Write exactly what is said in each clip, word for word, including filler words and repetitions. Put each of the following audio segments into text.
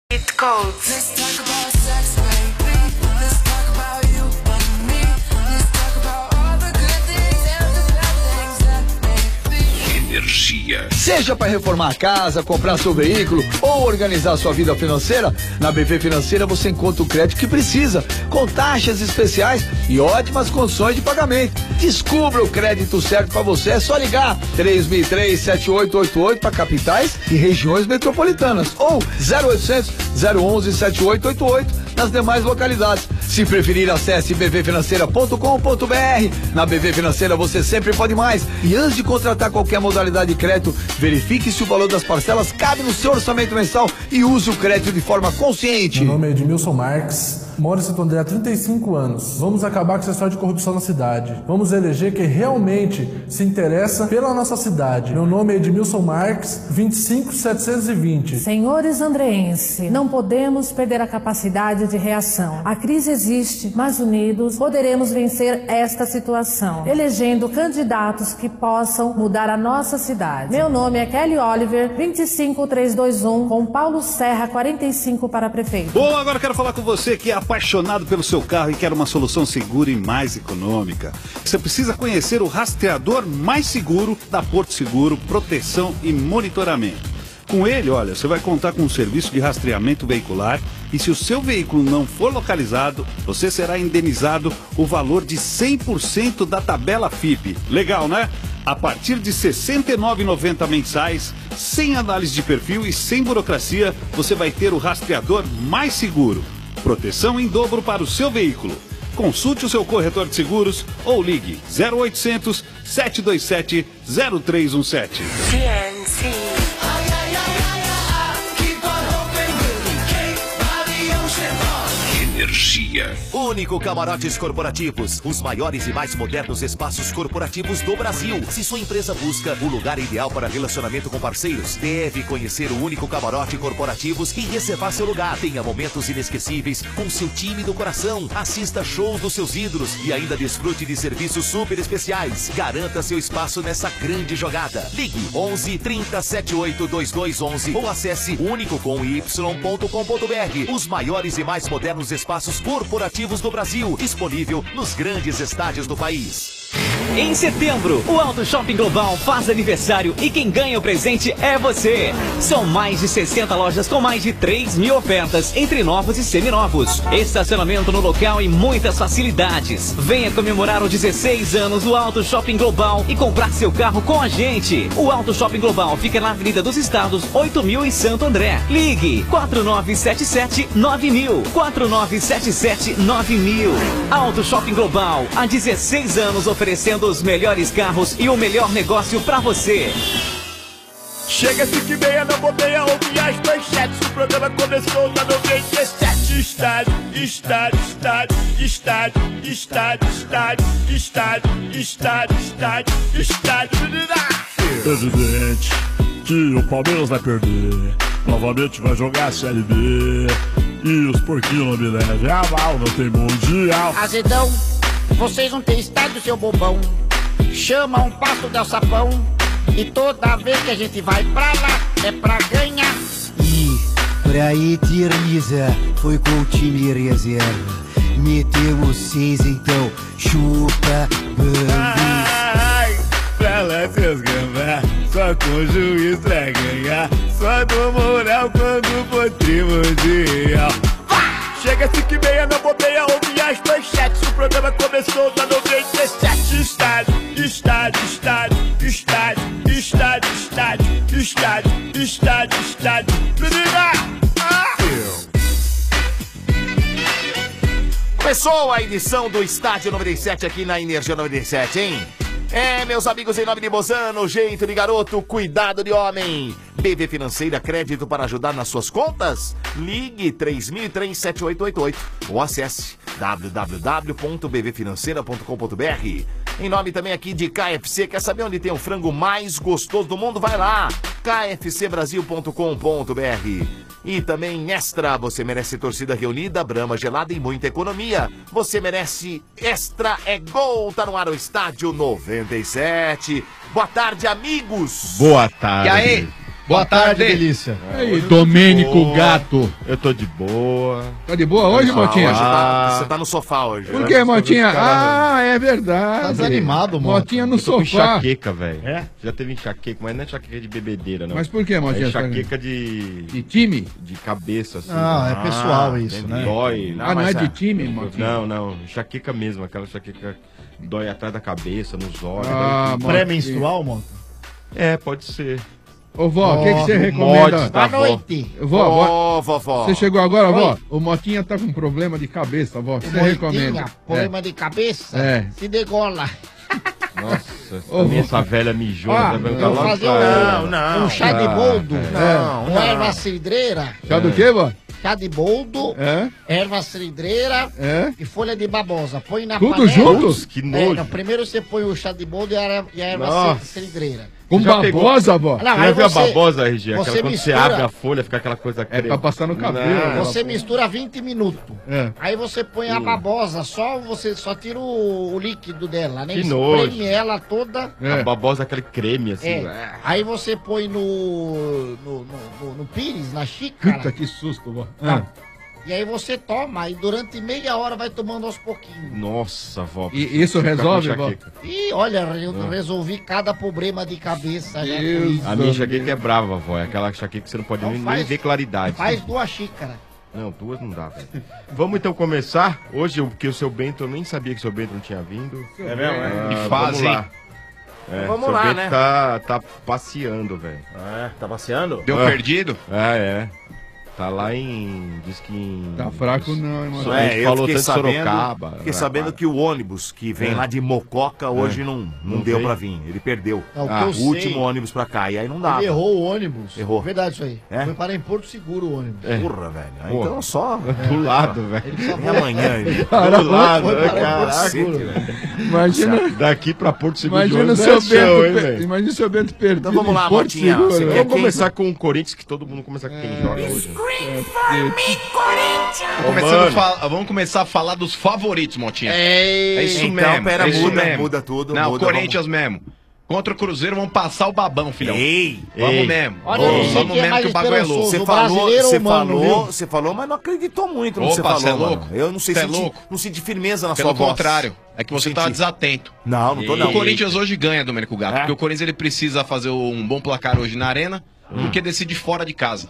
It codes. Let's talk about sex, baby. Let's talk about you and me. Let's talk about all the good things and the bad things that make me. Energia. Seja para reformar a casa, comprar seu veículo ou organizar sua vida financeira, na B V Financeira você encontra o crédito que precisa, com taxas especiais e ótimas condições de pagamento. Descubra o crédito certo para você, é só ligar três mil e três, sete oito oito oito para capitais e regiões metropolitanas ou zero oitocentos, zero onze, sete oito oito oito nas demais localidades. Se preferir, acesse b v financeira ponto com ponto b r. Na B V Financeira você sempre pode mais. E antes de contratar qualquer modalidade de crédito, verifique se o valor das parcelas cabe no seu orçamento mensal e use o crédito de forma consciente. Meu nome é Edmilson Marques, moro em Santo André há trinta e cinco anos. Vamos acabar com essa história de corrupção na cidade. Vamos eleger quem realmente se interessa pela nossa cidade. Meu nome é Edmilson Marques, vinte e cinco, setecentos e vinte. Senhores andreenses, não podemos perder a capacidade de reação. A crise existe, mas unidos poderemos vencer esta situação, elegendo candidatos que possam mudar a nossa cidade. Meu nome é Kelly Oliver, vinte e cinco, trezentos e vinte e um, com Paulo Serra, quarenta e cinco para prefeito. Bom, agora eu quero falar com você que é apaixonado pelo seu carro e quer uma solução segura e mais econômica. Você precisa conhecer o rastreador mais seguro da Porto Seguro, proteção e monitoramento. Com ele, olha, você vai contar com um serviço de rastreamento veicular e se o seu veículo não for localizado, você será indenizado o valor de cem por cento da tabela F I P. Legal, né? A partir de sessenta e nove reais e noventa centavos mensais, sem análise de perfil e sem burocracia, você vai ter o rastreador mais seguro. Proteção em dobro para o seu veículo. Consulte o seu corretor de seguros ou ligue zero oitocentos, sete dois sete, zero três um sete. C N C. Energia. Único Camarotes Corporativos, os maiores e mais modernos espaços corporativos do Brasil. Se sua empresa busca o lugar ideal para relacionamento com parceiros, deve conhecer o Único Camarote Corporativos e reservar seu lugar. Tenha momentos inesquecíveis com seu time do coração. Assista shows dos seus ídolos e ainda desfrute de serviços super especiais. Garanta seu espaço nessa grande jogada. Ligue onze, trinta, setenta e oito, vinte e dois onze ou acesse único com y ponto com ponto b r. Os maiores e mais modernos espaços corporativos do Brasil, disponível nos grandes estádios do país. Em setembro, o Auto Shopping Global faz aniversário e quem ganha o presente é você. São mais de sessenta lojas com mais de três mil ofertas entre novos e seminovos. Estacionamento no local e muitas facilidades. Venha comemorar os dezesseis anos do Auto Shopping Global e comprar seu carro com a gente. O Auto Shopping Global fica na Avenida dos Estados, oito mil em Santo André. Ligue quatro nove sete sete, nove mil. quatro nove sete sete, nove mil. Auto Shopping Global, há dezesseis anos oferecendo os melhores carros e o melhor negócio pra você. Chega cinco e meia, não bobeia, ouve as manchetes. O programa começou na noventa e sete. Estádio, estádio, estádio, estádio, estádio, estádio, estádio, estádio, estádio, estádio. Presidente, que o Palmeiras vai perder. Novamente vai jogar a Série B. E os porquinhos não me levem a mal, não tem mundial. Azedão, vocês não têm estádio, seu bobão. Chama um passo del sapão. E toda vez que a gente vai pra lá, é pra ganhar. E pra eternizar, foi com o time reserva. Metemos seis, então chupa, Bambi. Ai, pra lá seus gambá, só com o juiz pra ganhar. Só no moral quando for primordial. Chega cinco e meia, não bobeia, ouve as manchetes. O programa começou na noventa e sete. Estádio, estádio, estádio, estádio, estádio, estádio, estádio, estádio, estádio. Menina! Ah! Começou a edição do Estádio noventa e sete aqui na Energia noventa e sete, hein? É, meus amigos, em nome de Bozano, jeito de garoto, cuidado de homem. B V Financeira, crédito para ajudar nas suas contas? Ligue três mil e três, sete oito oito oito ou acesse w w w ponto b v financeira ponto com ponto b r. Em nome também aqui de K F C, quer saber onde tem o frango mais gostoso do mundo? Vai lá, k f c brasil ponto com ponto b r. E também Extra, você merece torcida reunida, Brahma gelada e muita economia. Você merece Extra é Gol, tá no ar o Estádio noventa e sete. Boa tarde, amigos. Boa tarde. E aí? Boa tarde, delícia. E aí, Domênico Gato. Eu tô de boa. Tá de boa hoje, Ah, Motinha? hoje tá- você tá no sofá hoje. Por né? que, Motinha? cara- Ah, é verdade. Tá desanimado, mano. Motinha no Eu tô com sofá. enxaqueca, velho. É? Já teve enxaqueca, mas não é enxaqueca de bebedeira, não. Mas por que, Motinha? É enxaqueca de... De time? De cabeça, assim. Ah, é pessoal isso, né? Dói. Ah, não é de time, Motinha? Não, não. Enxaqueca mesmo. Aquela enxaqueca que dói atrás da cabeça, nos olhos. Ah, dói- Pré-menstrual, mano? É, pode ser. Ô, vó, o que, que você Mods recomenda? da Boa noite. Vó, vó, Ô, vovó. você chegou agora, Oi. vó? O Motinha tá com problema de cabeça, vó. O que você recomenda? Moitinha, problema de cabeça, É. se degola. Nossa, Ô, vó. essa velha mijou. Ó, tá vendo? Tá eu vou logo fazer pra- um, não. um chá de Ah, boldo Não, com erva cidreira. Chá do quê, vó? Chá de boldo, É? erva cidreira É? e folha de babosa. Põe na Tudo panela. junto? Putz, que É, nojo. não, primeiro você põe o chá de boldo e a erva, e a erva Nossa. cidreira. Com Já pegou- babosa, vó? Não, Você aí já viu a você- babosa, R G? Aquela você quando mistura- você abre a folha, fica aquela coisa... É pra passar no cabelo. Não. Você mistura vinte minutos. É. Aí você põe a babosa, só você só tira o, o líquido dela, né? Que nojo. Espreme ela toda. É. A babosa é aquele creme, assim. É. Aí você põe no no, no, no- no pires, na xícara. Puta, que susto, vó. Tá. E aí você toma e durante meia hora vai tomando aos pouquinhos. Nossa, vó. E isso Fica com resolve, vó? enxaqueca. E olha, eu resolvi cada problema de cabeça já com Deus. isso. A minha enxaqueca é brava, vó. É aquela enxaqueca que você não pode Então nem, faz- nem ver claridade. Faz duas xícaras. Não, duas não dá, velho. Vamos então começar? Hoje, porque o seu Bento, eu nem sabia que o seu Bento não tinha vindo. É mesmo, é? Ah, Que vamos fase, lá. É, Vamos seu lá, Bento né? Tá, tá passeando, velho. É, tá passeando? Deu Ah. perdido? Ah, é. Tá lá em... Diz que em... Tá fraco não, hein, mano? A gente É, eu falou fiquei tanto de sabendo, Sorocaba. fiquei Ah, sabendo para. que o ônibus que vem É. lá de Mococa hoje É. não, não, Não deu veio? pra vir. Ele perdeu. É o que Ah, eu o sei. último ônibus pra cá. E aí não dá. Ele errou o ônibus. Errou. Verdade isso aí. É? Foi parar em Porto Seguro o ônibus. É. Porra, velho. Aí Pô. Então só. Do lado, velho. Ele só E foi amanhã. ele- Do lado, foi né, parar em Porto caraca. Seguro. Imagina, Daqui pra Porto Seguro de imagina o ônibus seu é chão, hein, Bento, per- velho? imagina o seu Bento perdido. Então vamos lá, em Porto Motinha, Seguro, você né? quer Vamos quem? começar com o Corinthians, que todo mundo começa com quem joga hoje. Ô, Começando a mano. fala- vamos começar a falar dos favoritos, Motinha. É, É isso Então, mesmo. pera, é isso muda, mesmo. muda tudo, Não, muda, Corinthians mesmo. Contra o Cruzeiro, vamos passar o babão, filhão. Ei! Vamos Ei. mesmo. Olha, eu não sei vamos quem é mesmo mais que o bagulho é louco. esperançoso. Você O falou, brasileiro você ou o mano, falou, viu? você falou, mas não acreditou muito no que você Opa, falou, cê é mano. louco? Eu não sei Cê se é senti- louco? não senti firmeza na Pelo sua voz. contrário, é que você Não tá senti. desatento. Não, não tô E não. o Corinthians hoje ganha, Domênico Gato, É? porque o Corinthians ele precisa fazer um bom placar hoje na arena, porque decide fora de casa.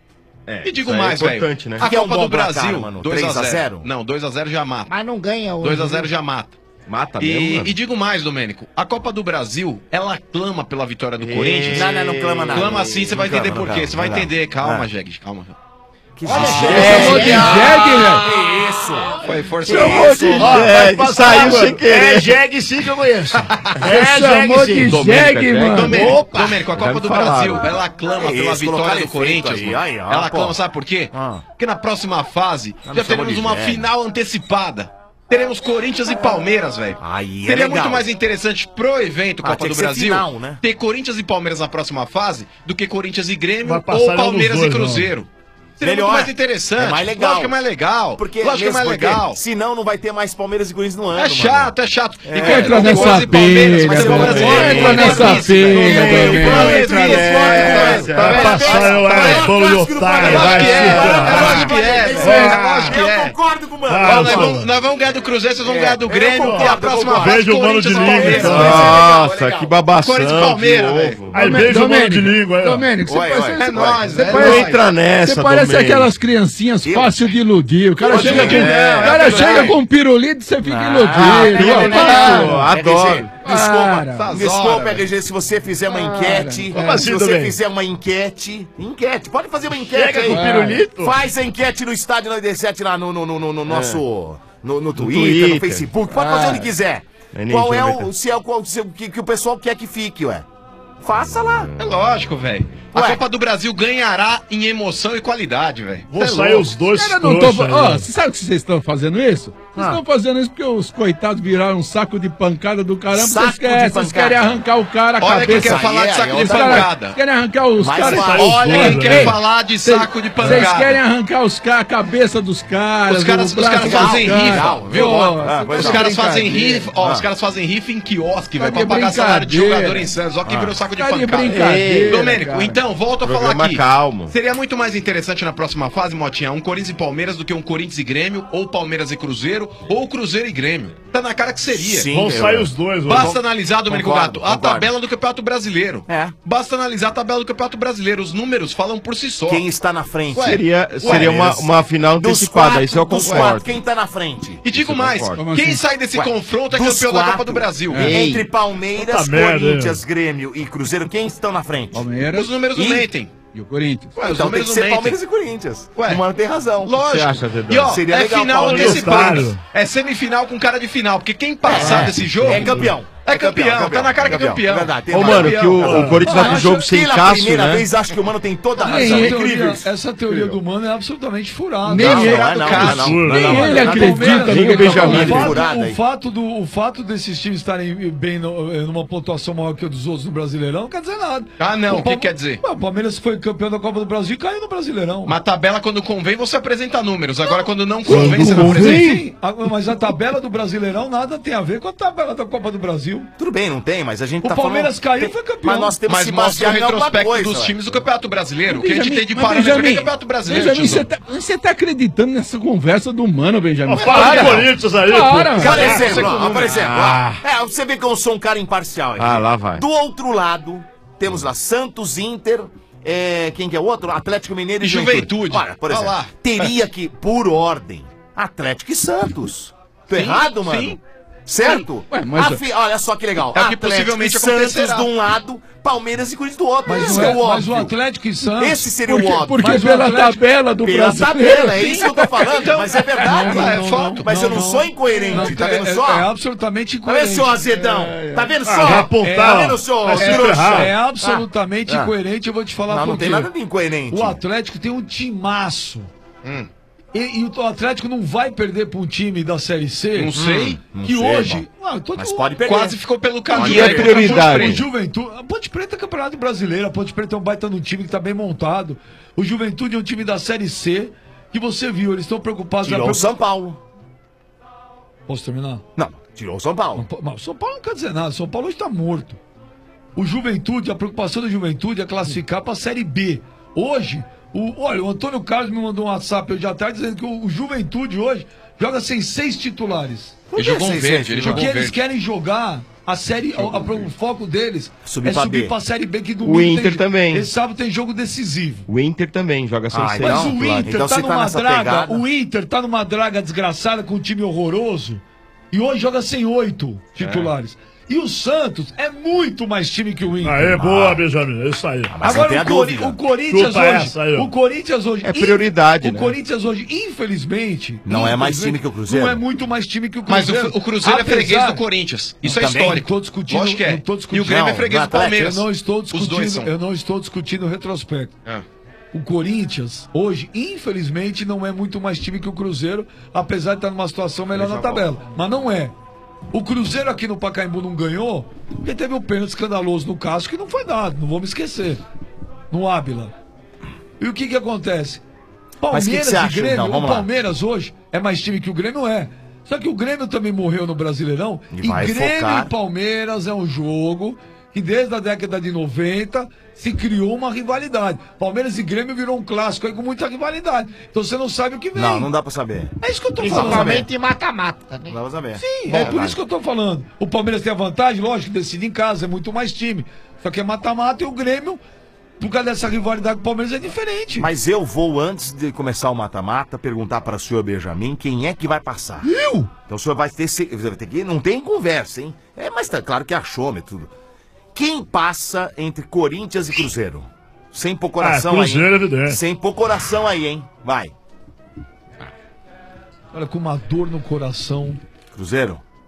É, E digo isso aí mais, é velho. importante, né? A Que é um Copa bom do Brasil, placar, mano? dois a três a zero. zero? Não, dois a zero já mata. Mas não ganha hoje. dois a zero viu? já mata. Mata mesmo, E, mano. e digo mais, Domênico, a Copa do Brasil, ela clama pela vitória do Ei. Corinthians. Não, não, não clama nada. Clama sim, você vai Não entender clama, por não quê. Você clama, vai não. entender. Calma, Ah. Jegue, calma. Que Olha, jegue, Chamou de jegue, velho. Que isso? Foi força. Que isso? É, saiu sem querer. É jegue sim que eu conheço. Você chamou de Domênico, jegue, é mano. Domênico, Opa! Domênico, a Já Copa me do falaram. Brasil, ela clama É pela isso, colocaram vitória do efeito Corinthians. aí, mano. aí, ó, ela pô. clama, sabe por quê? Ah. Porque na próxima fase Ah, já me chamou teremos de uma jegue. final antecipada. Teremos Corinthians e Palmeiras, velho. Aí é Seria legal. muito mais interessante pro evento Ah, Copa tinha do que ser Brasil final, né? ter Corinthians e Palmeiras na próxima fase do que Corinthians e Grêmio Vai passar ou nenhum dos Palmeiras dois, e Cruzeiro. Seria Melhor. muito mais interessante. É mais legal. Lógico que é mais legal. Porque, Lógico que é mesmo mais porque, legal. senão não vai ter mais Palmeiras e Corinthians no ano, É mano. chato, é chato. É. Enquanto Entra tem nessa Corinthians e Palmeiras, pilha, mas é o velho. brasileiro. Entra É nessa isso, pilha, velho. velho. Não, Entra é nessa. isso, Vai velho. passar eu, é, bolo de otário, Eu acho vai que se é, ferrar. eu acho que é, velho. Eu acho que Eu é. concordo com o mano. Ah, Ó, eu nós, sou- vamos, nós vamos ganhar do Cruzeiro, vocês vão É, ganhar do eu Grêmio. concordo, E a eu próxima concordo. fase, Veja o mano de Corinthians e língua, Palmeiras. então. Nossa, que babação. Corinthians e de Palmeiras, ovo. velho. Aí beijo o mano de língua aí, ó. Domênico, você Ué, parece... ué. É você nóis, você é parece- nóis. Entra nessa, Você parece Domênico. aquelas criancinhas Eu? fácil de iludir. O cara Eu chega digo, com, é, o cara é chega verdade. com um pirulito e você fica Ah, iludido. tem Ó, um para. isso, adoro. Desculpa, Para. desculpa, L G, se você fizer uma enquete, Como assim, se você Domênico? fizer uma enquete, enquete, pode fazer uma enquete Chega aí. com pirulito. Faz a enquete no estádio noventa e sete lá no, no, no, no- no nosso, no, no Twitter, Twitter. no Facebook, pode fazer onde quiser. É nem Qual é noventa. o, se é o, qual, se, é o que, que o pessoal quer que fique, ué? Faça lá. É lógico, velho. A Ué. Copa do Brasil ganhará em emoção e qualidade, velho. Vou Cê é sair louco. os dois Cara, não tô... trouxa aí, Ó, ó. você sabe que vocês estão fazendo isso? Vocês Vocês estão fazendo isso porque os coitados viraram um saco de pancada do caramba. Saco Vocês querem, de vocês pancada. querem arrancar o cara, a Olha cabeça. quem quer falar de saco de Os cara- pancada. Querem arrancar os Mas caras. vai. Olha quem quer Ei, falar de cês- saco de Vocês pancada. querem arrancar os ca- a cabeça dos caras. Os caras, o os caras braço fazem dos caras. rifa, viu? Pô, Ah, os não. caras fazem brincadeira. rifa, ó, Ah. os caras fazem rifa em quiosque, Tá velho, de pra pagar salário de brincadeira. jogador em Santos. Ó, quem virou saco de Tá de pancada. brincadeira, Domênico, cara. então, volta a falar Programa aqui. calmo. Seria muito mais interessante na próxima fase, Motinha, um Corinthians e Palmeiras do que um Corinthians e Grêmio, ou Palmeiras e Cruzeiro, ou Cruzeiro e Grêmio. Tá na cara que seria. Sim, Vão eu- sair os dois, hoje. Basta analisar, Domênico Concordo, Gato, a concordo. tabela do Campeonato Brasileiro. É. Basta analisar a tabela do Campeonato Brasileiro. Os números falam por si só. Quem está na frente? Ué, Seria, seria uma, uma final Dos antecipada, quatro, isso eu dos concordo. quatro, quem tá na frente? E digo Isso eu mais, concordo. Como quem assim? sai desse Ué, confronto é dos campeão da Copa quatro, do Brasil. Entre Palmeiras, Puta merda, Corinthians, Grêmio e Cruzeiro, quem estão na frente? Palmeiras Os números não E- mentem. e o Corinthians. Ué, os Então tem números que não ser mentem. Palmeiras e Corinthians. Ué. O Mano tem razão. Lógico. Você acha, Zedão? E ó, Seria é legal, final Paulo. antecipada. Otário. É semifinal com cara de final. Porque quem passar desse jogo. É campeão. É campeão, tá na cara que é campeão. É verdade, tem Ô, razão. mano, que o, o Corinthians vai pro jogo sem Pela Cássio, primeira né? vez, acho que o Mano tem toda a razão. Essa É teoria, incrível. essa teoria do Mano é absolutamente furada. Nem Não, ele- não, é não, Cássio. não, não, Nem não, ele não, não, acredita Palmeiras, no nem que o tá Benjamin falando. O fato, furada o, aí. fato do, o fato desses times estarem bem no- eh, numa pontuação maior que a dos outros no Brasileirão não quer dizer nada. Ah, não, o que Palme- quer dizer? Ué, O Palmeiras foi campeão da Copa do Brasil e caiu no Brasileirão. Uma tabela, quando convém, você apresenta números. Agora, quando não Quando convém, você não convém? apresenta. Sim, a- mas a tabela do Brasileirão nada tem a ver com a tabela da Copa do Brasil. Tudo bem, não tem, mas a gente O tá Palmeiras falando... caiu e foi campeão. Mas nós temos que Mas se mostra o basear em alguma retrospecto coisa, dos ué. times do Campeonato Brasileiro. O que a gente tem de Mas, parâmetro aqui é Benjamin, Campeonato Brasileiro. Benjamin, você tiozão. tá, você tá acreditando nessa conversa do Mano, Benjamin? Mas fala do Corinthians aí, Para, pô. mano. Por Cara, exemplo, você ó, com por exemplo, ó. Ah. É, você vê que eu sou um cara imparcial aqui. Ah, lá vai. Do outro lado, temos lá Santos, Inter, é, quem que é o outro? Atlético Mineiro e, E Juventude. Olha, por Olha exemplo, lá. teria que, por ordem, Atlético e Santos. Tô Sim, errado, mano? sim. Certo? Ué, mas- Afi- Olha só que legal. É o que Atlético possivelmente e Santos acontecerá. de um lado, Palmeiras e Corinthians do outro. Mas, Esse não é é, o mas o óbvio. Atlético e Santos. Esse seria Porque, o óbvio. porque Mas o pela Atlético- tabela do Pela Brasil. tabela, é isso que eu tô falando, Então- mas é verdade. Não, não, é fato. Mas eu não, sou incoerente, Não, tá é- vendo é- só? É, absolutamente Tá incoerente. vendo só, Azedão? Tá vendo só? Ah, vai apontar, Tá ó. vendo só, Vai se trouxa? ferrar. É absolutamente Ah. incoerente, eu vou te falar Não, por não tem quê. nada de incoerente. O Atlético tem um timaço. Hum. E, e o Atlético não vai perder para um time da Série C. Não sei. Que Não sei, hoje. Ah, eu tô Mas te- pode perder. Quase ficou pelo caminho. E é aí, contra a prioridade. Ponte O Preta. Juventude. A Ponte Preta é campeonato brasileiro. A Ponte Preta é um baita no time que tá bem montado. O Juventude é um time da Série C. Que você viu, eles estão preocupados. Tirou na o São Paulo. Posso terminar? Não, tirou o São Paulo. Mas o São Paulo não quer dizer nada. São Paulo hoje tá morto. O Juventude, a preocupação do Juventude é classificar pra Série B. Hoje, o, olha, o Antônio Carlos me mandou um WhatsApp hoje à tarde dizendo que o, o Juventude hoje joga sem seis titulares. Ele jogou um Sim, verde, sim, ele sim. jogou Porque um eles verde. querem jogar a série, a- a- o foco deles Subir é pra subir B. pra Série B, que domingo O Inter tem, também. Esse sábado tem jogo decisivo. O Inter também joga sem Ah, seis. Mas Não, o claro. Inter Então tá se tá numa nessa draga, pegada- o Inter tá numa draga desgraçada com um time horroroso e hoje joga sem oito titulares. E o Santos é muito mais time que o Inter. Aê, boa, Benjamin. É isso aí. Mas não Agora tem a o, Cori- dúvida. o Corinthians Chupa hoje, essa aí, ó. o Corinthians hoje É prioridade, o né? Corinthians hoje, infelizmente, Não é mais infelizmente, time que o Cruzeiro. Não é muito mais time que o Mas Cruzeiro. o, o Cruzeiro é freguês Apesar- do Corinthians. Isso é Também. histórico. Tô discutindo, Lógico que é. não tô E discutindo. o Grêmio Não, é freguês no do Palmeiras. Eu não estou Os dois discutindo, são. eu não estou discutindo o retrospecto. É. O Corinthians, hoje, infelizmente, não é muito mais time que o Cruzeiro, apesar de estar numa situação melhor na tabela. Mas não é. O Cruzeiro aqui no Pacaembu não ganhou, porque teve um pênalti escandaloso no Cássio que não foi dado, não vou me esquecer. No Ábila. E o que que acontece? Mas que que Palmeiras você e acha, Grêmio, então? Vamos o lá. Palmeiras hoje é mais time que o Grêmio é. Só que o Grêmio também morreu no Brasileirão. E E, vai Grêmio focar. e Palmeiras é um jogo que desde a década de noventa se criou uma rivalidade. Palmeiras e Grêmio virou um clássico aí com muita rivalidade. Então você não sabe o que vem. Não, não dá pra saber. É isso que eu tô falando. Principalmente em mata-mata, né? Não dá pra saber. Sim, Bom, é por vai. isso que eu tô falando. O Palmeiras tem a vantagem, lógico, que decide em casa, é muito mais time. Só que é mata-mata e o Grêmio, por causa dessa rivalidade com o Palmeiras, é diferente. Mas eu vou, antes de começar o mata-mata, perguntar para o senhor Benjamin quem é que vai passar. Eu? Então o senhor vai ter, se- vai ter que. Não tem conversa, hein? É, mas tá claro que achou-me tudo. Quem passa entre Corinthians e Cruzeiro? Sem pôr coração Ah, aí. Cruzeiro, hein? evidente. Sem pôr coração aí, hein? Vai. Olha, com uma dor no coração. Cruzeiro?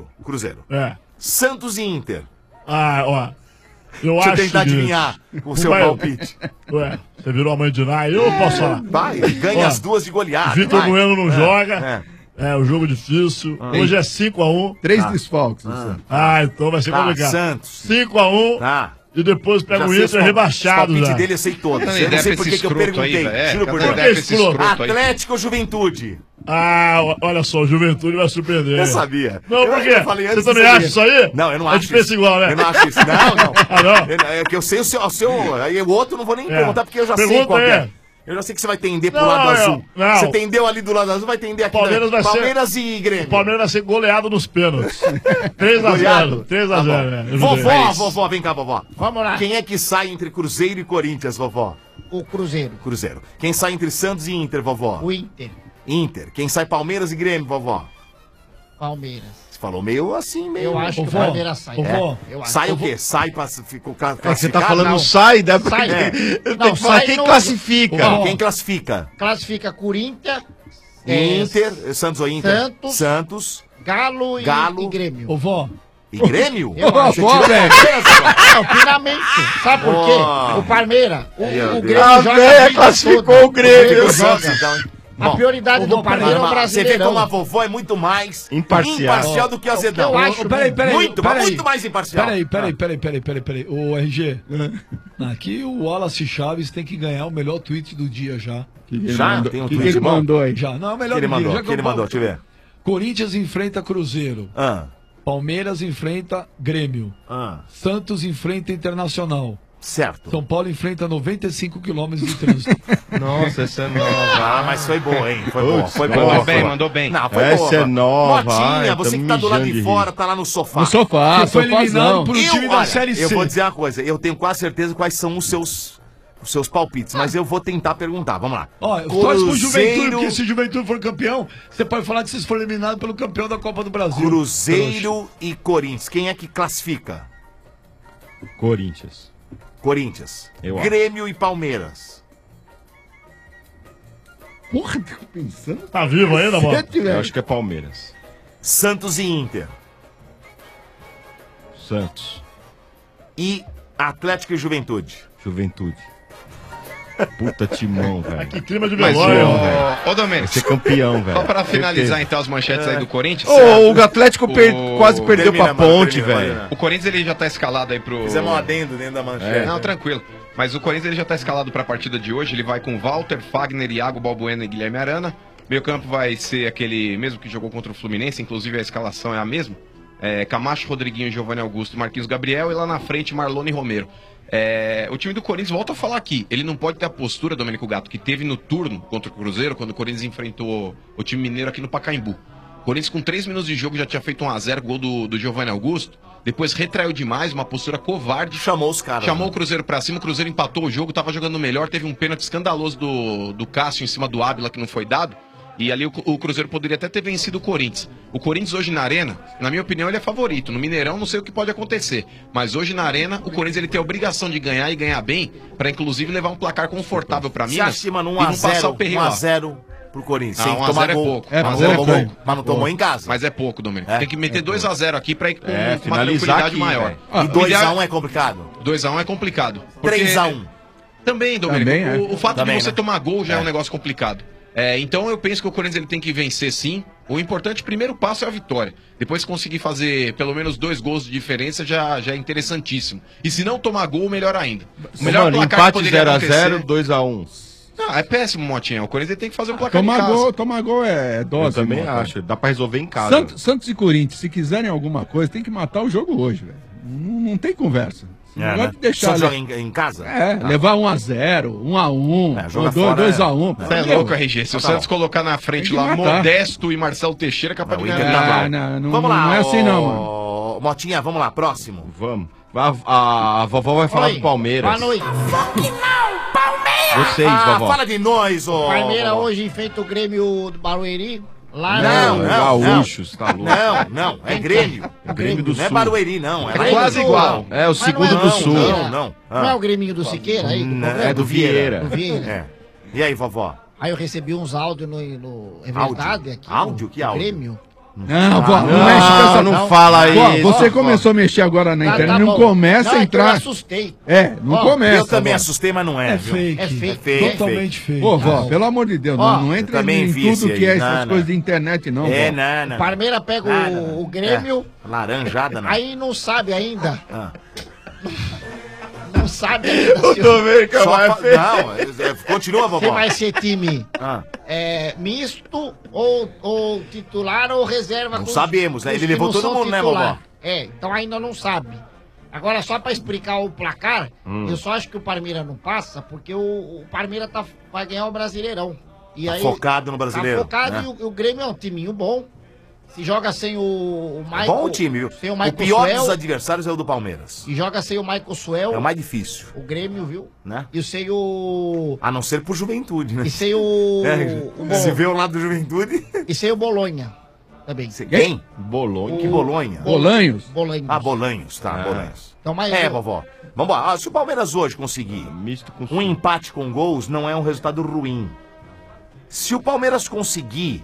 Cruzeiro. Cruzeiro. É. Santos e Inter. Ah, ó. Eu Deixa eu acho tentar seguinte, adivinhar o seu vai- palpite. Ué, Você virou a mãe de Nai, eu posso falar. Vai, ganha Ó, as duas de goleada. Vitor vai. Bueno não É, joga. é. É, o jogo difícil. Ah. Hoje é cinco a um. Três Ah. desfalques. Ah. ah, então vai ser Tá, complicado. Santos. cinco a um. Tá. E depois pega Já o sei os Inter pal- rebaixado os palpites já. dele eu sei todos. Cadê Eu não ideia sei pra por que esse que eu escroto aí, perguntei. velho? Juro Cadê por ideia Deus. pra esse escroto aí? Atlético ou Juventude? Ah, o- olha só, o Juventude vai surpreender. Eu sabia. Não, Eu- por quê? eu falei antes, Você também você acha sabia. isso aí? Não, eu não A acho gente pensa isso. igual, né? Eu não acho isso. Não, não. Ah, não? Eu- É que eu sei o seu, o seu. Aí o outro eu não vou nem É. perguntar, porque eu já sei Pergunta qual que é. é. Eu já sei que você vai tender pro Não, lado não, azul. não. Você tendeu ali do lado azul, vai tender aqui. Palmeiras também. vai ser- Palmeiras e Grêmio. O Palmeiras vai ser goleado nos pênaltis. três a zero. Goleado? três a Tá zero, bom. né? Eu Vovó, jurei. vovó, vem cá, vovó. Vamos lá. Quem é que sai entre Cruzeiro e Corinthians, vovó? O Cruzeiro. Cruzeiro. Quem sai entre Santos e Inter, vovó? O Inter. Inter. Quem sai Palmeiras e Grêmio, vovó? Palmeiras. Você falou meio assim, meio... Eu acho que o Vovó, Palmeiras sai. vovó, É, eu acho. sai o Vovó. quê? Sai pra ficou cla- É que você classificado? tá falando Não. sai, dá pra... Sai. É. Tem Não, que falar sai quem no- classifica. Não, quem classifica? Classifica Corinthians, é, Inter, Santos ou Inter? Santos. Santos. Galo e, Galo. e Grêmio. Ô, vó. E Grêmio? Eu acho. Você tirou velho. Palmeiras, vó? Não, finalmente. Sabe por quê? Oh. O Palmeiras, o, Meu o Deus. Grêmio A joga véia a vida classificou toda. o Grêmio. O joga. Santos, então, hein? A Bom, prioridade do Palmeiras é o Você vê Brasileirão. como a vovó é muito mais Imparcial. imparcial do que a Zedão. Eu acho. Peraí, peraí. Muito, peraí. mas muito mais imparcial. Peraí, peraí, peraí, peraí, peraí, peraí. Ô, R G. Aqui o Wallace Chaves tem que ganhar o melhor tweet do dia já. Que que ele Já? mandou- Tem um que tweet que ele bom? mandou aí? Já. Não, é o Que melhor ele do dia. mandou, Já que ele eu- mandou, deixa eu ver. Corinthians enfrenta Cruzeiro. Ah, Palmeiras enfrenta Grêmio. ah, Santos enfrenta Internacional. certo. São Paulo enfrenta noventa e cinco quilômetros de trânsito. Nossa, essa é nova. Ah, mas foi boa, hein? Foi boa, Putz, foi mandou boa. Mandou foi bem, boa. mandou bem. Não, foi Essa boa. é nova, Motinha, ai, você tô que tá do lado mijando de de fora, tá lá no sofá. No sofá, Você foi sofazão. eliminado por um Eu, time da olha, Série C. eu vou dizer uma coisa, eu tenho quase certeza quais são os seus, os seus palpites, mas eu vou tentar perguntar, vamos lá. Ó, torce pro Juventude, porque se o Juventude for campeão, você pode falar que vocês foram eliminados pelo campeão da Copa do Brasil. Cruzeiro e Corinthians, quem é que classifica? Corinthians. Corinthians. Eu acho. Grêmio e Palmeiras. Porra, tô pensando. Tá vivo ainda, mano? Sete, Eu velho. acho que é Palmeiras. Santos e Inter. Santos. E Atlético e Juventude. Juventude. Puta timão, velho. Que clima de Mas, velório, ô, velho. ô Domênico, Vai ser campeão, velho. só pra finalizar Certeza. então as manchetes aí do Corinthians. Ô, o Atlético per- O- quase perdeu Termina, pra mano, ponte, termina, velho. vai, O Corinthians ele já tá escalado aí pro. Fizemos um adendo dentro da manchete. Não, tranquilo. Mas o Corinthians ele já tá escalado pra partida de hoje. Ele vai com Walter, Fagner, Iago, Balbuena e Guilherme Arana. Meio campo vai ser aquele mesmo que jogou contra o Fluminense, inclusive a escalação é a mesma. É, Camacho, Rodriguinho, Giovanni Augusto, Marquinhos Gabriel e lá na frente Marlone e Romero. É, o time do Corinthians, volta a falar aqui, ele não pode ter a postura, Domênico Gato, que teve no turno contra o Cruzeiro, quando o Corinthians enfrentou o time mineiro aqui no Pacaembu. O Corinthians com três minutos de jogo já tinha feito um a zero, gol do, do Giovanni Augusto, depois retraiu demais, uma postura covarde. Chamou os caras. Chamou né? o Cruzeiro pra cima, o Cruzeiro empatou o jogo, tava jogando melhor, teve um pênalti escandaloso do, do Cássio em cima do Ábila que não foi dado. E ali o, o Cruzeiro poderia até ter vencido o Corinthians. O Corinthians hoje na Arena, na minha opinião, ele é favorito. No Mineirão não sei o que pode acontecer. Mas hoje na Arena, o Corinthians ele tem a obrigação de ganhar e ganhar bem, pra inclusive levar um placar confortável pra Você Minas acha que, mano, e um não a passar zero, o perrengue um a lá. zero pro Corinthians, Ah, sem um a tomar zero é gol. pouco. Mas Um não a zero tomou é gol. pouco. Mas não tomou em casa. Mas é pouco, Domênico. É? Tem que meter dois a zero aqui pra ir com É, uma finalizar tranquilidade aqui, maior. velho. E dois a um é complicado. dois a um é complicado. Porque- três a um. Também, Domênico. Também, é. o, o fato Também, de você né? tomar gol já é. É. um negócio complicado. É, então eu penso que o Corinthians ele tem que vencer sim. O importante, primeiro passo é a vitória. Depois conseguir fazer pelo menos dois gols de diferença já, já é interessantíssimo. E se não tomar gol, melhor ainda. O melhor Mano, placar que empate poderia zero a acontecer- zero, dois a um. Não, é péssimo, Motinha. O Corinthians ele tem que fazer um placar Tomar em casa. gol, tomar gol é Eu dose. também irmão. acho. Dá pra resolver em casa. Santos, Santos e Corinthians, se quiserem alguma coisa, tem que matar o jogo hoje, velho. Não, não tem conversa. Não É, pode né? deixar. Só le- joga em, em casa? É, Ah. levar um a zero, um a um, É, joga dois fora, dois é. a um. Você é louco, R G. Se Tá o Santos bom. colocar na frente Tem que lá matar. Modesto e Marcelo Teixeira, é capaz Não, de o ganhar. Inter tá Ah, mal. não, não- Vamos lá, não é assim não, ô, mano. Motinha, vamos lá, próximo. Vamos. A, a- a vovó vai falar Oi, do Palmeiras. Boa noite. Vocês, Ah, vovó. fala de nós, ô. Palmeiras vovó. hoje enfrenta o Grêmio do Barueri. Lá Não, no... não, Gaúchos, tá louco. Não, não, é Grêmio. É Grêmio do Não é Sul. Barueri, não. É, É lá em- quase igual. É, o Mas não segundo é do não, Sul. Não, não. Não é o Grêmio do Siqueira aí? Não, Tá é vendo? do Vieira. Do Vieira. É. E aí, vovó? Aí eu recebi uns áudios no, no... É Áudio? verdade aqui? Áudio? no- Que no áudio? Grêmio. Não, vó, Ah, não, não, mexe com essa... não fala Vó, isso. você Vó. começou a mexer agora na Tá, internet, tá não bom. começa Não, a é que eu entrar... assustei. É, não Ó, começa. Eu também vó. assustei, mas não é. É viu? fake. É fake. É fake. Totalmente fake. Ô, vó, pelo amor de Deus, Ó, não, não eu entra também em vi tudo esse que aí. é essas Não, coisas não. de internet, não, É, vó. não, não. O Parmeira pega o, Nada, não. o Grêmio, É. Laranjada, não. aí não sabe ainda. Ah. Não sabe ainda O se, Domênica Só vai fa- feio. Não, é- é- continua, se vovó. vai ser time Ah. é, misto ou, ou titular ou reserva. Não com os- sabemos, né? com Ele os que levou não todo são mundo, né, titular. vovó? É, então ainda não sabe. Agora, só pra explicar o placar, Hum. eu só acho que o Parmeira não passa, porque o, o Parmeira tá, vai ganhar o Brasileirão. E Tá aí, focado no brasileiro. Tá focado né? e o, o Grêmio é um timinho bom. Se joga sem o, o Michael... Bom o time, viu? Sem o O Michael pior Suel, dos adversários é o do Palmeiras. e joga sem o Michael Suel, É o mais difícil, o Grêmio, viu? né? E sem o... A não ser por juventude, né? E sem o... É, o Bol- se vê o lado do juventude. E sem o Bolonha também. Quem? Bolonha. Que Bolonha? Bolanhos? Bolanhos. Ah, Bolanhos, tá, Ah. Bolanhos. Então, mas É, eu- vovó. Vambora. Ah, se o Palmeiras hoje conseguir Misto com um empate com gols, não é um resultado ruim. Se o Palmeiras conseguir,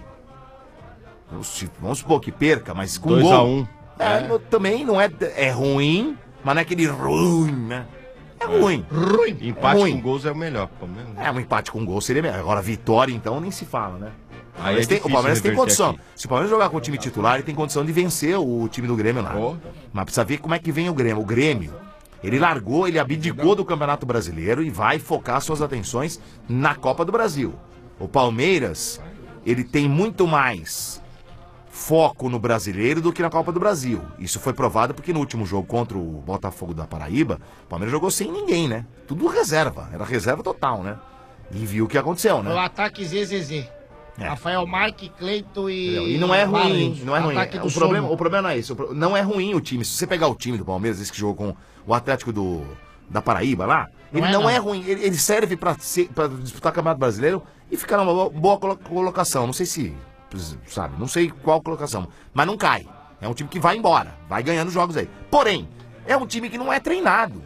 se- vamos supor que perca, mas com dois gol. a um. É, no- também não é, é ruim, mas não é aquele ruim, né? É ruim. Ruim. Empate ruim. com gols é o melhor. Palmeiras. É, um empate com gol seria melhor. Agora, vitória, então, nem se fala, né? Aí Palmeiras é tem- o difícil Palmeiras tem reverter condição. aqui. Se o Palmeiras jogar com o time titular, ele tem condição de vencer o time do Grêmio lá. Oh. Mas precisa ver como é que vem o Grêmio. O Grêmio, ele largou, ele abdicou do Campeonato Brasileiro e vai focar suas atenções na Copa do Brasil. O Palmeiras, ele tem muito mais foco no Brasileiro do que na Copa do Brasil. Isso foi provado porque no último jogo contra o Botafogo da Paraíba, o Palmeiras jogou sem ninguém, né? Tudo reserva. Era reserva total, né? E viu o que aconteceu, né? O ataque Z Z Z. É. Rafael Marque, Cleito e... E não é ruim, Barros. não é ruim. Ataque do O problema, Sono. o problema não é isso. o pro- Não é ruim o time. Se você pegar o time do Palmeiras, esse que jogou com o Atlético do, da Paraíba lá, Não ele é, não, não. é ruim. Ele, ele serve pra, ser, pra disputar o Campeonato Brasileiro e ficar numa boa, boa colo- colocação. Não sei se, sabe, não sei qual colocação. Mas não cai. É um time que vai embora, vai ganhando jogos aí. Porém, é um time que não é treinado.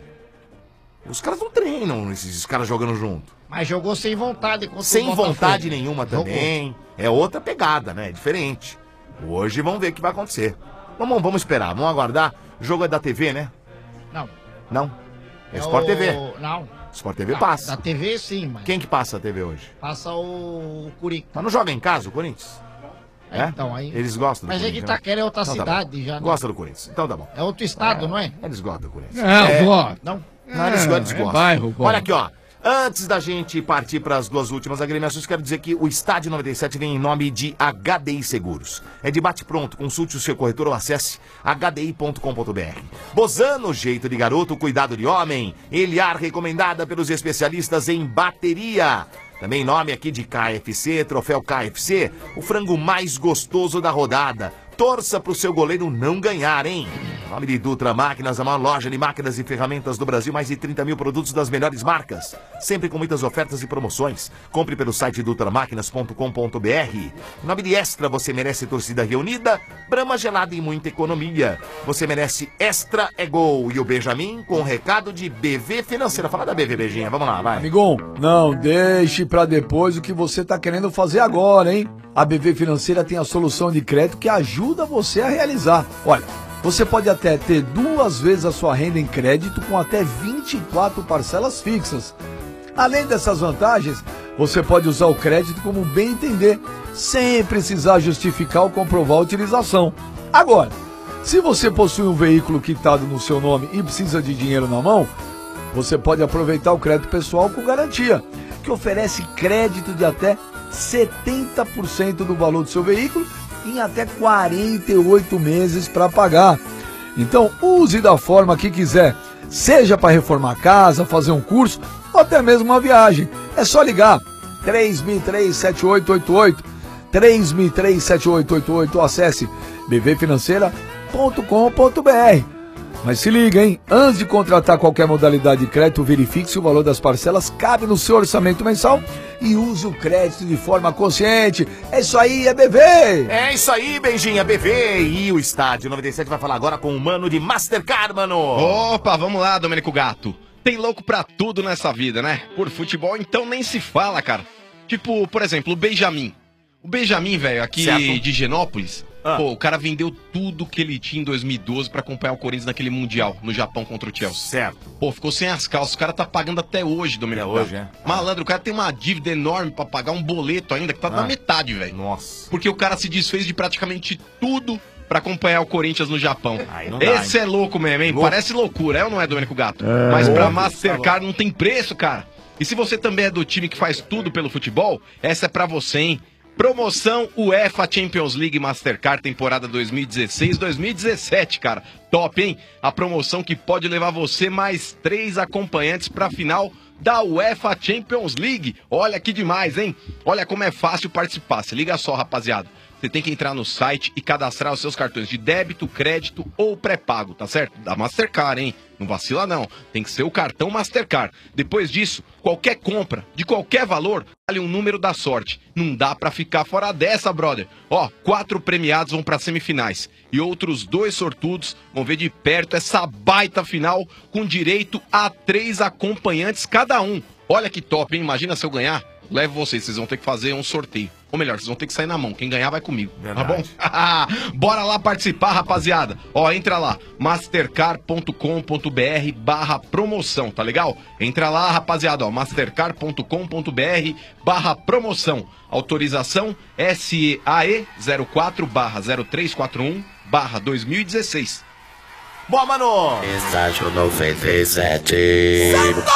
Os caras não treinam, esses caras jogando junto. Mas jogou sem vontade contra o Sem Botafogo. vontade nenhuma Jogou. também. É outra pegada, né? É diferente. Hoje vamos ver o que vai acontecer. Vamos, vamos esperar, vamos aguardar. O jogo é da T V, né? Não. Não? É, É Sport o- T V. Não. Sport T V Da- passa. Da T V sim, mas Quem que passa a T V hoje? passa o, o Curica. Mas não joga em casa o Corinthians? É, então, aí- Eles gostam do Mas é que Corinthians, né? Itaquera é outra Então tá bom. cidade já, né? Gosta do Corinthians. Então tá bom. É outro estado, não é? Eles gostam do Corinthians. Não, É, vó. Não? Não, eles É, gostam, eles é gostam. bairro, vó. Olha aqui, ó. Antes da gente partir para as duas últimas agremiações, quero dizer que o Estádio noventa e sete vem em nome de H D I Seguros. É de bate-pronto, consulte o seu corretor ou acesse h d i ponto com ponto b r. Bozano, jeito de garoto, cuidado de homem. Eliar, recomendada pelos especialistas em bateria. Também nome aqui de K F C, troféu K F C, o frango mais gostoso da rodada. Torça pro seu goleiro não ganhar, hein? Nome de Dutra Máquinas, a maior loja de máquinas e ferramentas do Brasil, mais de trinta mil produtos das melhores marcas. Sempre com muitas ofertas e promoções. Compre pelo site dutra máquinas ponto com ponto b r. Nome de Extra, você merece torcida reunida, Brahma gelada e muita economia. Você merece Extra é Gol. E o Benjamin com o recado de B V Financeira. Fala da B V, Beijinha, vamos lá, vai. Amigão, não deixe pra depois o que você tá querendo fazer agora, hein? A B V Financeira tem a solução de crédito que ajuda você a realizar. Olha, você pode até ter duas vezes a sua renda em crédito com até vinte e quatro parcelas fixas. Além dessas vantagens, você pode usar o crédito como bem entender, sem precisar justificar ou comprovar a utilização. Agora, se você possui um veículo quitado no seu nome e precisa de dinheiro na mão, você pode aproveitar o crédito pessoal com garantia, que oferece crédito de até setenta por cento do valor do seu veículo em até quarenta e oito meses para pagar. Então, use da forma que quiser, seja para reformar a casa, fazer um curso ou até mesmo uma viagem. É só ligar três mil e três, sete oito oito oito, três mil e três, sete oito oito oito ou acesse b v financeira ponto com ponto b r. Mas se liga, hein? Antes de contratar qualquer modalidade de crédito, verifique se o valor das parcelas cabe no seu orçamento mensal e use o crédito de forma consciente. É isso aí, é B V! É isso aí, Benjinha, B V. E o Estádio noventa e sete vai falar agora com o mano de Mastercard, mano. Opa, vamos lá, Domênico Gato. Tem louco pra tudo nessa vida, né? Por futebol, então nem se fala, cara. Tipo, por exemplo, o Benjamin. O Benjamin, velho, aqui Certo. de Genópolis, Ah. Pô, o cara vendeu tudo que ele tinha em dois mil e doze pra acompanhar o Corinthians naquele Mundial, no Japão contra o Chelsea. Certo. Pô, ficou sem as calças. O cara tá pagando até hoje, Domenico. Até hoje, é. Malandro, o cara tem uma dívida enorme pra pagar um boleto ainda que tá Ah. na metade, velho. Nossa. Porque o cara se desfez de praticamente tudo pra acompanhar o Corinthians no Japão. Aí não dá, Esse hein? é louco mesmo, hein? Louco. Parece loucura, é ou não é, Domenico Gato? É. Mas pra Louco. Mastercard não tem preço, cara. E se você também é do time que faz tudo pelo futebol, essa é pra você, hein? Promoção UEFA Champions League Mastercard temporada dois mil e dezesseis dois mil e dezessete, cara. Top, hein? A promoção que pode levar você mais três acompanhantes pra final da UEFA Champions League. Olha que demais, hein? Olha como é fácil participar. Se liga só, rapaziada. Você tem que entrar no site e cadastrar os seus cartões de débito, crédito ou pré-pago, tá certo? Da Mastercard, hein? Não vacila não. Tem que ser o cartão Mastercard. Depois disso, qualquer compra, de qualquer valor, vale um número da sorte. Não dá pra ficar fora dessa, brother. Ó, quatro premiados vão pra semifinais. E outros dois sortudos vão ver de perto essa baita final com direito a três acompanhantes cada um. Olha que top, hein? Imagina se eu ganhar. Levo vocês, vocês vão ter que fazer um sorteio. Ou melhor, vocês vão ter que sair na mão. Quem ganhar vai comigo. Verdade. Tá bom? Bora lá participar, rapaziada. Ó, entra lá. mastercard.com.br barra promoção, tá legal? Entra lá, rapaziada. Ó, mastercard.com.br barra promoção. Autorização S E A E zero quatro barra zero três quatro um barra dois mil e dezesseis. Boa, mano! Estágio noventa e sete.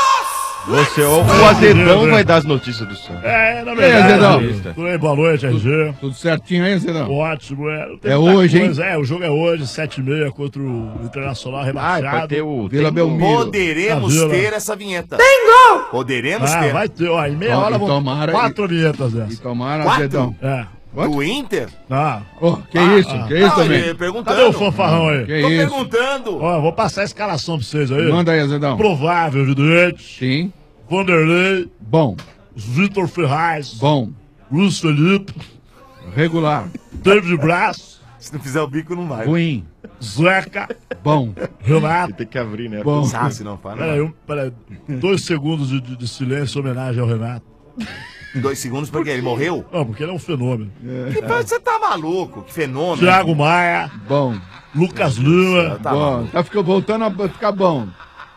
Você, o, o Azedão vai dar as notícias do Santos. É, na E aí, verdade. Azedão? Tudo bem, boa noite, R G. Tudo certinho aí, Zedão? Ótimo, é. Não tem É muita hoje, hein? coisa. É, o jogo é hoje, sete e meia contra o Internacional rebaixado. Ah, vai ter o... Vila tem- Belmiro. Poderemos A Vila. ter essa vinheta. Tem gol! Poderemos Ah, ter. vai ter, ó, em meia Ó, hora e vão tomara- quatro vinhetas E dessas. tomara, Quatro? Zedão. É. Do Inter? Ah, Ô, que Ah, isso? ah. Que isso Não, também? ele perguntando. cadê o fanfarrão aí? Que Tô isso? perguntando. Ó, eu vou passar a escalação pra vocês aí. Manda aí, Zedão. Provável, evidente. Sim. Vanderlei, Bom, Vitor Ferraz, bom, Luiz Felipe, regular, David Braz, Se não fizer o bico, não vai. ruim, Zeca, bom, Renato. Tem que abrir, né? bom. Ah, se não fala. Peraí, um, peraí, dois segundos de, de- de silêncio em homenagem ao Renato. Dois segundos porque ele morreu? Não, porque ele é um fenômeno. Que Você tá maluco? Que fenômeno. Thiago Maia, Bom, Lucas Lima, Tá bom. maluco. Tá ficando, voltando a ficar bom.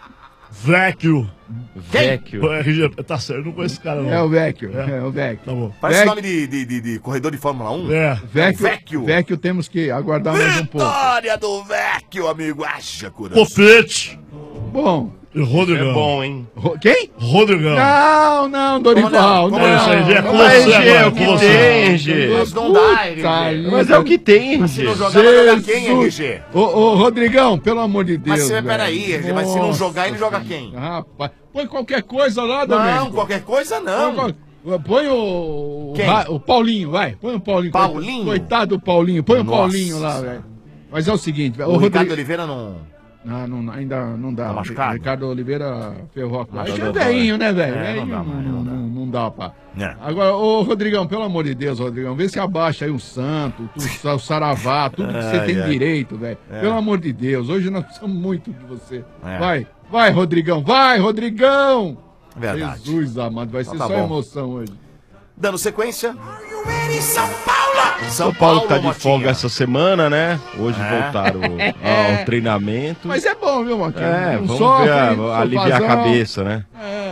Vecchio. Vecchio. Pô, R G, tá certo, eu não conheço esse cara não. É o Vecchio, É. é o Vecchio. Tá bom. Parece Vec- nome de, de, de, de corredor de Fórmula um. É. Vecchio, Vecchio. Vecchio temos que aguardar mais um pouco. Vitória do Vecchio, amigo. Acha, cura. Copete Bom, e Rodrigão. É bom, hein? Ro- quem? Rodrigão. Não, não, Dorival, não. Como não? Isso aí, é com Mas, você G, é agora, o com que você. tem, G. Mas não dá, R G. Puta Mas é o que tem, Se não G. jogar, vai jogar quem, R Jesus. G? Ô, ô, Rodrigão, pelo amor de Deus. Mas você, velho. peraí, R G, mas se não Nossa jogar, ele joga quem? Rapaz, põe qualquer coisa lá, Não, Domênico. qualquer coisa não. Põe, põe o, Quem? Ra- o Paulinho, vai. Põe o Paulinho. Paulinho? Coitado do Paulinho. Põe Nossa. o Paulinho lá, velho. Mas é o seguinte, velho. O, O Ricardo Rodrigo... Oliveira não... Não, não, ainda não dá. Tá machucado? Ricardo Oliveira ferrou a coisa. Aí Aí já é velhinho, né, velho? É, Velhinho não dá mais, não, não dá. não, não dá, pá. É. Agora, ô Rodrigão, pelo amor de Deus, Rodrigão, vê se abaixa aí o Santo, o, o Saravá, tudo que você Ai, tem ai. direito, velho. É. Pelo amor de Deus, hoje nós precisamos muito de você. É. Vai, vai, Rodrigão, vai, Rodrigão! Verdade. Jesus amado, vai ser Então tá só bom. emoção hoje. Dando sequência. São Paulo! São Paulo tá de Motinha. folga essa semana, né? Hoje É. voltaram ao treinamento. Mas é bom, viu, Marquinhos? É, Não vamos sofre, ver, a- aliviar a sofazão. cabeça, né?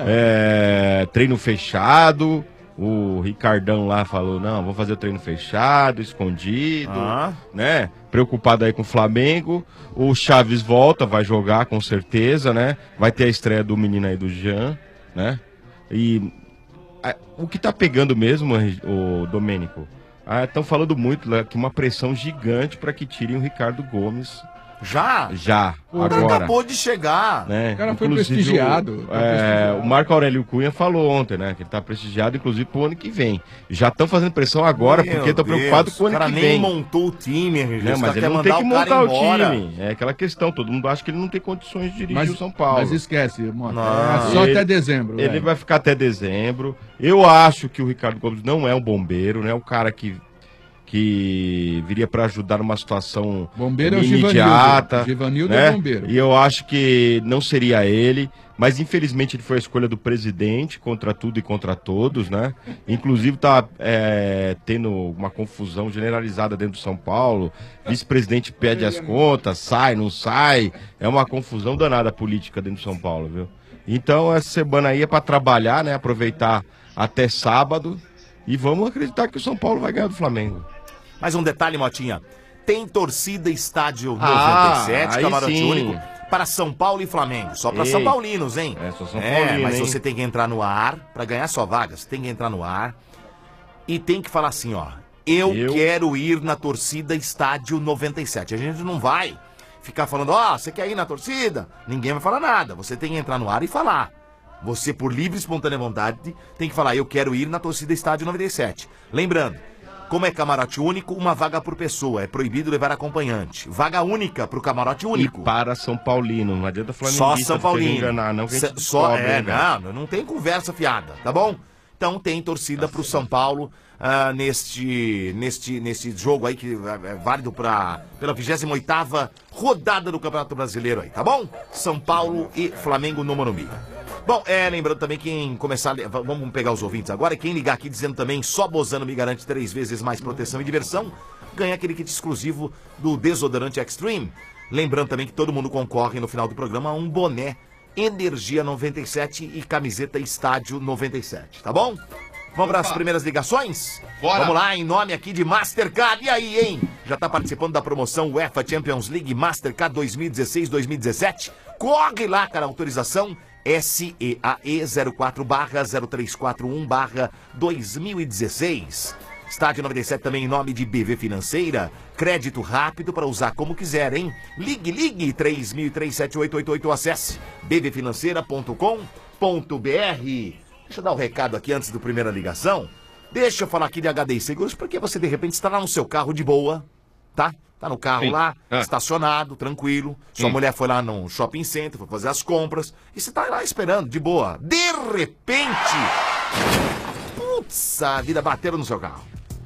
É, treino fechado. O Ricardão lá falou, não, vamos fazer o treino fechado, escondido, Ah. né? Preocupado aí com o Flamengo. O Chaves volta, vai jogar com certeza, né? Vai ter a estreia do menino aí do Jean, né? E a- o que tá pegando mesmo, o Domênico, estão falando muito né, que uma pressão gigante para que tirem o Ricardo Gomes. Já? Já, O cara agora. acabou de chegar. Né? O cara foi Inclusive, prestigiado, O, tá é, prestigiado. o Marco Aurélio Cunha falou ontem, né? Que ele tá prestigiado, inclusive, pro ano que vem. Já estão fazendo pressão agora, Meu porque estão Deus, preocupados com o O ano cara que nem vem. montou o time, R G. Né? Os Mas caras ele querem não tem que mandar montar o o cara embora. time. É aquela questão, todo mundo acha que ele não tem condições de dirigir Mas, o São Paulo. mas esquece, Mota, Não. é só Ele- até dezembro. Ele velho. vai ficar até dezembro. Eu acho que o Ricardo Gomes não é um bombeiro, né? O cara que que viria para ajudar numa situação Bombeiro é o imediata. Givanildo. Givanildo né? é bombeiro. E eu acho que não seria ele, mas infelizmente ele foi a escolha do presidente contra tudo e contra todos, né? Inclusive tá é, tendo uma confusão generalizada dentro de São Paulo. Vice-presidente pede as contas, sai, não sai. É uma confusão danada política dentro de São Paulo, viu? Então essa semana aí é para trabalhar, né? Aproveitar até sábado e vamos acreditar que o São Paulo vai ganhar do Flamengo. Mais um detalhe, Motinha. Tem torcida estádio Ah, noventa e sete, aí camarote sim. único, para São Paulo e Flamengo. Só para Ei. São Paulinos, hein? É, só São É, Paulino, mas hein? você tem que entrar no ar para ganhar sua vaga. Você tem que entrar no ar e tem que falar assim, ó. Eu, Eu? quero ir na torcida estádio noventa e sete. A gente não vai ficar falando, ó, você quer ir na torcida? Ninguém vai falar nada. Você tem que entrar no ar e falar. Você, por livre e espontânea vontade, tem que falar, eu quero ir na torcida estádio noventa e sete. Lembrando, como é camarote único, uma vaga por pessoa. É proibido levar acompanhante. Vaga única pro camarote único. E para São Paulino, não adianta Só flamenguista São Paulino. enganar, não, que a Cê- gente só descobre, é, hein, velho? não, não tem conversa fiada, tá bom? Então tem torcida pro São Paulo ah, neste, neste, neste jogo aí que é, é válido pra, pela vigésima oitava rodada do Campeonato Brasileiro aí, tá bom? São Paulo e Flamengo no Morumbi. Bom, é, lembrando também quem começar, v- vamos pegar os ouvintes agora, e quem ligar aqui dizendo também, só Bozano me garante três vezes mais proteção e diversão, ganha aquele kit exclusivo do desodorante Extreme. Lembrando também que todo mundo concorre no final do programa a um boné Energia noventa e sete e camiseta Estádio noventa e sete, tá bom? Vamos para as primeiras ligações? Bora. Vamos lá, em nome aqui de Mastercard. E aí, hein? Já tá participando da promoção UEFA Champions League Mastercard dois mil e dezesseis dois mil e dezessete? Corre lá, cara, autorização S E A E zero quatro barra zero três quatro um barra dois mil e dezesseis. Estádio noventa e sete também em nome de B V Financeira. Crédito rápido para usar como quiser, hein? Ligue, ligue, três mil e três sete oito oito oito, acesse b v financeira ponto com ponto b r. Deixa eu dar um recado aqui antes da primeira ligação. Deixa eu falar aqui de H D I Seguros, porque você de repente está lá no seu carro de boa, tá? Tá no carro Sim. lá, Ah. estacionado, tranquilo. Sua Hum. mulher foi lá no shopping center, foi fazer as compras. E você tá lá esperando, de boa. De repente... Putz, a vida bateram no seu carro.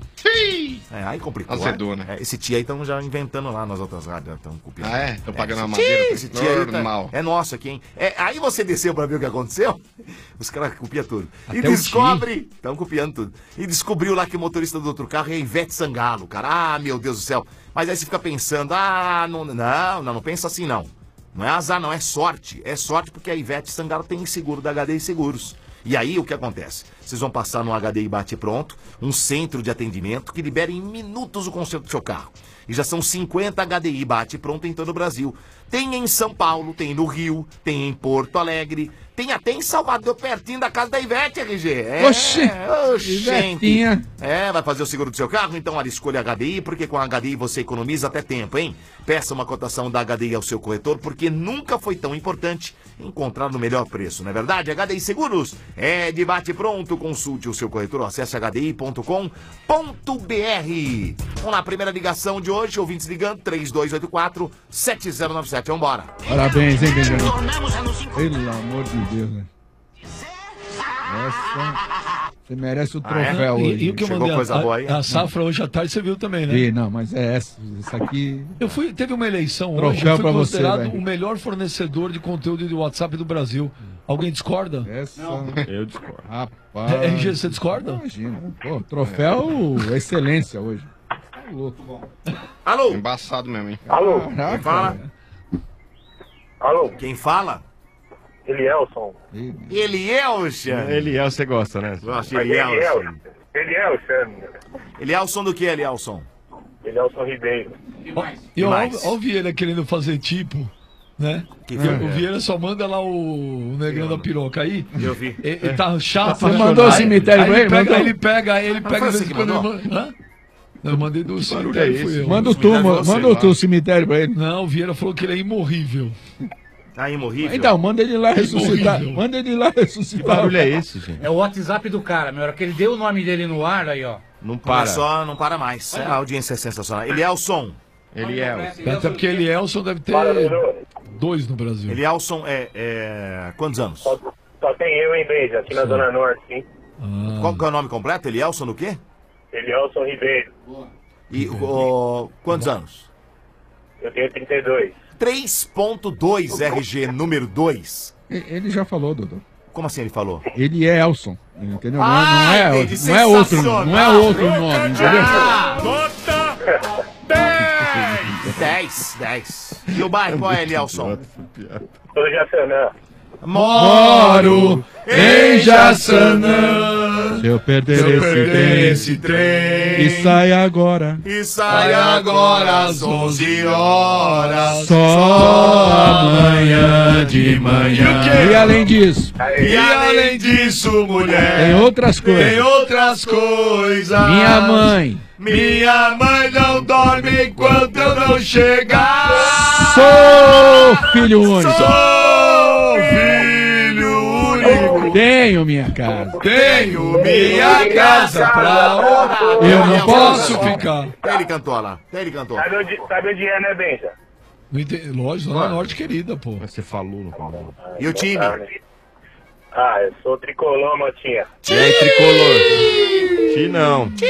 É, aí complicou. Azedou, né? É, esse tia aí estão já inventando lá nas outras rádios, estão copiando. Ah, é? Tão pagando esse a madeira? Tia, esse tia aí tá- Normal. é nosso aqui, hein? É, aí você desceu pra ver o que aconteceu, os caras copiam tudo. Até e o descobre, estão copiando tudo. E descobriu lá que o motorista do outro carro é Ivete Sangalo, cara. Ah, meu Deus do céu. Mas aí você fica pensando, ah, não, não, não, não pensa assim não. Não é azar, não, é sorte. É sorte porque a Ivete Sangalo tem seguro da H D I Seguros. E aí o que acontece? Vocês vão passar no H D I Bate Pronto, um centro de atendimento que libera em minutos o conserto do seu carro. E já são cinquenta H D I Bate Pronto em todo o Brasil. Tem em São Paulo, tem no Rio, tem em Porto Alegre, tem até em Salvador, pertinho da casa da Ivete, R G. É, Oxi, oxente. Ivetinha. É, vai fazer o seguro do seu carro? Então, olha, escolha H D I, porque com a H D I você economiza até tempo, hein? Peça uma cotação da H D I ao seu corretor, porque nunca foi tão importante encontrar no melhor preço, não é verdade? H D I Seguros é de bate pronto. Consulte o seu corretor, acesse h d i ponto com ponto b r. Vamos lá, primeira ligação de hoje, ouvintes ligando, três dois oito quatro sete zero nove sete. Vambora. Parabéns, hein, Benjamin? Pelo amor de Deus, né? Essa... Você merece o Ah, é? troféu E- hoje. e o que eu Chegou mandei, coisa a- boa aí? A safra hoje à tarde você viu também, né? Ih, não, mas é essa. Isso aqui... Eu fui, teve uma eleição Troféu hoje, eu fui pra você, considerado velho. o melhor fornecedor de conteúdo de WhatsApp do Brasil. Alguém discorda? Essa... Eu discordo. Rapaz... É, R G, você discorda? Imagina. Pô, troféu excelência hoje. Tá louco. Alô? Embaçado mesmo, hein? Alô? Caraca, Quem fala? velho. Alô? Quem fala? Elielson. Elielson. Eliel, você gosta, né? Gosto de Elielson. Elielson. Elielson do que, Elielson? Elielson Ribeiro. E ó, mais? ó o Vieira querendo fazer tipo, né? Que Porque foi? o Vieira só manda lá o, o negrão da piroca aí. Eu vi. E, e tá chato. Você né? mandou o Aí- cemitério aí pra ele? Pega, Mandou? aí ele pega, aí ele Mas pega. foi de você vez em que quando mandou? ele manda- Hã? Não, eu mandei do barulho cemitério, é fui esse? eu. Manda o cemitério túmulo, é você, manda o lá. teu cemitério pra ele. Não, o Vieira falou que ele é imorrível. Ah, imorrível. Então, manda ele lá ressuscitar. horrível. Manda ele lá Que ressuscitar. barulho é esse, gente? É o WhatsApp do cara, meu. Hora que ele deu o nome dele no ar, aí, ó. Não Para. para. Só não para mais. A audiência é sensacional. Elielson. Eliel. Até porque Elielson deve ter dois no Brasil. Elielson é, é... Quantos anos? Só, só tem eu em vez, aqui na Zona Norte, sim. Ah. Qual que é o nome completo? Elielson do quê? Elielson Ribeiro. E o, quantos anos? Eu tenho trinta e dois. três ponto dois R G número dois. E- Ele já falou, Dodô. Como assim ele falou? Ele é Elson, entendeu? Não, Ah, não é, entendi. não é outro, não é Sensacional. outro nome, entendeu? dez, dez. E o bairro, qual é, Elielson? Sou do Jaçanã. Moro em Jaçanã. Se eu perder, Se eu esse, perder trem, esse trem. e sai agora, E sai agora às onze horas. só amanhã de manhã. E além disso, E além disso, mulher, tem outras coisas. tem outras coisas. Minha mãe, Minha mãe não dorme enquanto eu não chegar. sou filho único. Sou filho único. Tenho minha casa. Tenho minha casa pra honrar. Eu não posso ficar. Ele cantou lá. Ele cantou. Sabe onde, sabe onde é, né, Benja? Não entendi. Lógico, lá na Norte Querida, pô. Você falou no canal. E o time? Ah, eu sou tricolor, Motinha. E aí, tricolor? Ti não. Ti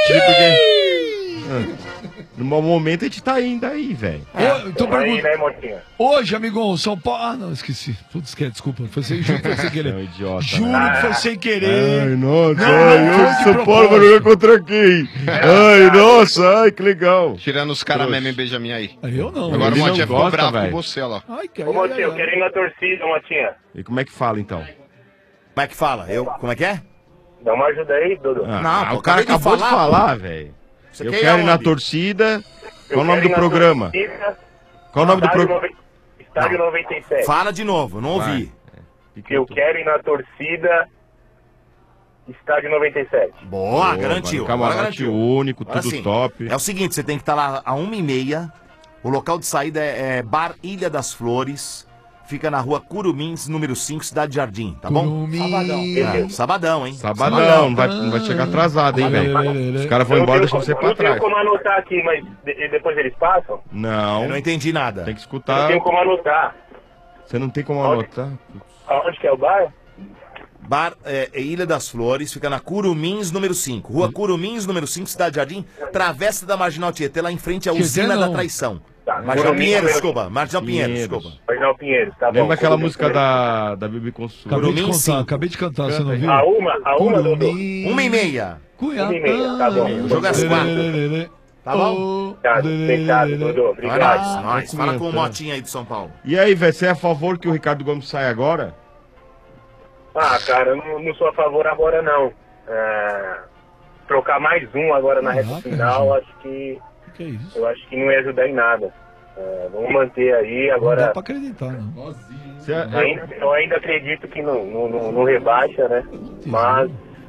porque... Ah, no mau momento a gente tá indo aí, velho. Ô, então Aí, pergunta. né, Motinha? Hoje, amigão, São Paulo. Ah, não, esqueci. Putz, esquece, desculpa. Foi sem, juro que foi sem querer. É um idiota. Juro né? que foi sem querer. Ai, nossa, Não, ai, não foi hoje de São Paulo vai jogar contra quem? Ai, nossa, ai, que legal. Tirando os caras mesmo em Benjamin aí. Eu não. Agora Ele o Motinha não ficou gosta, bravo velho. com você, ó lá. Ai, que Ô, Motinha, eu quero ir na torcida, Motinha. E como é que fala, então? Como é que fala? Eu, como é que é? Dá uma ajuda aí, Dudu. Ah, Não, pô, o cara acabei de acabou de falar, falar, velho. Você Eu quer ir quero ir na aonde? torcida. Eu Qual o nome quero do ir na programa? torcida, Qual o nome do Estádio programa? nove- Estádio noventa e sete. Fala de novo, não ouvi. Eu quero ir na torcida Estádio noventa e sete. Boa, Boa, garantiu. mano, Agora camarote garantiu. único, Agora tudo sim. top. É o seguinte, você tem que estar lá a uma e meia. O local de saída é, é Bar Ilha das Flores. Fica na rua Curumins, número cinco, Cidade Jardim, tá bom? Curumins. É, sabadão, hein? Sabadão, não vai, não vai chegar atrasado, hein, velho? Os caras vão Eu embora, não deixam tenho você como- pra Não tenho trás. como anotar aqui, mas de- depois eles passam? Não. Eu não entendi nada. Tem que Eu escutar. não tenho como anotar. Você não tem como anotar? Aonde que é o bar? Bar é, é Ilha das Flores, fica na Curumins, número cinco. Rua Curumins, número cinco, Cidade Jardim. Travessa da Marginal Tietê, lá em frente à Tietê usina não. da Traição. Tá, Marginal Curumins, Pinheiros, número- desculpa. Marginal Pinheiros, Pinheiros. desculpa. Marginal Pinheiros, tá bom. Lembra aquela Curumins. música da, da Bibi Consul? Acabei de Curumins, cantar, sim. acabei de cantar, você não Canta viu? A uma, a uma, Dudu. Curumins. Uma e meia. Cuiabá. Uma e meia, tá bom. O jogo é às quatro. Tá bom? Tá, fechado, Dudu. Vai Obrigado. nós, nós. tô Fala com o comentando. Motinha aí de São Paulo. E aí, velho, você é a favor que o Ricardo Gomes saia agora? Ah, cara, eu não, não sou a favor agora, não. É, trocar mais um agora na reta Caraca, final, gente. acho que Que é isso? eu acho que não ia ajudar em nada. É, vamos manter aí, Não dá agora pra acreditar, não. Você é- ainda, eu ainda acredito que não, não, não, não rebaixa, né? Mas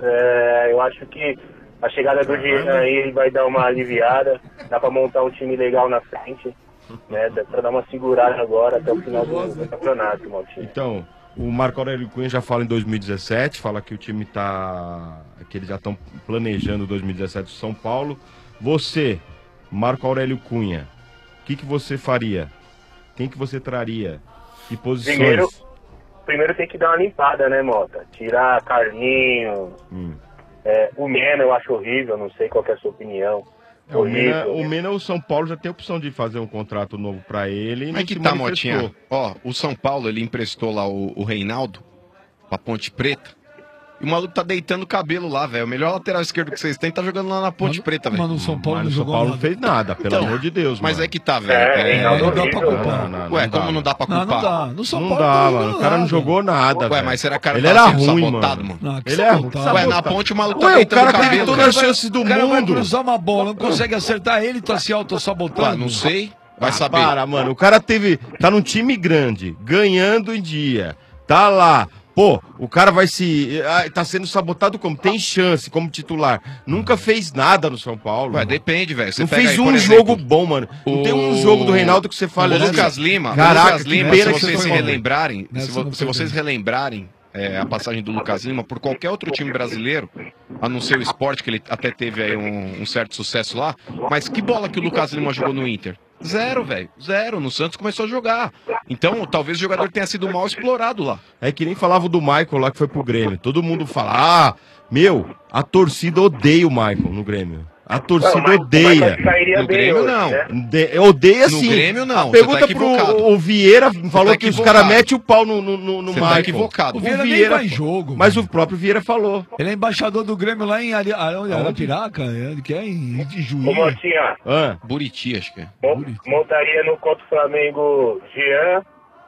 é, eu acho que a chegada do Jean aí vai dar uma aliviada, dá pra montar um time legal na frente, né? Dá pra dar uma segurada agora até o final do, do campeonato, Maltinho. Então, o Marco Aurélio Cunha já fala em dois mil e dezessete, fala que o time tá. que eles já estão planejando dois mil e dezessete São Paulo. Você, Marco Aurélio Cunha, o que, que você faria? Quem que você traria? Que posições? Primeiro, primeiro tem que dar uma limpada, né, Mota? Tirar Carlinhos, Hum. é, o Mena eu acho horrível, não sei qual que é a sua opinião. É, o, Mena, horrível. o Mena, o São Paulo já tem a opção de fazer um contrato novo pra ele. E Como não é que se tá, manifestou. Motinha? Ó, o São Paulo, ele emprestou lá o, o Reinaldo pra Ponte Preta. E o maluco tá deitando o cabelo lá, velho. O melhor lateral esquerdo que vocês têm tá jogando lá na Ponte Preta, velho. Mas no São Paulo Mas não o São jogou Paulo nada. não fez nada, pelo Então, amor de Deus, Mas mano. é que tá, velho. É, É, Reinaldo Não dá pra horrível. culpar. Não, não, Ué, não como dá, não dá pra Não, culpar? não dá. No São Não Paulo dá, não mano. jogou O cara não nada. jogou nada, Ué, velho. mas será que o cara Ele tá era sendo ruim, sabotado, mano. mano? Ah, que Ele é ruim. sabotado. Ué, na ponte o maluco tá Ué, o deitando cara o teve cabelo. todas velho. as chances do O cara vai mundo. cruzar uma bola, não consegue acertar ele, tá se autossabotando. Ué, não sei. Vai Ah, saber. Para, mano. O cara teve. Tá num time grande, ganhando em dia. Tá lá. Pô, o cara vai se. ah, Tá sendo sabotado como? Tem chance como titular. Nunca fez nada no São Paulo. Ué, depende, velho. Você Não pega fez aí, um por exemplo, jogo bom, mano. Não tem um jogo do Reinaldo que você fala. O assim, Lucas Lima, Caraca, o Lucas que Lima, pena se que vocês você se foi relembrarem, Nessa se, vo- não se foi vocês bem. relembrarem é, a passagem do Lucas Lima por qualquer outro time brasileiro, a não ser o Sport, que ele até teve aí um, um certo sucesso lá, mas que bola que o Lucas Lima jogou no Inter? Zero, velho. Zero. No Santos começou a jogar. Então, talvez o jogador tenha sido mal explorado lá. É que nem falava do Michael lá que foi pro Grêmio. Todo mundo fala, ah, meu, a torcida odeia o Michael no Grêmio. A torcida Não, mas- odeia. mas cairia No bem Grêmio, hoje, não. né? De- odeia No sim. Grêmio, não. A Você pergunta tá pro equivocado. o Vieira, falou tá que os equivocado. caras metem o pau no, no, no, no Você tá Michael. equivocado. O Vieira nem vai em jogo. Mas o próprio Vieira falou. Ele é embaixador do Grêmio lá em Ari- Ari- Arapiraca, é, que é em, em Juiz. Ô, Motinha, Ah. Buriti, acho que é. mon- montaria no contra o Flamengo Jean.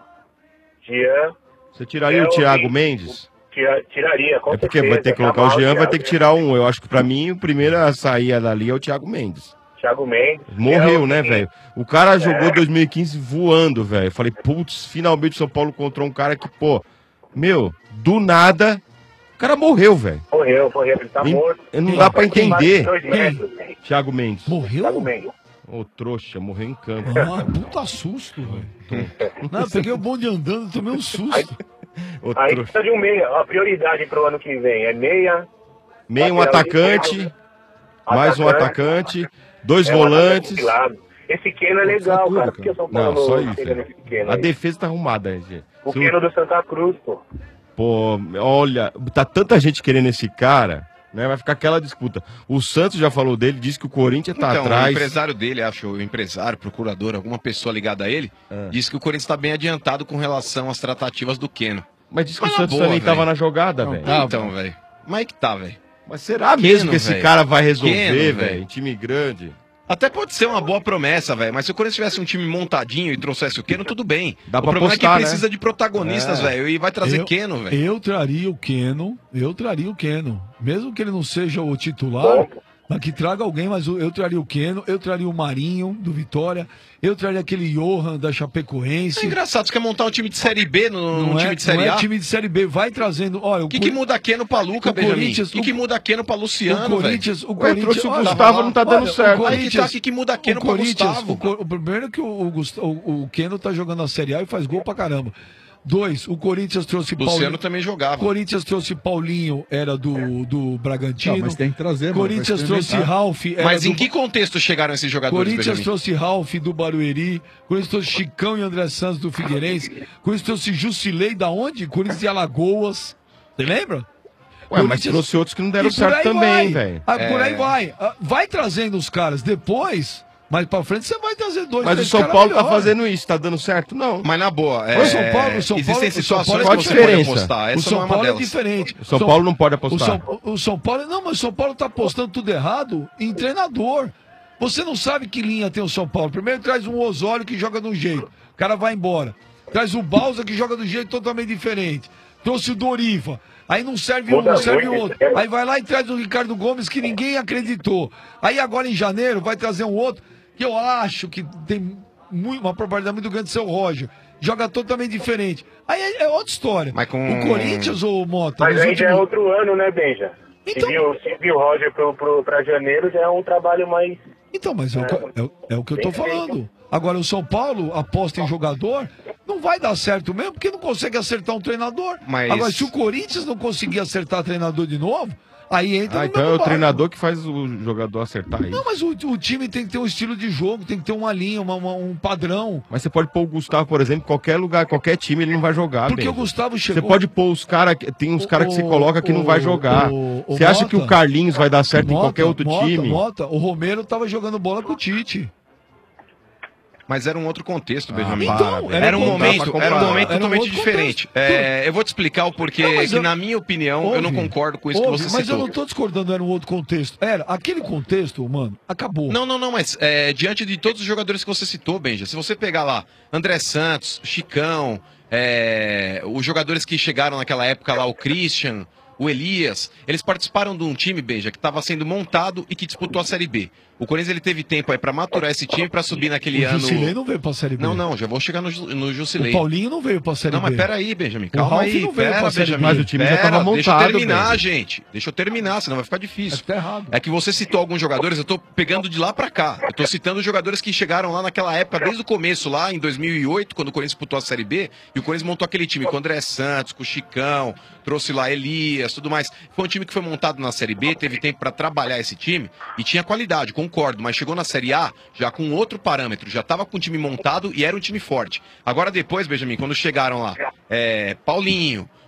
Jean. Você tiraria o Jean, Thiago Mendes? Tira- tiraria, com É porque certeza. vai ter que Tá colocar o mal, Jean, vai Thiago. ter que tirar um. Eu acho que pra mim o primeiro a sair dali é o Thiago Mendes. Thiago Mendes. Morreu, Jean, né, sim. velho? O cara É. jogou dois mil e quinze voando, velho. Eu falei, putz, finalmente o São Paulo encontrou um cara que, pô, meu, do nada, o cara morreu, velho. Morreu, morreu, ele tá Em- morto. Não dá pra Tem mais de entender. dois metros. Thiago Mendes. Morreu? Thiago Mendes. Ô, trouxa, morreu em campo. Ah, puta susto, velho. Não, eu peguei o bonde andando, tomei um susto. Ô, Aí trouxa. precisa de um meia. A prioridade pro ano que vem é meia. Meio um lateral atacante, esquerdo, mais um atacante, dois é, um volantes. atacante de lado. Esse Keno é legal, cara. Por que o São Paulo Não, só não isso. chega nesse Keno A aí? defesa tá arrumada, gente. O Se Keno do Santa Cruz, pô. Pô, olha, tá tanta gente querendo esse cara, né? Vai ficar aquela disputa. O Santos já falou dele, disse que o Corinthians tá Então, o atrás. empresário dele, acho, o empresário, procurador, alguma pessoa ligada a ele, É. disse que o Corinthians está bem adiantado com relação às tratativas do Keno. Mas disse que Mas o na Santos boa, também velho. tava na jogada, Não velho. tava. Então, velho. Mas é que tá, velho. Mas será Keno, mesmo que esse velho. cara vai resolver, Keno, velho? Em time grande. Até pode ser uma boa promessa, velho. Mas se o Corinthians tivesse um time montadinho e trouxesse o Keno, tudo bem. Dá o pra problema apostar, é que né? precisa de protagonistas, É. velho. E vai trazer Eu- Keno, velho. Eu traria o Keno, eu traria o Keno. Mesmo que ele não seja o titular, mas que traga alguém, mas eu eu traria o Keno, eu traria o Marinho, do Vitória, eu traria aquele Johan da Chapecoense. É engraçado, você quer montar um time de Série B no, num Não time é, de Série não A? é time de Série B, vai trazendo. Olha, O que, que muda Keno pra Luca, o Benjamin? Corinthians- O que, que muda Keno pra Luciano, o Corinthians, velho? o Corinthians, o olha, Gustavo não tá dando olha, certo. O Aí que tá, Corinthians, o que, que muda Keno o pra Corinthians, Gustavo? o, Cor- o primeiro que o, o, Gust- o, o Keno tá jogando a Série A e faz gol pra caramba. Dois, o Corinthians trouxe Luciano também jogava. O Corinthians trouxe Paulinho, era do, do Bragantino. Não, mas tem que trazer, mano, Corinthians vai trouxe experimentar. Ralf. era Mas em do- que contexto chegaram esses jogadores, Corinthians Benjamin? trouxe Ralf do Barueri, Corinthians trouxe Chicão e André Santos do Figueirense, Corinthians trouxe Jusilei da onde? Corinthians de Alagoas. Você lembra? Ué, mas trouxe outros que não deram E por certo aí também, vai. velho. Ah, Por É. aí vai. Ah, Vai trazendo os caras depois, mais pra frente você vai trazer dois, Mas o três São caras Paulo tá melhor. fazendo isso, tá dando certo? Não. Mas na boa, é... O São Paulo, o São Paulo, existem o São situações Paulo que é você pode diferença. apostar. O Essa São não é uma Paulo é delas. diferente. O São Paulo não pode apostar. O São, o São Paulo, não, mas o São Paulo tá apostando tudo errado em treinador. Você não sabe que linha tem o São Paulo. Primeiro traz um Osório que joga de um jeito, o cara vai embora. Traz o Balsa que joga de um jeito totalmente diferente. Trouxe o Doriva. Aí não serve um, Muda não serve o muito, outro. é. Aí vai lá e traz o Ricardo Gomes que ninguém acreditou. Aí agora em janeiro vai trazer um outro que eu acho que tem muito, uma probabilidade muito grande de ser o Roger. Joga totalmente diferente. Aí é, é outra história. Mas com... O Corinthians ou o Mota? Mas nos aí já é últimos- outro ano, né, Benja? Então- Se viu, se viu o Roger pro, pro, pra janeiro, já é um trabalho mais... Então, mas é, o que- é o- é o que eu tô falando. Agora, o São Paulo aposta em jogador, não vai dar certo mesmo, porque não consegue acertar um treinador. Mas- Agora, se o Corinthians não conseguir acertar treinador de novo, aí entra Ah, no então é mesmo o barco. treinador que faz o jogador acertar isso. Não, mas o, o time tem que ter um estilo de jogo, tem que ter uma linha, uma- uma- um padrão. Mas você pode pôr o Gustavo, por exemplo, em qualquer lugar, qualquer time, ele não vai jogar. Porque Benja. o Gustavo Você chegou... pode pôr os caras, tem uns caras que você o- coloca que não o- vai jogar. o- o Você acha Mota- que o Carlinhos vai dar certo em Mota, qualquer outro Mota, time? Mota, o Romero tava jogando bola com o Tite. Mas era um outro contexto, Benjamin. Então, era, era um um momento, contexto, era um momento era um totalmente outro diferente. contexto. É, eu vou te explicar o porquê, Não, mas que eu- na minha opinião eu não Ouve, concordo com isso ouve, que você mas citou. eu não tô discordando, era um outro contexto. Era, aquele contexto, mano, acabou. Não, não, não, mas é, diante de todos os jogadores que você citou, Benja, se você pegar lá André Santos, Chicão, é, os jogadores que chegaram naquela época lá, o Christian, o Elias, eles participaram de um time, Benja, que estava sendo montado e que disputou a Série B. O Corinthians ele teve tempo aí pra maturar esse time pra subir naquele O ano. Jusilei não veio pra Série B. Não, não, já vou chegar no, Ju- no Jusilei. O Paulinho não veio pra Série Não, B. mas peraí, Benjamin, O calma Ralf aí. não veio Pera, pra Série B. Benjamin, Mas o time já pera, tava deixa eu montado, terminar, Benja. gente. Deixa eu terminar, senão vai ficar difícil. Tá errado. É que você citou alguns jogadores, eu tô pegando de lá pra cá. Eu tô citando os jogadores que chegaram lá naquela época, desde o começo, lá em dois mil e oito, quando o Corinthians disputou a Série B, e o Corinthians montou aquele time com o André Santos, com o Chicão, trouxe lá Elias, tudo mais. Foi um time que foi montado na Série B, teve tempo pra trabalhar esse time, e tinha qualidade, concordo, mas chegou na Série A já com outro parâmetro, já tava com o time montado e era um time forte. Agora depois, Benjamin, quando chegaram lá, é, Paulinho,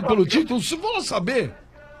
brigando pelo título, se for lá saber.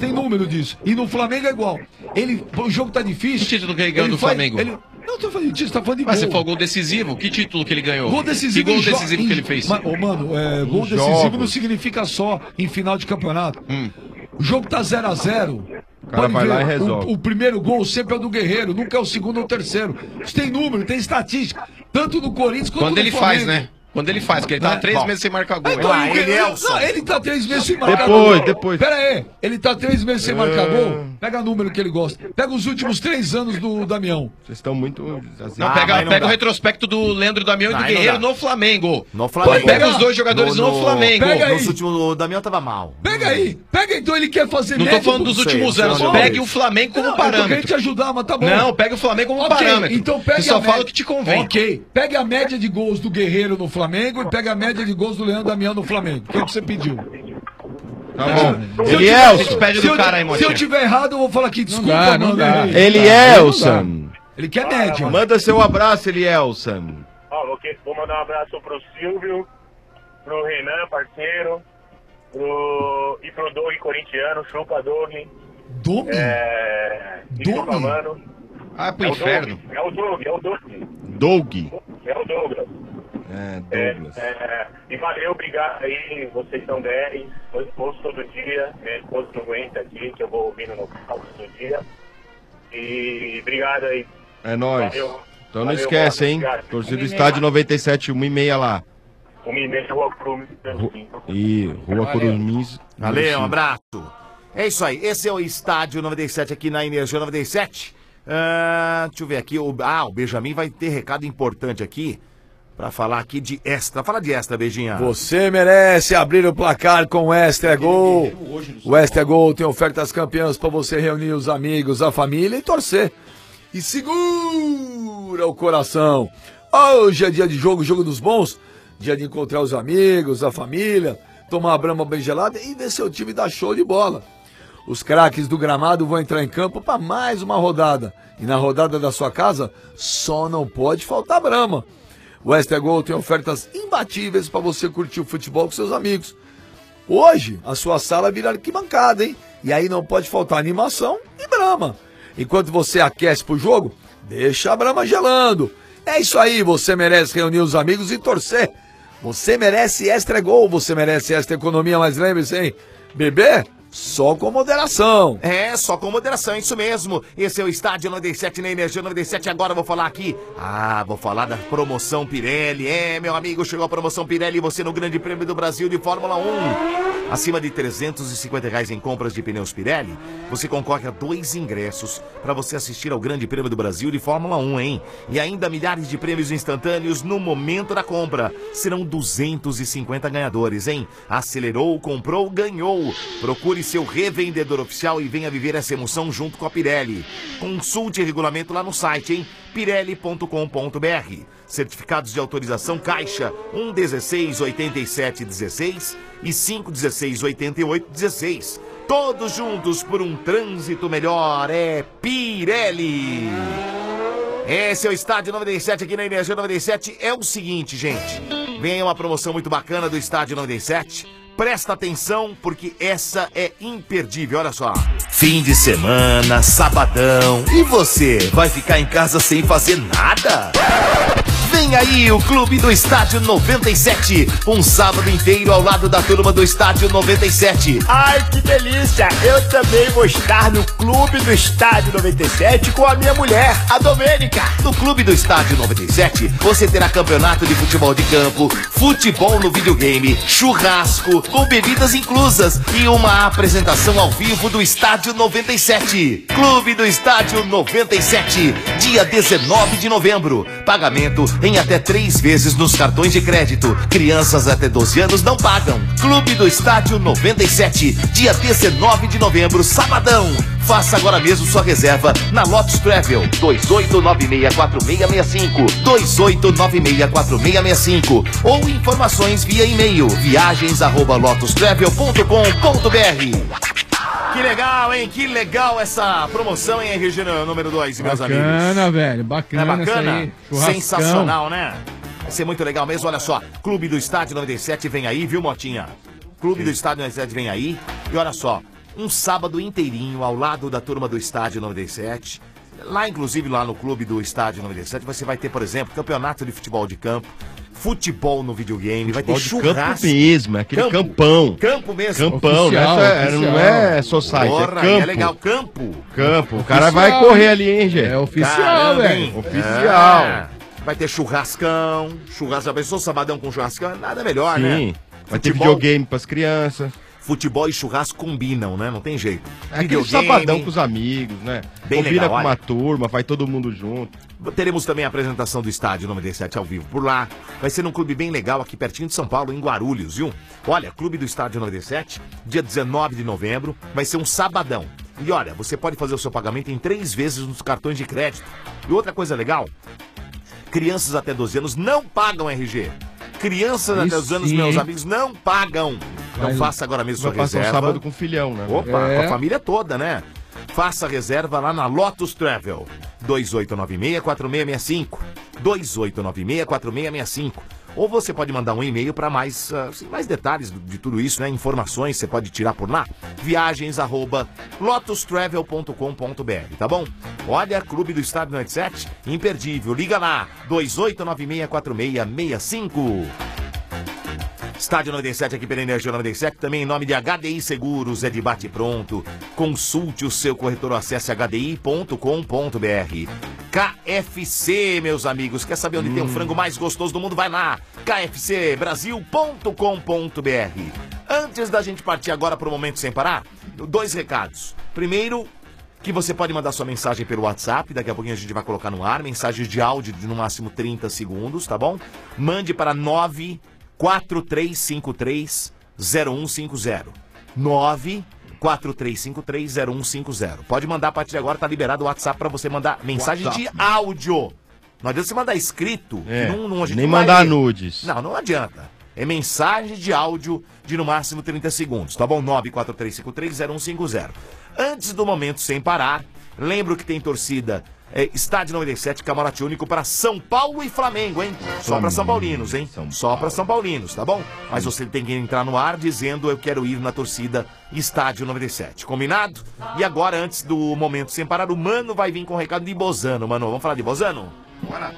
tem número disso. E no Flamengo é igual. Ele, o jogo tá difícil. Que título que ele ganhou do faz- Flamengo? Ele, não tô falando de título, tá falando de Mas gol. você falou gol decisivo. Que título que ele ganhou? Gol decisivo, Que gol em jo- decisivo em- que ele fez? Ma- Ô, mano, é, gol Em decisivo jogos. não significa só em final de campeonato. Hum. O jogo tá zero a zero. O cara vai lá e resolve. O, o primeiro gol sempre é o do Guerreiro, nunca é o segundo ou o terceiro. Isso tem número, tem estatística. Tanto no Corinthians quanto Quando no ele Flamengo. faz, né? Quando ele faz, porque ele tá É, três bom. meses sem marcar gol. Então, hein? ele, não, ele tá três meses sem marcar Depois, gol. depois. Pera aí, ele tá três meses sem marcar É. gol. Pega o número que ele gosta. Pega os últimos três anos do Damião. Vocês estão muito... Não, Ah, pega, mas não pega dá. o retrospecto do Leandro Damião e do Aí não Guerreiro dá. no Flamengo. No Flamengo. Pega os dois jogadores no, Flamengo. Pega aí. Nos últimos, o Damião tava mal. Pega aí. Pega então, ele quer fazer Não tô média, falando dos não sei, últimos sei anos. lá, Pegue não. o Flamengo como Não, eu tô querendo parâmetro. te ajudar, mas tá bom. Não, pega o Flamengo como Ok, parâmetro. então pega Você só a fala média- o que te convém. Ok, pega a média de gols do Guerreiro no Flamengo e pega a média de gols do Leandro Damião no Flamengo. O que você pediu? Tá bom. Se eu Elielson. tiver- Pede se do eu- cara aí, Se Motinha. eu tiver errado, eu vou falar aqui, desculpa, dá, não mano. dá. Ele- Elielson. Ele quer média. Manda seu abraço, Elielson. Ó, vou, que- vou mandar um abraço pro Silvio, pro Renan, parceiro, pro, e pro Doug corintiano, chupa Doug. Doug? É. E Doug? chupa, mano. Ah, pro É o inferno. Doug, é o Doug, é o Doug. Doug. É o Douglas. É, É, Douglas. é, e valeu, obrigado aí, vocês são dez, eu ouço todo dia, minha esposa não aguenta aqui, que eu vou ouvindo no carro todo dia. E obrigado aí. É nóis. Valeu. Então não Valeu, esquece, boa, hein? obrigado. Torcida do Estádio noventa e sete, uma e meia lá. O Mineiro Rua Cruz. E Rua Curumins. Valeu, um abraço. É isso aí, esse é o Estádio noventa e sete aqui na Energia noventa e sete. Ah, deixa eu ver aqui. O, ah, o Benjamin vai ter recado importante aqui pra falar aqui de extra. Fala de extra, Beijinha. Você merece abrir o placar com o Extra Gol. O Extra Gol tem ofertas campeãs para você reunir os amigos, a família e torcer. E segura o coração. Hoje é dia de jogo, jogo dos bons. Dia de encontrar os amigos, a família, tomar uma brama bem gelada e ver seu time dar show de bola. Os craques do gramado vão entrar em campo para mais uma rodada. E na rodada da sua casa, só não pode faltar brama. O Extra Gol tem ofertas imbatíveis para você curtir o futebol com seus amigos. Hoje, a sua sala vira arquibancada, hein? E aí não pode faltar animação e brama. Enquanto você aquece pro jogo, deixa a brama gelando. É isso aí, você merece reunir os amigos e torcer. Você merece Extra Gol, você merece Extra Economia, mas lembre-se, hein? Beber só com moderação. É, só com moderação, isso mesmo. Esse é o Estádio noventa e sete na Energia noventa e sete. Agora eu vou falar aqui. Ah, vou falar da promoção Pirelli. É, meu amigo, chegou a promoção Pirelli e você no Grande Prêmio do Brasil de Fórmula um. Acima de trezentos e cinquenta reais em compras de pneus Pirelli, você concorre a dois ingressos para você assistir ao Grande Prêmio do Brasil de Fórmula um, hein? E ainda milhares de prêmios instantâneos no momento da compra. Serão duzentos e cinquenta ganhadores, hein? Acelerou, comprou, ganhou. Procure seu revendedor oficial e venha viver essa emoção junto com a Pirelli. Consulte o regulamento lá no site, hein? pirelli ponto com ponto br. Certificados de autorização Caixa um dezesseis oitenta e sete dezesseis e cinco dezesseis oitenta e oito dezesseis. Todos juntos por um trânsito melhor. É Pirelli. Esse é o Estádio noventa e sete aqui na Energia noventa e sete. É o seguinte, gente. Vem aí uma promoção muito bacana do Estádio noventa e sete. Presta atenção, porque essa é imperdível, olha só. Fim de semana, sabadão, e você vai ficar em casa sem fazer nada? Vem aí o Clube do Estádio noventa e sete, um sábado inteiro ao lado da turma do Estádio noventa e sete. Ai, que delícia! Eu também vou estar no Clube do Estádio noventa e sete com a minha mulher, a Domênica. No Clube do Estádio noventa e sete, você terá campeonato de futebol de campo, futebol no videogame, churrasco, com bebidas inclusas e uma apresentação ao vivo do Estádio noventa e sete. Clube do Estádio noventa e sete, dia dezenove de novembro. Pagamento em até três vezes nos cartões de crédito. Crianças até doze anos não pagam. Clube do Estádio noventa e sete, dia dezenove de novembro, sabadão. Faça agora mesmo sua reserva na Lotus Travel dois oito nove seis quatro seis seis cinco, dois oito nove seis quatro seis seis cinco ou informações via e-mail viagens arroba lotus travel ponto com ponto br. Que legal, hein? Que legal essa promoção, hein, Regina, número dois, meus amigos. Bacana, velho. Bacana, Não é bacana? Isso aí. Churrascão. Sensacional, né? Vai ser muito legal mesmo, olha só. Clube do Estádio noventa e sete vem aí, viu, Motinha? Clube do Estádio noventa e sete vem aí. E olha só, um sábado inteirinho ao lado da turma do Estádio noventa e sete. Lá, inclusive, lá no Clube do Estádio noventa e sete, você vai ter, por exemplo, campeonato de futebol de campo, futebol no videogame, vai ter Futebol de churrasco. campo mesmo, é aquele campão. Campo mesmo. Campão, Oficial, não é, oficial. não é society, Porra, é campo. é legal, campo. Campo. O Oficial, cara vai correr ali, hein, gente? É oficial, Caramba, velho. hein? Oficial. É. Vai ter churrascão. Churrasco, já pensou sabadão com churrascão? Nada melhor, Sim. né? Vai ter videogame pras crianças. Futebol e churrasco combinam, né? Não tem jeito. É aquele sabadão com os amigos, né? Bem Combina legal, com olha. uma turma, vai todo mundo junto. Teremos também a apresentação do estádio noventa e sete ao vivo por lá. Vai ser num clube bem legal aqui pertinho de São Paulo, em Guarulhos, viu? Olha, clube do estádio noventa e sete, dia dezenove de novembro, vai ser um sabadão. E olha, você pode fazer o seu pagamento em três vezes nos cartões de crédito. E outra coisa legal, crianças até doze anos não pagam R G. Crianças Aí até doze anos, sim, meus hein? amigos, não pagam. Então Vai- faça agora mesmo vai sua passar um reserva. sábado com o filhão, né? Opa, É. com a família toda, né? Faça a reserva lá na Lotus Travel. dois oito nove seis, quatro seis seis cinco. dois oito nove seis, quatro seis seis cinco. Ou você pode mandar um e-mail para mais, ah, assim, mais detalhes de tudo isso, né? Informações você pode tirar por lá. Viagens arroba lotus travel ponto com ponto b r, tá bom? Olha, Clube do Estádio noventa e sete, imperdível. Liga lá, dois oito nove seis, quatro seis seis cinco. Estádio noventa e sete aqui pela Energia noventa e sete, também em nome de H D I Seguros, é de bate pronto. Consulte o seu corretor, acesse h d i ponto com ponto b r. K F C, meus amigos, quer saber onde tem o frango mais gostoso do mundo? Vai lá, k f c brasil ponto com ponto b r. Antes da gente partir agora para o Momento Sem Parar, dois recados. Primeiro, que você pode mandar sua mensagem pelo WhatsApp, daqui a pouquinho a gente vai colocar no ar, mensagens de áudio de no máximo trinta segundos, tá bom? Mande para nove quatro três cinco três zero um cinco zero. nove quatro três cinco três zero um cinco zero. Pode mandar a partir de agora, tá liberado o WhatsApp para você mandar mensagem WhatsApp. de áudio. Não adianta você mandar escrito, É, que não, não, a gente nem não vai mandar ler. nudes. Não, não adianta. É mensagem de áudio de no máximo trinta segundos, tá bom? nove quatro três cinco três zero um cinco zero. Antes do Momento Sem Parar, lembro que tem torcida é, Estádio noventa e sete, camarote único para São Paulo e Flamengo, hein? Só para São Paulinos, hein? Só para São Paulinos, tá bom? Mas você tem que entrar no ar dizendo eu quero ir na torcida Estádio noventa e sete, combinado? E agora, antes do Momento Sem Parar, o Mano vai vir com o recado de Bozano, Mano. Vamos falar de Bozano? Bora.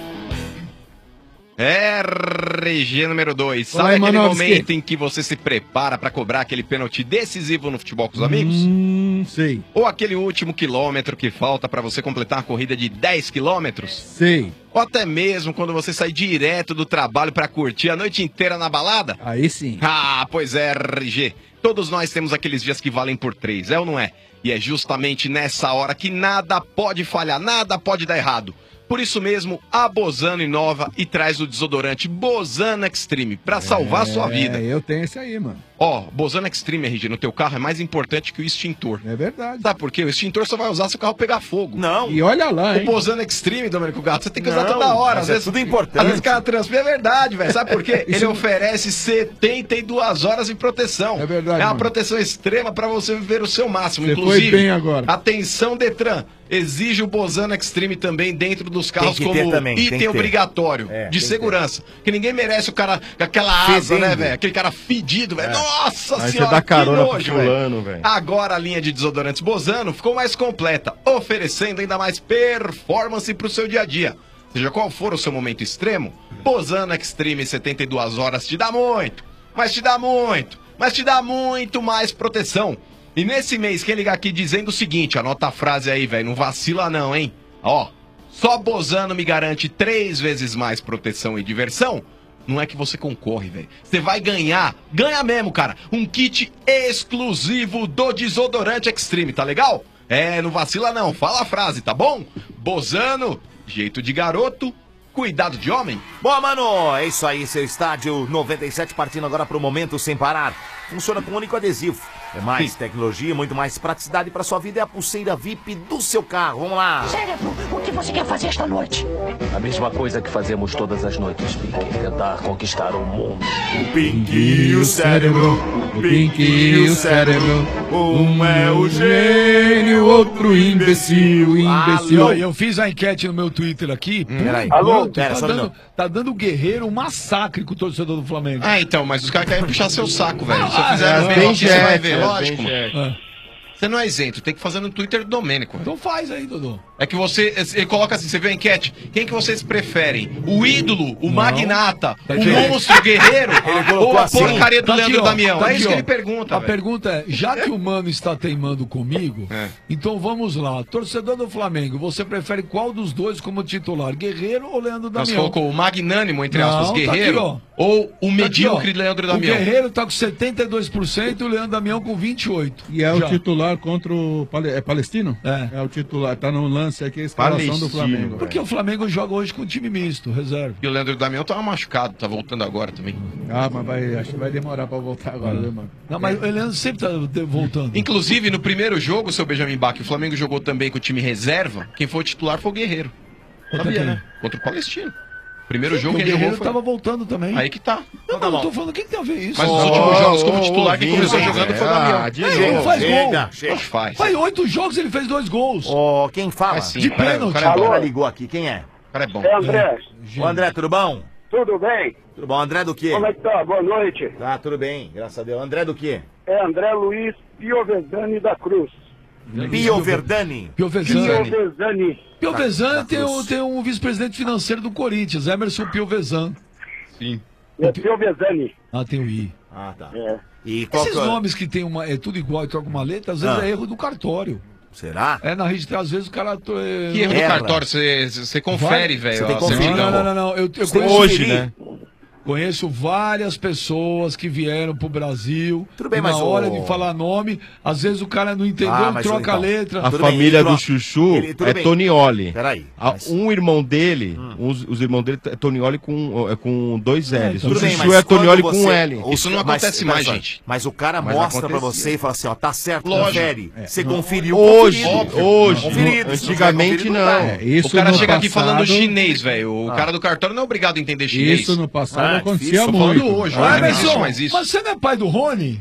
R G número dois. Olá, Sabe aquele Emanovski. momento em que você se prepara pra cobrar aquele pênalti decisivo no futebol com os amigos? Hum, sei. Ou aquele último quilômetro que falta pra você completar uma corrida de dez quilômetros? Sei. Ou até mesmo quando você sai direto do trabalho pra curtir a noite inteira na balada? Aí sim. Ah, pois é, R G. Todos nós temos aqueles dias que valem por três, é ou não é? E é justamente nessa hora que nada pode falhar, nada pode dar errado. Por isso mesmo, a Bozano inova e traz o desodorante Bozano Extreme pra salvar a sua vida. É, eu tenho esse aí, mano. Ó, Bozano Extreme, R G, no teu carro é mais importante que o extintor. É verdade. Sabe por quê? O extintor só vai usar se o carro pegar fogo. Não. E olha lá, O hein? Bozano Extreme, Domênico Gato, você tem que usar Não, toda hora. mas Às é vezes tudo importante. Às vezes o cara transpira, é verdade, velho. Sabe por quê? Ele Isso- oferece setenta e duas horas de proteção. É verdade, É uma mano. proteção extrema pra você viver o seu máximo. Você Inclusive, foi bem agora. atenção, Detran. Exige o Bozano Extreme também dentro dos carros Tem que ter como também, tem item que ter. obrigatório É, tem de que segurança. Que ninguém merece o cara com aquela asa, Fedendo. né, velho? Aquele cara fedido, velho. Nossa Aí você senhora, dá carona que pro nojo, velho. fulano, velho. Agora a linha de desodorantes Bozano ficou mais completa, oferecendo ainda mais performance pro seu dia a dia. Seja qual for o seu momento extremo, Bozano Extreme setenta e duas horas te dá muito, mas te dá muito, mas te dá muito mais proteção. E nesse mês, quem ligar aqui dizendo o seguinte, anota a frase aí, velho, não vacila não, hein? Ó, só Bozano me garante três vezes mais proteção e diversão. Não é que você concorre, velho. Você vai ganhar, ganha mesmo, cara, um kit exclusivo do Desodorante Extreme, tá legal? É, não vacila não, fala a frase, tá bom? Bozano, jeito de garoto, cuidado de homem. Bom, mano, é isso aí, seu Estádio noventa e sete partindo agora pro Momento Sem Parar. Funciona com um único adesivo. É mais Sim. tecnologia, muito mais praticidade para sua vida. É a pulseira V I P do seu carro. Vamos lá. Cérebro, o que você quer fazer esta noite? A mesma coisa que fazemos todas as noites, Pink. Tentar conquistar o mundo. O Pink e o cérebro. O Pink e o cérebro. Um é o gênio, outro imbecil, imbecil. Alô, eu fiz a enquete no meu Twitter aqui. Hum, peraí. Alô, Alô? tá, Pera, só um dando, minuto. tá dando guerreiro um massacre com o torcedor do Flamengo. Ah, então, mas os caras querem puxar seu saco, velho. Se eu Ah, fizer é, no bem bem você vai chefe, ver, é, lógico, bem mano. Ah, Você não é isento, tem que fazer no Twitter do Domênico, velho. então faz aí, Dodô. É que você, ele coloca assim, você vê a enquete, quem que vocês preferem? O ídolo, o magnata, Tá o aqui. monstro guerreiro ou a assim, porcaria do tá aqui, Leandro ó, Damião? tá É aqui, isso que ó. ele pergunta, A velho. pergunta é, já que o Mano está teimando comigo, É. então vamos lá. Torcedor do Flamengo, você prefere qual dos dois como titular? Guerreiro ou Leandro Nós Damião? colocou o magnânimo, entre Não, aspas, tá guerreiro, aqui, ó. ou o Tá medíocre aqui, ó. Leandro Damião. O Guerreiro tá com setenta e dois por cento e o Leandro Damião com vinte e oito por cento. E é Já. o titular contra o Pale- é Palestino? É. É o titular, tá no lance aqui, a escalação do Flamengo. Porque o Flamengo joga hoje com time misto, reserva. E o Leandro Damião tava machucado, tá voltando agora também. Ah, mas vai, acho que vai demorar pra voltar agora, viu, mano? Não, mas o Leandro sempre tá de- voltando. Inclusive, no primeiro jogo, seu Benjamin Bach, o Flamengo jogou também com o time reserva. Quem foi o titular foi o Guerreiro. Contra Sabia, quem? né? Contra o Palestino. Primeiro Sim, jogo o que ele jogou Guerreiro foi... tava voltando também. Aí que tá. Não, mas eu tô falando, quem tem a ver isso? Mas nos Oh, últimos jogos como oh, titular, quem oh, começou Vini, jogando foi o ah, Damião. de novo. Ele faz Chega, gol. chega. Faz. Faz oito jogos, ele fez dois gols. Ó, quem fala? Faz sim, de o cara é- o pênalti. cara é bom. O cara ligou aqui, quem é? O cara é bom. É André. Ô, André, tudo bom? Tudo bem? Tudo bom, André do quê? Como é que tá? Boa noite. Tá, tudo bem, graças a Deus. André do quê? É André Luiz Piovesani da Cruz. Pio Verdani. Piovesan. Piovesani. Piovesan tem, o- tem um vice-presidente financeiro do Corinthians, Emerson Piovesan. Sim. É Piovesani. Ah, tem o I. Ah, tá. É. E qual Esses que é- nomes que tem uma, é tudo igual e troca uma letra, às vezes Ah. é erro do cartório. Será? É, na registração, às vezes o cara... é, Que erro do erra. cartório? Você você confere, Vai- velho. Você tem a que conferir. certidão. Não, não, não, não. Eu, eu Você tem que conheço, conferir. né? Conheço várias pessoas que vieram pro Brasil. Tudo bem, e na mas hora o- de falar nome, às vezes o cara não entendeu, Ah, mas troca a então, letra. A Tudo bem, família ele do tro- Chuchu ele- tudo é bem. Tonioli. Peraí, A- mas- Um irmão dele, os, os irmãos dele é Tonioli com, é, com dois L's. Tudo o bem, Chuchu mas é Tonioli quando com você- L. os- Isso não mas- acontece mas mais, só, gente. Mas o cara Mas mostra pra acontecia. você e fala assim, ó, tá certo, Lógico. confere. É, Você não- conferiu, Hoje, conferido. hoje, Conferido. no- Se não antigamente tiver conferido, não. tá. É, isso O cara no chega aqui passado- falando chinês, velho. O Ah. cara do cartório não é obrigado a entender chinês. Isso no passado Ah, acontecia difícil. Tô falando muito. hoje, Ô, hoje não Emerson, existe mais isso. mas você não é pai do Rony?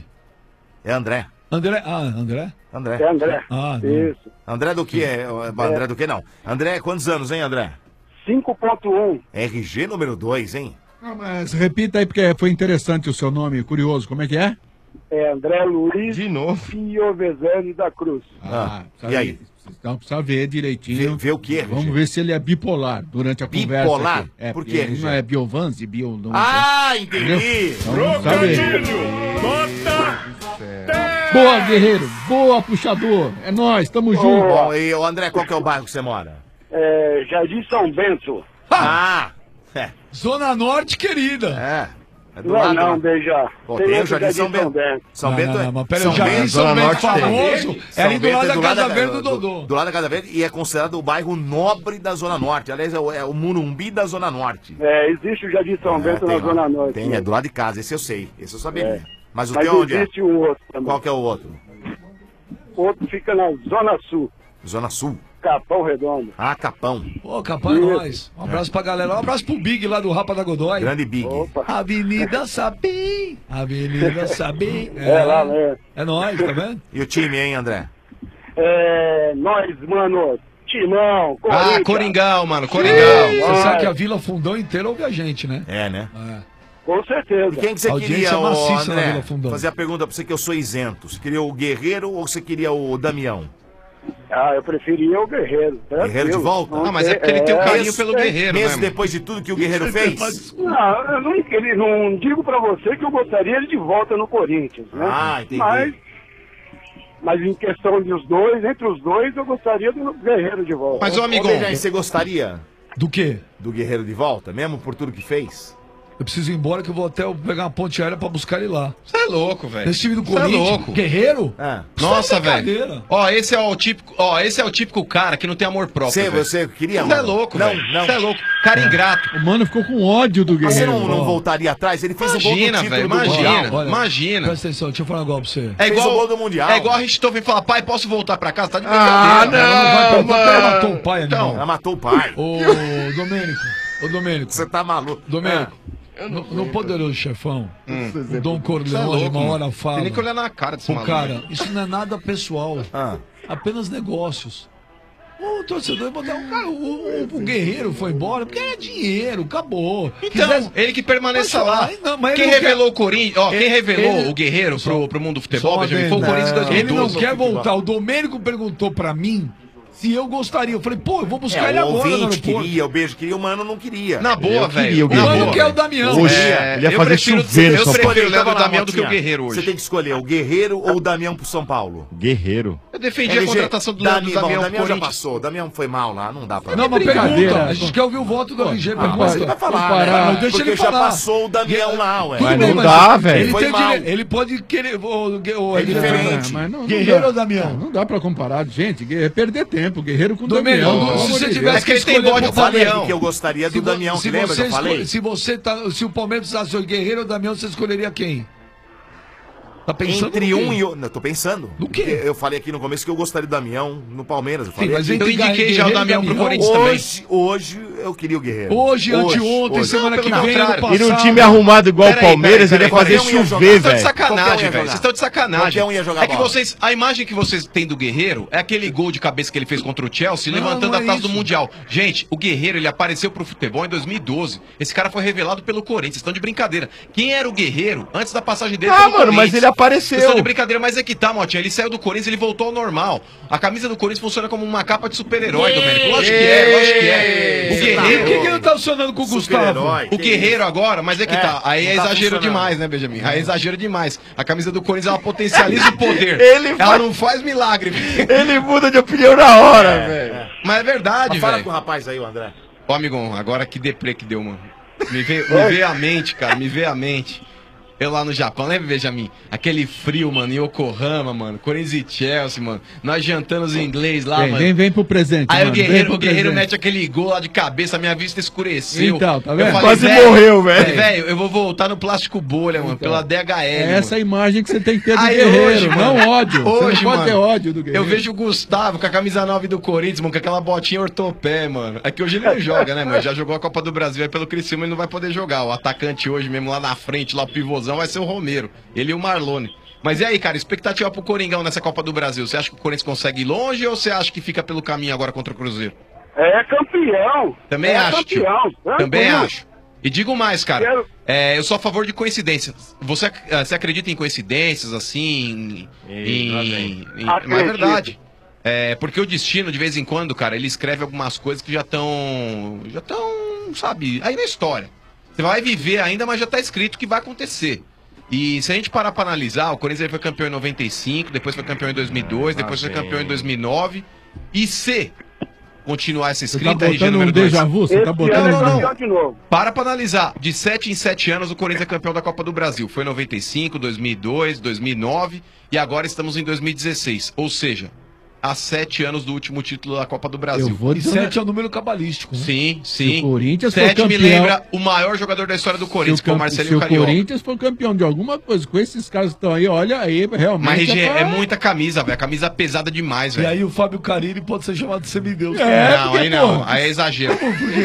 É André. André? Ah, André? André. É André. Ah, não. Isso. André do que? É, André do que não? André, quantos anos, hein, André? cinco ponto um. R G número dois, hein? Não, mas repita aí, porque foi interessante o seu nome, curioso. Como é que é? É André Luiz De novo. Piovesani da Cruz. Ah, precisa e aí? ver- Então precisa ver direitinho. Vê, vê o quê, R G? Vamos ver se ele é bipolar durante a conversa. Bipolar? aqui. É, Por porque quê, ele R G? não é Biovanzi, Bio... Não Ah, Entendeu? entendi! Então, vamos saber. Bota! Boa, guerreiro. Boa, puxador. É nóis, tamo junto. Bom, e o André, qual que é o bairro que você mora? É Jardim São Bento. Ah! É. Zona Norte, querida. É. É do Não, lado. não, beija. Pô, tem o outro Jardim São Bento. São Não, Bento não, é. não, mas pera aí, São o Jardim Bento- São Zona Bento Norte tem. famoso é São ali do Bento lado é da Casa da- Verde do Dodô. Do lado da Casa Verde e é considerado o bairro nobre da Zona Norte. Aliás, é o, é o Murumbi da Zona Norte. É, existe o Jardim São Bento É, tem na lá. Zona Norte. Tem, né? é do lado de casa. Esse eu sei. Esse eu saberia. É. Mas o Mas teu onde é? existe um outro também. Qual que é o outro? Outro fica na Zona Sul, Zona Sul. Capão Redondo. Ah, Capão. Ô, capaz, é nóis. Um abraço pra galera. Um abraço pro Big lá do Rapa da Godoy. Grande Big. Avenida Sabim. Avenida Sabim. É, lá, né? É nóis, tá vendo? E o time, hein, André? É, nós, mano, Timão, Corinthians. Ah, Coringão, mano, Coringão. Você sabe que a Vila Fundão inteira ouve a gente, né? É, né? É. Com certeza. E quem que você Audiência queria, ô, maciça na André? Vila Fundão. Fazer a pergunta pra você que eu sou isento. Você queria o Guerreiro ou você queria o Damião? Ah, eu preferia o Guerreiro. Guerreiro de volta? Não Ah, mas é tem- porque ele tem um é, carinho pelo é, Guerreiro, né, Mesmo mano? depois de tudo que o Guerreiro fez? Não, eu não, ele, não digo pra você que eu gostaria ele de volta no Corinthians, né? Ah, entendi. Mas, mas em questão dos dois, entre os dois, eu gostaria do Guerreiro de volta. Mas, ô, amigão, Ô, Benjamin, você gostaria Do quê? do Guerreiro de volta, mesmo por tudo que fez? Eu preciso ir embora que eu vou até pegar uma ponte aérea pra buscar ele lá. você é louco, velho. Nesse time do Cê é Corinthians. louco. Guerreiro? Ah. Nossa, Isso é velho. brincadeira. Ó, esse é o típico, ó, esse é o típico cara que não tem amor próprio. Você, velho. você queria, Você é mano? louco, Não, velho. não. Você é louco. Cara ingrato. O mano ficou com ódio do Mas você guerreiro. não, não Ó. voltaria atrás? Ele fez o gol do Imagina, título velho, do imagina. Mundial. Olha, Imagina. Presta atenção, deixa eu falar um negócio pra você. É Fez igual, o gol do Mundial. É igual a Richthofen falar, pai, posso voltar pra casa? Tá de Ah, brincadeira. não, Ela não vai pra mano. ela matou o pai, Então, animal. Ela matou o pai. Ô, Domênico. Ô, Domênico. Você tá maluco. Domênico. No, no Poderoso Chefão, Hum. o Dom Você é Corleone louco, uma mano. hora fala. Tem nem que olhar na cara desse Pô, maluco. cara, isso não é nada pessoal. Ah. Apenas negócios. O torcedor vai botar. O, cara, o, o, o guerreiro foi embora porque era dinheiro, acabou. Então, Quisesse- ele que permaneça Mas, lá. ai, não, mas Quem ele não quer- revelou o Corinthians, ó, quem Ele- revelou ele- o Guerreiro Só- pro, pro mundo do futebol, Só uma Benjamin, vez, foi o Corinthians em não, dois mil e Ele não doze. quer voltar. O Domênico perguntou pra mim se eu gostaria. Eu falei, pô, eu vou buscar É, ele o agora no ouvinte aeroporto. queria, o beijo queria, o mano não queria. Na boa, Eu velho. queria, O Guerreiro. Na boa, que é o velho. Damião. Hoje, É, ele ia eu fazer prefiro- chover no eu São prefiro Paulo. o Leandro Tava lá, Damião do que o Motinha. Guerreiro hoje. Você tem que escolher o Guerreiro ou o Damião pro São Paulo. Guerreiro. Eu defendi a contratação do Leandro Damião. Damião O pro Damião já Corinthians. passou, o Damião foi mal lá, não dá pra... Não, mas Brincadeira. pergunta. A gente quer ouvir o voto do R G. Ah, Pergunta. mas ele vai falar, Comparar. né? Não, deixa Porque ele já falar. passou o Damião lá, ué. Tudo Mas bem, não mas dá, velho. Ele, Foi tem mal. dire- ele pode querer. O, o, É ele- diferente. Ah, mas não, não Guerreiro dá. ou Damião? Não, não dá pra comparar, gente. É perder tempo. Guerreiro com Domênico, Damião. se pelo amor você de tivesse Deus. que escolher pro Eu falei Damião. aqui que eu gostaria do Se vo- Damião, se que lembra que você eu falei? escolhe- Se você tá, se o Palmeiras precisasse de Guerreiro ou Damião, você escolheria quem? Tá pensando Entre no quê? um e outro. Não, tô pensando. No quê? Eu falei aqui no começo que eu gostaria do Damião no Palmeiras. Eu, Sim, falei mas aqui. entre Eu indiquei já o Guerreiro e Damião pro Corinthians também. hoje, Hoje eu queria o Guerreiro. Hoje, anteontem, semana que vem, ano passado. E num time arrumado igual o Palmeiras, ele ia fazer Qualquer um ia chover, jogar. Vocês estão de velho. sacanagem, Qualquer um ia velho. jogar. Vocês estão de sacanagem. Qualquer um ia jogar É que bola. vocês. A imagem que vocês têm do Guerreiro é aquele gol de cabeça que ele fez contra o Chelsea, Não, levantando não a é taça do isso. Mundial. Gente, o Guerreiro, ele apareceu pro futebol em dois mil e doze. Esse cara foi revelado pelo Corinthians. Vocês estão de brincadeira. Quem era o Guerreiro antes da passagem dele Ah, pelo mano, Corinthians? mas ele apareceu. Vocês estão de brincadeira, mas é que tá, Motinha. Ele saiu do Corinthians, ele voltou ao normal. A camisa do Corinthians funciona como uma capa de super-herói, Domênico. Lógico que é, lógico que é. O Por Guerreiro. que, que ele tá funcionando com o Gustavo? Super-herói. O Guerreiro agora, mas é que É, tá. Aí é não tá exagero funcionando. demais, né, Benjamin? Aí é exagero demais. A camisa do Corinthians, ela potencializa o poder. Ele ela faz- não faz milagre. Ele muda de opinião na hora, É, velho. é. Mas é verdade, Mas fala velho. com o rapaz aí, o André. Ó, amigão, agora que deprê que deu, mano. Me veio, me veio a mente, cara, me veio a mente. Eu lá no Japão, lembra, Benjamin? Aquele frio, mano, em Yokohama, mano. Corinthians e Chelsea, mano. Nós jantando os inglês lá, Vem, mano. vem, vem pro presente. Aí mano, o vem Guerreiro, pro o Guerreiro presente. mete aquele gol lá de cabeça, minha vista escureceu. Então, tá Eu vendo? falei, Quase velho, morreu, velho. falei, Velho, eu vou voltar no plástico bolha, mano, pela D H L. É essa a imagem que você tem que ter do Aí Guerreiro, hoje, não mano, ódio. Você Hoje, não pode mano, ter ódio do Guerreiro. Eu vejo o Gustavo com a camisa nove do Corinthians, mano, com aquela botinha ortopé, mano. É que hoje ele não joga, né, mano? Já jogou a Copa do Brasil aí pelo Criciúma, ele não vai poder jogar. O atacante hoje mesmo lá na frente, lá o pivôzão, vai ser o Romero. Ele e o Marlone. Mas e aí, cara, expectativa pro Coringão nessa Copa do Brasil? Você acha que o Corinthians consegue ir longe ou você acha que fica pelo caminho agora contra o Cruzeiro? É campeão. Também é acho, tio. campeão. Também Tranquilo. acho. E digo mais, cara. Quero- É, eu sou a favor de coincidências. Você, ac- eh, você acredita em coincidências, assim? Em. lá vem. em- Mas é Acredito. verdade. É, porque o destino, de vez em quando, cara, ele escreve algumas coisas que já estão. Já estão, sabe, aí na história. Você vai viver ainda, mas já tá escrito que vai acontecer. E se a gente parar pra analisar, o Corinthians ele foi campeão em noventa e cinco, depois foi campeão em dois mil e dois, depois foi bem. campeão em dois mil e nove. E se continuar essa Você tá escrita, R G botando número um dois. déjà vu? Você tá Esse botando ano não, é não. campeão de novo. Para pra analisar. De sete em sete anos, o Corinthians é campeão da Copa do Brasil. Foi em noventa e cinco, dois mil e dois, dois mil e nove e agora estamos em dois mil e dezesseis. Ou seja, há sete anos do último título da Copa do Brasil. Eu vou E dizer. sete é o número cabalístico. Né? Sim, Se sim. o Corinthians for Sete me campeão- lembra o maior jogador da história do Corinthians, Se que é o camp- Marcelinho se o Carioca. Corinthians for campeão de alguma coisa, com esses caras que estão aí, olha aí, realmente. Mas, R G, pra- é muita camisa, velho. A camisa pesada demais, E velho. aí o Fábio Carilli pode ser chamado de semideus. É, não, porque, aí não, pô, aí é exagero.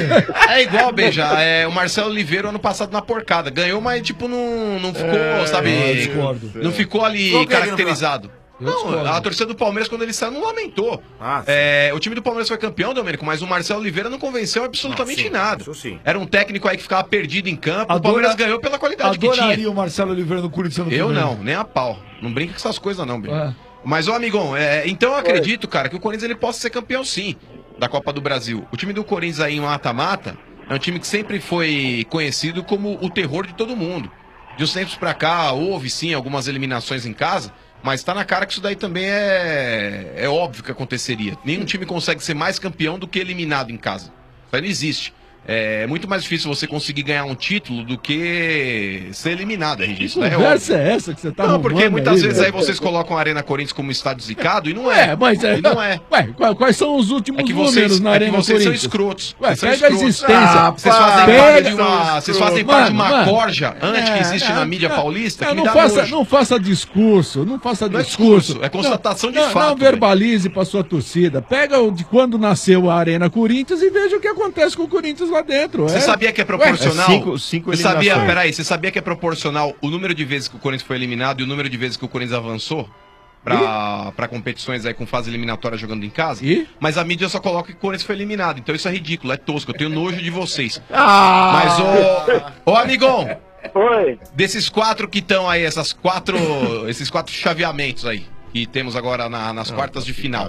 É igual, Beija, é, o Marcelo Oliveira ano passado na porcada. Ganhou, mas tipo, não, não ficou, sabe? eu discordo. Não ficou ali Qual que é ali no caracterizado. Não, discordo. a torcida do Palmeiras, quando ele saiu, não lamentou. Ah, sim. É, o time do Palmeiras foi campeão, Domênico, mas o Marcelo Oliveira não convenceu absolutamente Não, sim, nada. isso sim. Era um técnico aí que ficava perdido em campo. Adora- O Palmeiras ganhou pela qualidade que tinha. Adoraria o Marcelo Oliveira no Corinthians ano que Eu vem. não, nem a pau. Não brinca com essas coisas, não, Bem. É. Mas, ô amigão, é, então eu acredito, cara, que o Corinthians ele possa ser campeão sim da Copa do Brasil. O time do Corinthians aí em mata-mata é um time que sempre foi conhecido como o terror de todo mundo. De uns tempos pra cá, houve sim algumas eliminações em casa, mas tá na cara que isso daí também é, é óbvio que aconteceria. Nenhum time consegue ser mais campeão do que eliminado em casa. Isso aí não existe. É muito mais difícil você conseguir ganhar um título do que ser eliminado, R G. Que Isso daí é conversa óbvio. é essa que você tá Não, porque arrumando muitas aí, vezes velho? aí vocês colocam a Arena Corinthians como estádio zicado e não é. É, mas é. E não é. Ué, qual- quais são os últimos É que números vocês, na é que Arena vocês são Corinthians? escrotos. Ué, Vocês são pega a escrotos. existência. Ah, vocês fazem pega- parte de uma, vocês fazem parte de uma Mano, mano. corja antes que É, existe é, na mídia é, paulista. é, que me não, dá faça, nojo. não faça discurso, não faça Não é discurso. discurso, é constatação de não, fato, Não verbalize pra sua torcida. Pega o de quando nasceu a Arena Corinthians e veja o que acontece com o Corinthians lá dentro. Você é. sabia que é Ué, proporcional? é cinco- cinco você sabia, eliminações. peraí, você sabia que é proporcional o número de vezes que o Corinthians foi eliminado e o número de vezes que o Corinthians avançou pra, pra competições aí com fase eliminatória jogando em casa? E? Mas a mídia só coloca que o Corinthians foi eliminado. Então isso é ridículo, é tosco. Eu tenho nojo de vocês. Ah! Mas, ô, ô amigão, Oi. desses quatro que estão aí, essas quatro, esses quatro chaveamentos aí, que temos agora na- nas quartas de final.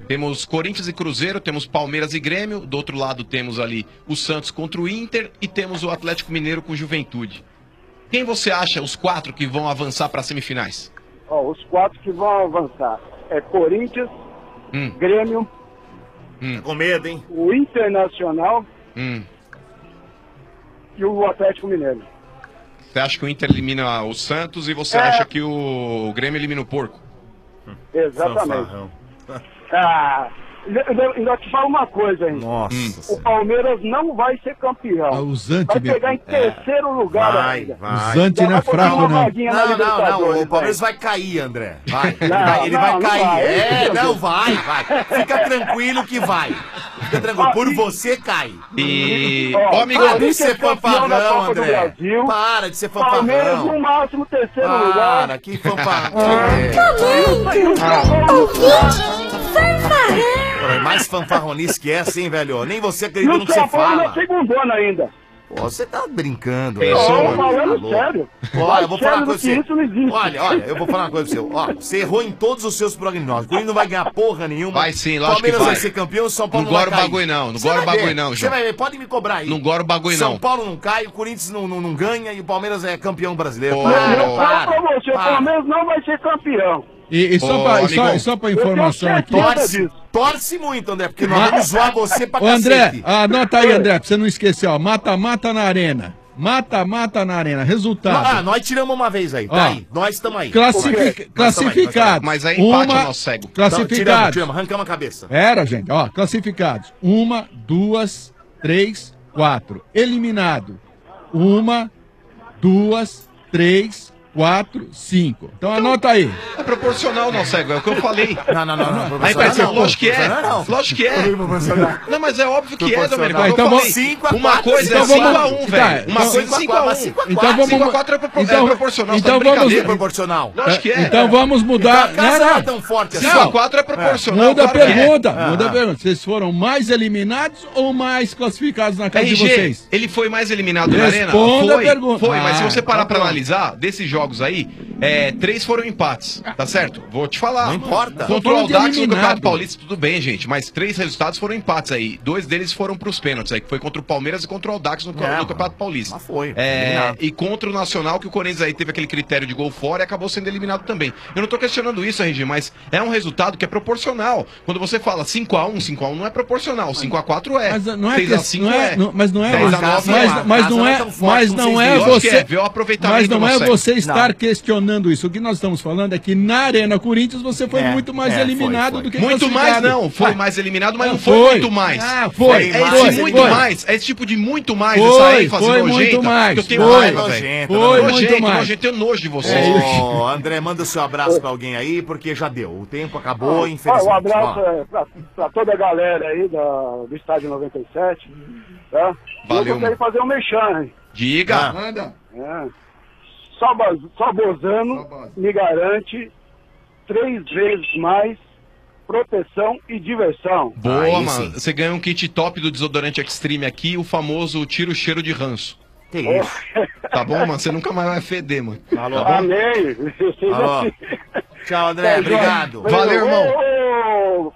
Temos Corinthians e Cruzeiro, temos Palmeiras e Grêmio, do outro lado temos ali o Santos contra o Inter e temos o Atlético Mineiro com Juventude. Quem você acha os quatro que vão avançar para as semifinais? Ó, os quatro que vão avançar é Corinthians, Hum. Grêmio, Hum. Com medo, hein? o Internacional Hum. e o Atlético Mineiro. Você acha que o Inter elimina o Santos e você É. acha que o Grêmio elimina o Porco? Exatamente. Ah, ainda, ainda te falo uma coisa, hein? Nossa. O Palmeiras não vai ser campeão. Ah, o Zante vai mesmo. pegar em terceiro lugar Vai, ainda. vai. O Zante Já não é vai botar fraco, uma não. vaguinha na Não, não, não. Libertadores, O Palmeiras vai. vai cair, André. Vai. Ele Não, vai, ele não, vai não cair. vai. É, Isso, não, meu. vai, vai. Fica tranquilo que vai. Fica tranquilo. Por você cai. E. Ó, Ô, amigo, Corinthians Para de ser campeão da fanfarrão, Copa do André. Brasil. Para de ser Palmeiras no fanfarrão. máximo terceiro lugar. Para, que fanfarrão. É mais fanfarronice que essa, hein, velho? Nem você E acredita no o que você São Paulo fala. é segundona ainda. Pô, você tá brincando. Pensou, velho. Tô falando Tá sério. Olha, Mais eu vou falar sério uma do coisa que pra você. isso não existe. Olha, olha, eu vou falar uma coisa pra você. Ó, você errou em todos os seus prognósticos. O Corinthians não vai ganhar porra nenhuma. Vai sim, lógico Palmeiras que vai. vai ser campeão, o São Paulo Não não, gora o vai cair. bagulho não, não Você gora o vai ver, bagulho não, Você João. vai ver, pode me cobrar aí. Não gora o bagulho São não. Paulo não cai, o Corinthians não, não, não ganha e o Palmeiras é campeão brasileiro. Ô, Para, Eu falo para, pra você, o para. Palmeiras não vai ser campeão. E, e só Ô, pra, e amigão. só, e só pra Eu tenho informação aqui. certeza Torce, disso. torce muito, André, porque nós vamos zoar você pra Ô, André, cacete. anota aí, André, pra você não esquecer, ó. Mata-mata na arena. Mata-mata na arena. Ah, Resultado. nós tiramos uma vez aí, tá Ó, aí. Nós estamos aí. Classific- Nós tamo aí, nós tamo aí. classificados. Mas aí empate Uma- é nosso cego. Não, tiramos, Classificados. tiramos, arrancamos a cabeça. Era, gente, ó, classificados. Uma, duas, três, quatro. Eliminado. Uma, duas, três, quatro, cinco. Então anota aí. É proporcional, não, cego, é o que eu falei. Não, não, não, não. Aí vai ser, não, lógico que é. não, não. Lógico que é. Não, mas é óbvio que é, Proporcional. Domênico. é o que Então eu vamos- falei. cinco a Uma quatro, coisa então é cinco vamos- a um, tá, velho. Uma então- coisa é cinco a um. cinco a quatro. Então vamos- cinco a quatro é propor- então- é proporcional. então você tá de vamos- É brincadeira. proporcional. Lógico que é. Então vamos mudar. Tua casa Não, não não. é tão forte assim. cinco a quatro é proporcional. Muda a claro que é. pergunta, Ah. muda a pergunta. Vocês foram mais eliminados ou mais classificados na casa de R G, vocês? ele foi mais eliminado na arena? Responda a Foi, pergunta. foi, mas se Ah, você parar então pra pronto. analisar, desses jogos aí, é, três foram empates, tá certo? Vou te falar. Não importa. Contra o falando de Audax no eliminado. Campeonato Paulista, tudo bem, gente, mas três resultados foram empates aí. Dois deles foram pros pênaltis aí, que foi contra o Palmeiras e contra o Audax no, no É, Campeonato Paulista. mas foi, É, eliminado. e contra o Nacional, que o Corinthians aí teve aquele critério de gol fora e acabou sendo eliminado também. Eu não tô questionando isso, R G, mas é um resultado que é proporcional. Quando você fala cinco a um, cinco a um não é proporcional, cinco a quatro é. Mas não é, seis que- a cinco não é, é. não- mas não é, dez a mas, nove mas, é. mas A não casa é, não é tão forte mas como não vocês é dizem. Lógico que você, é, vê o aproveitamento mas não no é século. você estar Não. questionando isso. O que nós estamos falando é que na Arena Corinthians você foi É, muito mais é, foi, eliminado foi. do que Muito mais classificado. não, foi Ah, mais eliminado, mas não não foi, foi. muito mais. Ah, foi. É esse Foi, muito foi. mais, é esse tipo de muito mais, Foi, essa ênfase foi nojenta, muito mais, que eu tenho foi. raiva, velho. Nojenta, Foi nojenta. muito Nojento, mais. nojento, eu tenho nojo de vocês. Ô, André, manda o seu abraço pra alguém aí, porque já deu. O tempo acabou, Ah, infelizmente. um abraço Ó. é, pra, pra toda a galera aí da, do Estádio noventa e sete. Tá? Valeu, Eu gostaria de fazer um mexão, hein? Diga. Manda. É. Só, Ba- só Bozano me garante três vezes mais proteção e diversão. Boa, Aí mano. sim. Você ganha um kit top do desodorante Extreme aqui, o famoso tira o cheiro de ranço. Que isso? Tá bom, mano? Você nunca mais vai feder, mano. Alô? Amém. Vocês Alô? assim. Tchau, André. Tá, Obrigado. João. Valeu, irmão. Ô, ô,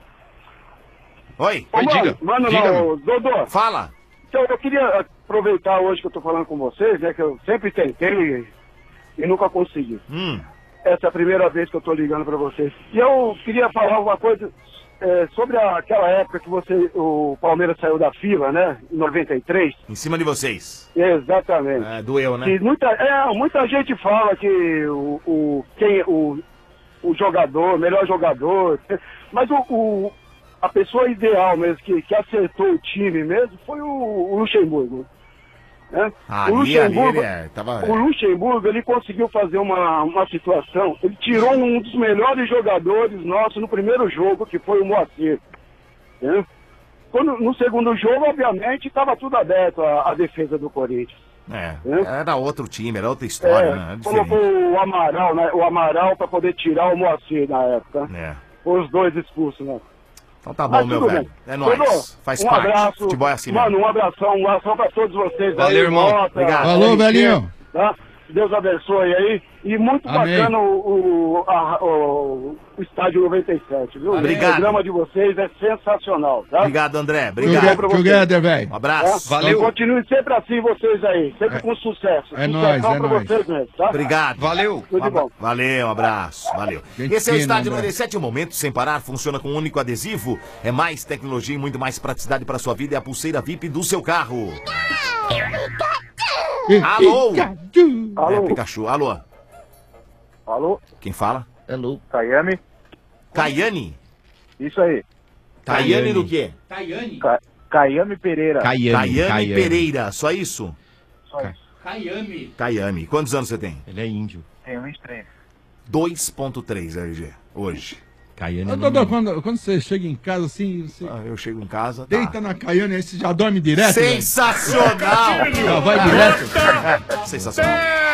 Oi? ô, Oi, mano, diga. Mano, Diga, não, Dodô. Fala. Então, eu queria aproveitar hoje que eu tô falando com vocês, né? Que eu sempre tentei e, e nunca consegui. Hum. Essa é a primeira vez que eu tô ligando pra vocês. E eu queria falar alguma coisa é, sobre a- aquela época que você, o Palmeiras saiu da fila, né? Em noventa e três. Em cima de vocês. Exatamente. É, doeu, né? Que muita, é, muita gente fala que o, o, quem, o, o jogador, melhor jogador, mas o, o- a pessoa ideal mesmo, que, que acertou o time mesmo, foi o, o Luxemburgo. Né? Ah, o ali, ali, Luxemburgo, ele é, tava... o Luxemburgo, ele conseguiu fazer uma, uma situação, ele tirou um dos melhores jogadores nossos no primeiro jogo, que foi o Moacir. Né? Quando, no segundo jogo, obviamente, estava tudo aberto a, a defesa do Corinthians. É, É? era outro time, era outra história, É, né? Era diferente. colocou o Amaral, né? O Amaral para poder tirar o Moacir na época. É. Os dois expulsos, né? Então tá bom, Mas meu tudo velho. bem. É nóis. Dodô, Faz um parte. abraço. Futebol é assim Mano, mesmo. um abração, um abração para todos vocês. Valeu, aí, irmão. Mota, Obrigado. Falou, L G, velhinho. Tá? Deus abençoe aí. E muito Amém. bacana o, o, a- o, o Estádio noventa e sete, viu? Obrigado. O programa de vocês é sensacional, tá? Obrigado, André. Obrigado. Tudo bom pra vocês. Together, velho. Um abraço. Tá? Continue sempre assim, vocês aí. Sempre com sucesso. É Sucessão nóis, é pra nóis. vocês mesmo, tá? Obrigado. Valeu. Tudo de bom. Valeu, um abraço. Valeu. Gente Esse é o fina, Estádio André. noventa e sete, o momento sem parar, funciona com um único adesivo. É mais tecnologia e muito mais praticidade para sua vida. É a pulseira V I P do seu carro. Alô? Alô? É, Pikachu. Alô? Alô? Quem fala? Alô? Caiane? Caiane? Isso aí. Caiane do quê? Caiane. Ca... Caiane Pereira. Caiame. Caiane Pereira, só isso? Só isso. Caiame. Caiane. Quantos anos você tem? Ele é índio. Tem vinte e três. dois ponto três, R G, hoje. Caiane. Ô, Dodô, quando, quando você chega em casa assim, você Ah, eu chego em casa. Tá. deita na Caiane aí, você já dorme direto? velho? Sensacional! Já vai direto? Sensacional.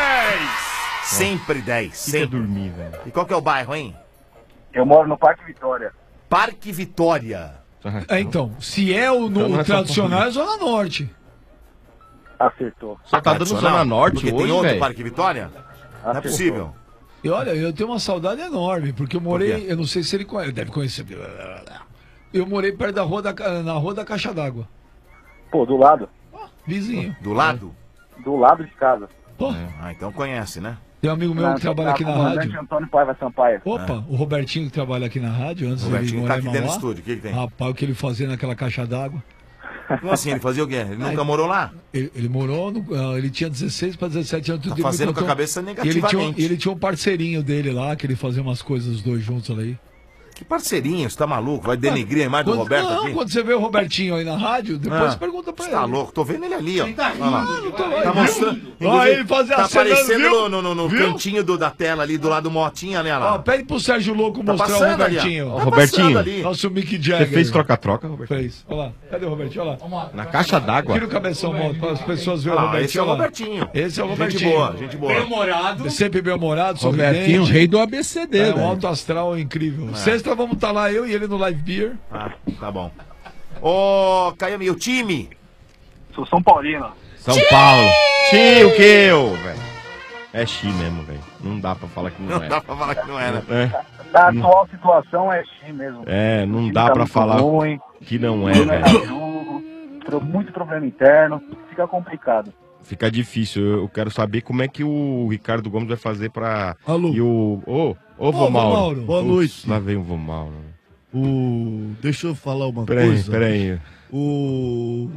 Sempre dez. Fica Sempre. dormir, velho. E qual que é o bairro, hein? Eu moro no Parque Vitória. Parque Vitória. É, então, se é o, no, Então não é o São tradicional, Paulo. é Zona Norte. Acertou. Só tá dando Tradicional? Zona Norte Porque hoje, tem outro velho. Parque Vitória? Não é possível. E olha, eu tenho uma saudade enorme, porque eu morei, eu não sei se ele conhece, deve conhecer. Eu morei perto da rua da, Ca- na rua da Caixa d'Água. Pô, do lado. Vizinho. Do lado? Do lado de casa. Pô, Ah, então conhece, né? tem um amigo meu que trabalha aqui na rádio. Antônio Paiva Sampaio. Opa, o Robertinho que trabalha aqui na rádio, antes O de ele Robertinho morar tá em aqui dentro do Mauá. estúdio, o que que tem? Rapaz, o que ele fazia naquela caixa d'água. Como assim? Ele fazia o quê? Ele nunca morou lá? Ele, ele morou, no, ah, ele tinha dezesseis para dezessete anos. Tá tudo ele me fazendo com a contou. cabeça E ele, negativamente. tinha, um- e ele tinha um parceirinho dele lá, que ele fazia umas coisas os dois juntos ali. Que parceirinho, você tá maluco? Vai denegrir a imagem do Quando- Roberto não, aqui? quando você vê o Robertinho aí na rádio, depois Ah, pergunta pra você ele. tá louco? Tô vendo ele ali, ó. Ele tá Olha lá. rindo, não tô lá, Tá viu? mostrando. Ó, Inclusive, ele fazia tá a cena, aparecendo viu? no, no, no Viu? cantinho do, da tela ali, do lado do Motinha, né? Ó, Lá. pede pro Sérgio Louco Tá mostrar o passando ali, ó. Robertinho. Tá Robertinho. passando ali. Nosso Mick Jagger. Você fez troca-troca, Roberto? Fez. Olha lá. Cadê o Robertinho? Olha lá. Na caixa d'água? Tira o cabeção, moto, para as pessoas verem Olha o lá, Robertinho. esse é o olha lá. Robertinho. Esse é o Gente Robertinho. boa, gente boa. Bem-humorado. Sempre bem-humorado, Robertinho, sorridente. rei do A B C D, É um velho. alto astral incrível. Sexta vamos estar lá, eu e ele no Live Beer. Ah, tá bom. Ô, Caiame, o time? Sou São Paulino. São Paulo. Xi, o que, ô, velho? É Xi mesmo, velho. Não dá pra falar que não, Não é. dá pra falar que não era. É, Na atual situação é X mesmo. é, O não time dá tá pra muito falar ruim, que não é, não é velho. jogo, pro- muito problema interno, fica complicado. Fica difícil. Eu eu quero saber como é que o Ricardo Gomes vai fazer pra. Alô. E o. Ô, ô, vô vô Mauro. Mauro. Boa Putz, noite. Lá vem o vô Mauro. O... Deixa eu falar uma Peraí, coisa. peraí. O...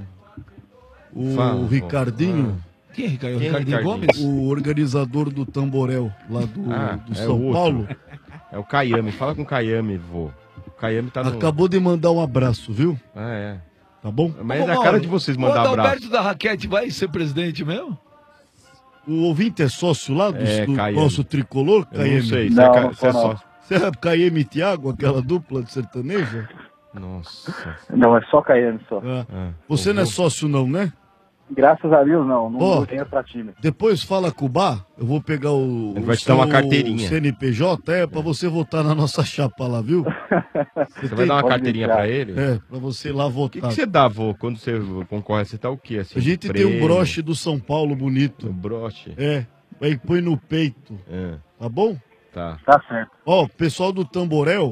O Fala, Ricardinho, Quem é Ricardo? Quem é Ricardinho Ricardinho? Gomes? o organizador do Tamborel, lá do, Ah, do é São outro. Paulo, É o Caiame. Fala com o Caiame, vô. O Caiame tá no. acabou de mandar um abraço, viu? Ah, é. Tá bom? Mas Ô, é a Mauro, cara de vocês O mandar abraço. Adalberto da Raquete vai ser presidente mesmo? O ouvinte é sócio lá do, É, do Caiame. nosso tricolor, Eu não Caiame? sei. Você Não, é, ca- não você é sou, não. só. Você é Caiame e Thiago, aquela dupla de sertaneja? Nossa. Não, é só Caiane só. É. Ah, Você não é vô. sócio não, né? Graças a Deus não, não Ó. dou dinheiro pra time. Depois fala com o Bar, eu vou pegar o, Ele o vai te dar uma seu carteirinha. C N P J, é, pra você votar na nossa chapa lá, viu? Você vai dar uma Pode carteirinha deixar. pra ele? É, pra você ir lá O que, votar. que você dá, vô, quando você concorre? Você tá o quê? Assim, A gente tem prêmio? um broche do São Paulo Um bonito. broche? É, aí põe no peito, É, tá bom? tá. Tá certo. Ó, pessoal do Tamborel,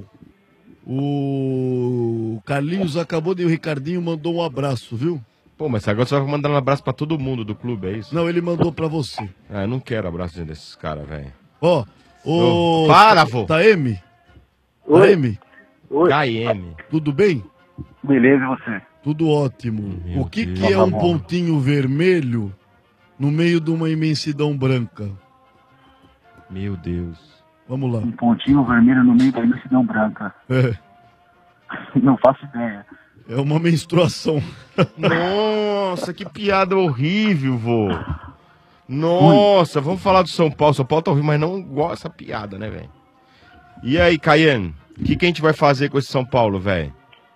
o Carlinhos acabou de... O Ricardinho mandou um abraço, viu? Pô, mas agora você vai mandar um abraço pra todo mundo do clube, é isso? Não, ele mandou pra você. Ah, eu não quero abraço desses caras, velho. Ó, o... Ô, para, vô. Taeme? Oi. Taeme, Oi, K M. tudo bem? beleza e você? Tudo ótimo. Meu O que, Deus. que é Tá um bom. pontinho vermelho no meio de uma imensidão branca? Meu Deus. Vamos lá. Um pontinho vermelho no meio da imensidão branca. É, Não faço ideia. é uma menstruação. Nossa, que piada horrível, vô. Nossa, vamos falar do São Paulo. São Paulo tá horrível, mas não gosta dessa piada, né, velho? E aí, Caiane? O que, que a gente vai fazer com esse São Paulo, velho?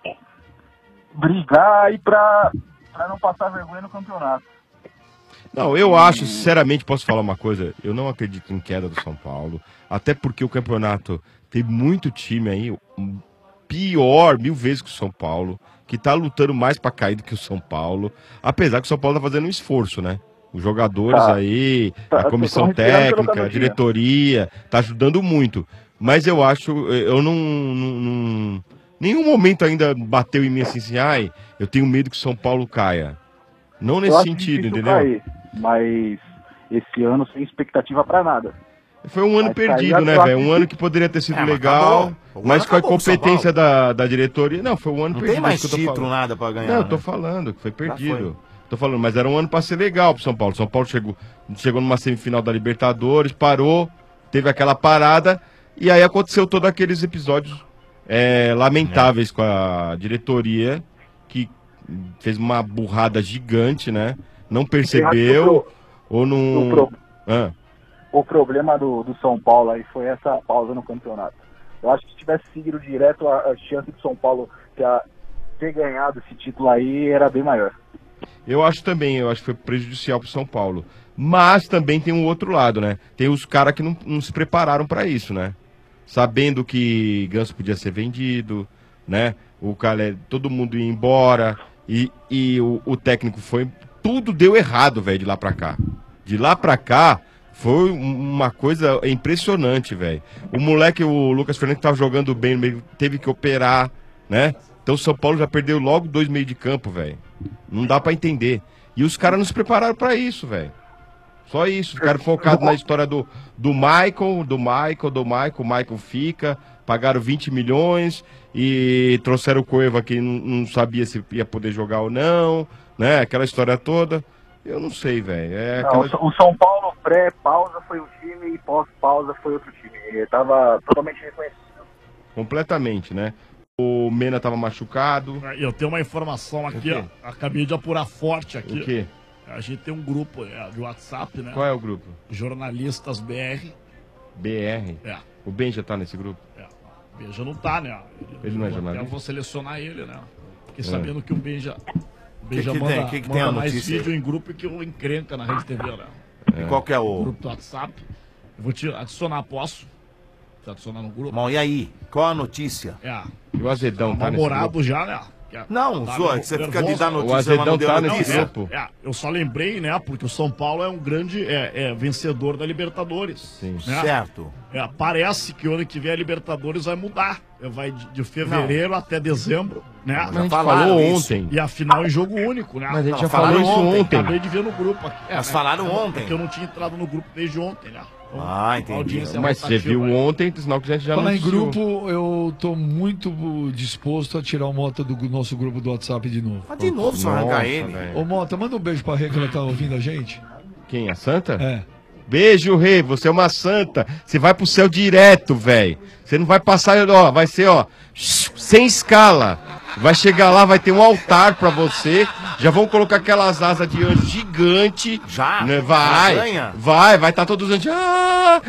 Brigar aí pra, pra não passar vergonha no campeonato. Não, eu acho, sinceramente, posso falar uma coisa? Eu não acredito em queda do São Paulo. Até porque o campeonato tem muito time aí, um pior mil vezes que o São Paulo, que tá lutando mais pra cair do que o São Paulo. Apesar que o São Paulo tá fazendo um esforço, né? Os jogadores Tá. aí, Tá, a comissão tão respirando pelo técnica, a canudinho. diretoria, tá ajudando muito. Mas eu acho, eu não, não, não... Nenhum momento ainda bateu em mim assim, assim, ai, eu tenho medo que o São Paulo caia. Não Eu nesse acho sentido, difícil entendeu? cair, mas esse ano sem expectativa pra nada. Foi um ano Mas perdido, cair, né, eu velho? Um acredito. ano que poderia ter sido É, mas legal, acabou. O ano mas com a acabou pro São competência da, da diretoria. Não, foi um ano Não perdido. tem mais isso que eu tô título, falando. nada pra ganhar, Não, eu tô né? falando que foi Já perdido. Tô falando, mas era um ano pra ser legal pro São Paulo. São Paulo chegou, chegou numa semifinal da Libertadores, parou, teve aquela parada, e aí aconteceu todos aqueles episódios é, lamentáveis com a diretoria, que fez uma burrada gigante, né? Não percebeu, ou não... o pro- Ah. O problema do, do São Paulo aí foi essa pausa no campeonato. Eu acho que se tivesse seguido direto, a, a chance do São Paulo ter, ter ganhado esse título aí era bem maior. Eu acho também, eu acho que foi prejudicial pro São Paulo. Mas também tem um outro lado, né? Tem os caras que não, não se prepararam pra isso, né? Sabendo que Ganso podia ser vendido, né? O cara, todo mundo ia embora e, e o, o técnico foi... Tudo deu errado, velho, de lá pra cá. De lá pra cá, foi uma coisa impressionante, velho. O moleque, o Lucas Fernandes, que tava jogando bem, no meio, teve que operar, né? Então o São Paulo já perdeu logo dois meios de campo, velho. Não dá pra entender. E os caras não se prepararam pra isso, velho. Só isso. Ficaram focados na história do, do Michael, do Michael, do Michael. O Michael fica, pagaram vinte milhões e trouxeram o Cueva que não, não sabia se ia poder jogar ou não, né? Aquela história toda. Eu não sei, velho. É Não, aquela... o São Paulo pré-pausa foi um time e pós-pausa foi outro time. Ele tava totalmente reconhecido. Completamente, né? O Mena tava machucado. Eu tenho uma informação aqui, O quê? ó. Acabei de apurar forte aqui. O quê? A gente tem um grupo é, de WhatsApp, né? Qual é o grupo? Jornalistas B R. B R? É. O Ben já tá nesse grupo? É. O Benja não tá, né? Ele não é Eu jornalista? vou selecionar ele, né? Fiquei É. sabendo que o Benja... O Que Benja que manda, tem? Que que tem manda a mais notícia aí? vídeo em grupo que o encrenca na Rede T V, né? E qual que é o- Grupo do WhatsApp. Eu vou te adicionar, posso? Te adicionar no grupo? Bom, e aí? Qual a notícia? É. E o Azedão tá nesse namorado grupo? já, né? Que é- Não, tá só, nervo- você fica de nervoso. dar notícia, O Azedão mas não deu tá notícia. nesse é, grupo? É, eu só lembrei, né? Porque o São Paulo é um grande é, é, vencedor da Libertadores. Sim. Certo. É, parece que o ano que vem a Libertadores vai mudar. É, Vai de, de fevereiro até dezembro, né? Mas a gente falou ontem. E a final em jogo único, né? Mas a gente já falou isso ontem. Acabei de ver no grupo aqui. Mas falaram ontem. Porque eu não tinha entrado no grupo desde ontem, né? Então, Ah, a entendi. audiência Mas você rotativa viu aí. ontem, sinal que a gente já Falar em anunciou. grupo, eu tô muito disposto a tirar o Mota do nosso grupo do WhatsApp de novo. Mas de novo, só arrancar ele. Ô Mota, manda um beijo pra Rê que ela tá ouvindo a gente. Quem? A Santa? É. Beijo, Rei. Você é uma santa. Você vai pro céu direto, velho. Você não vai passar, ó. Vai ser, ó, sem escala. Vai chegar lá, vai ter um altar pra você. Já vão colocar aquelas asas de anjo gigante. Já? Né? Vai. Aranha? Vai, vai estar tá todos os anjos. Ah,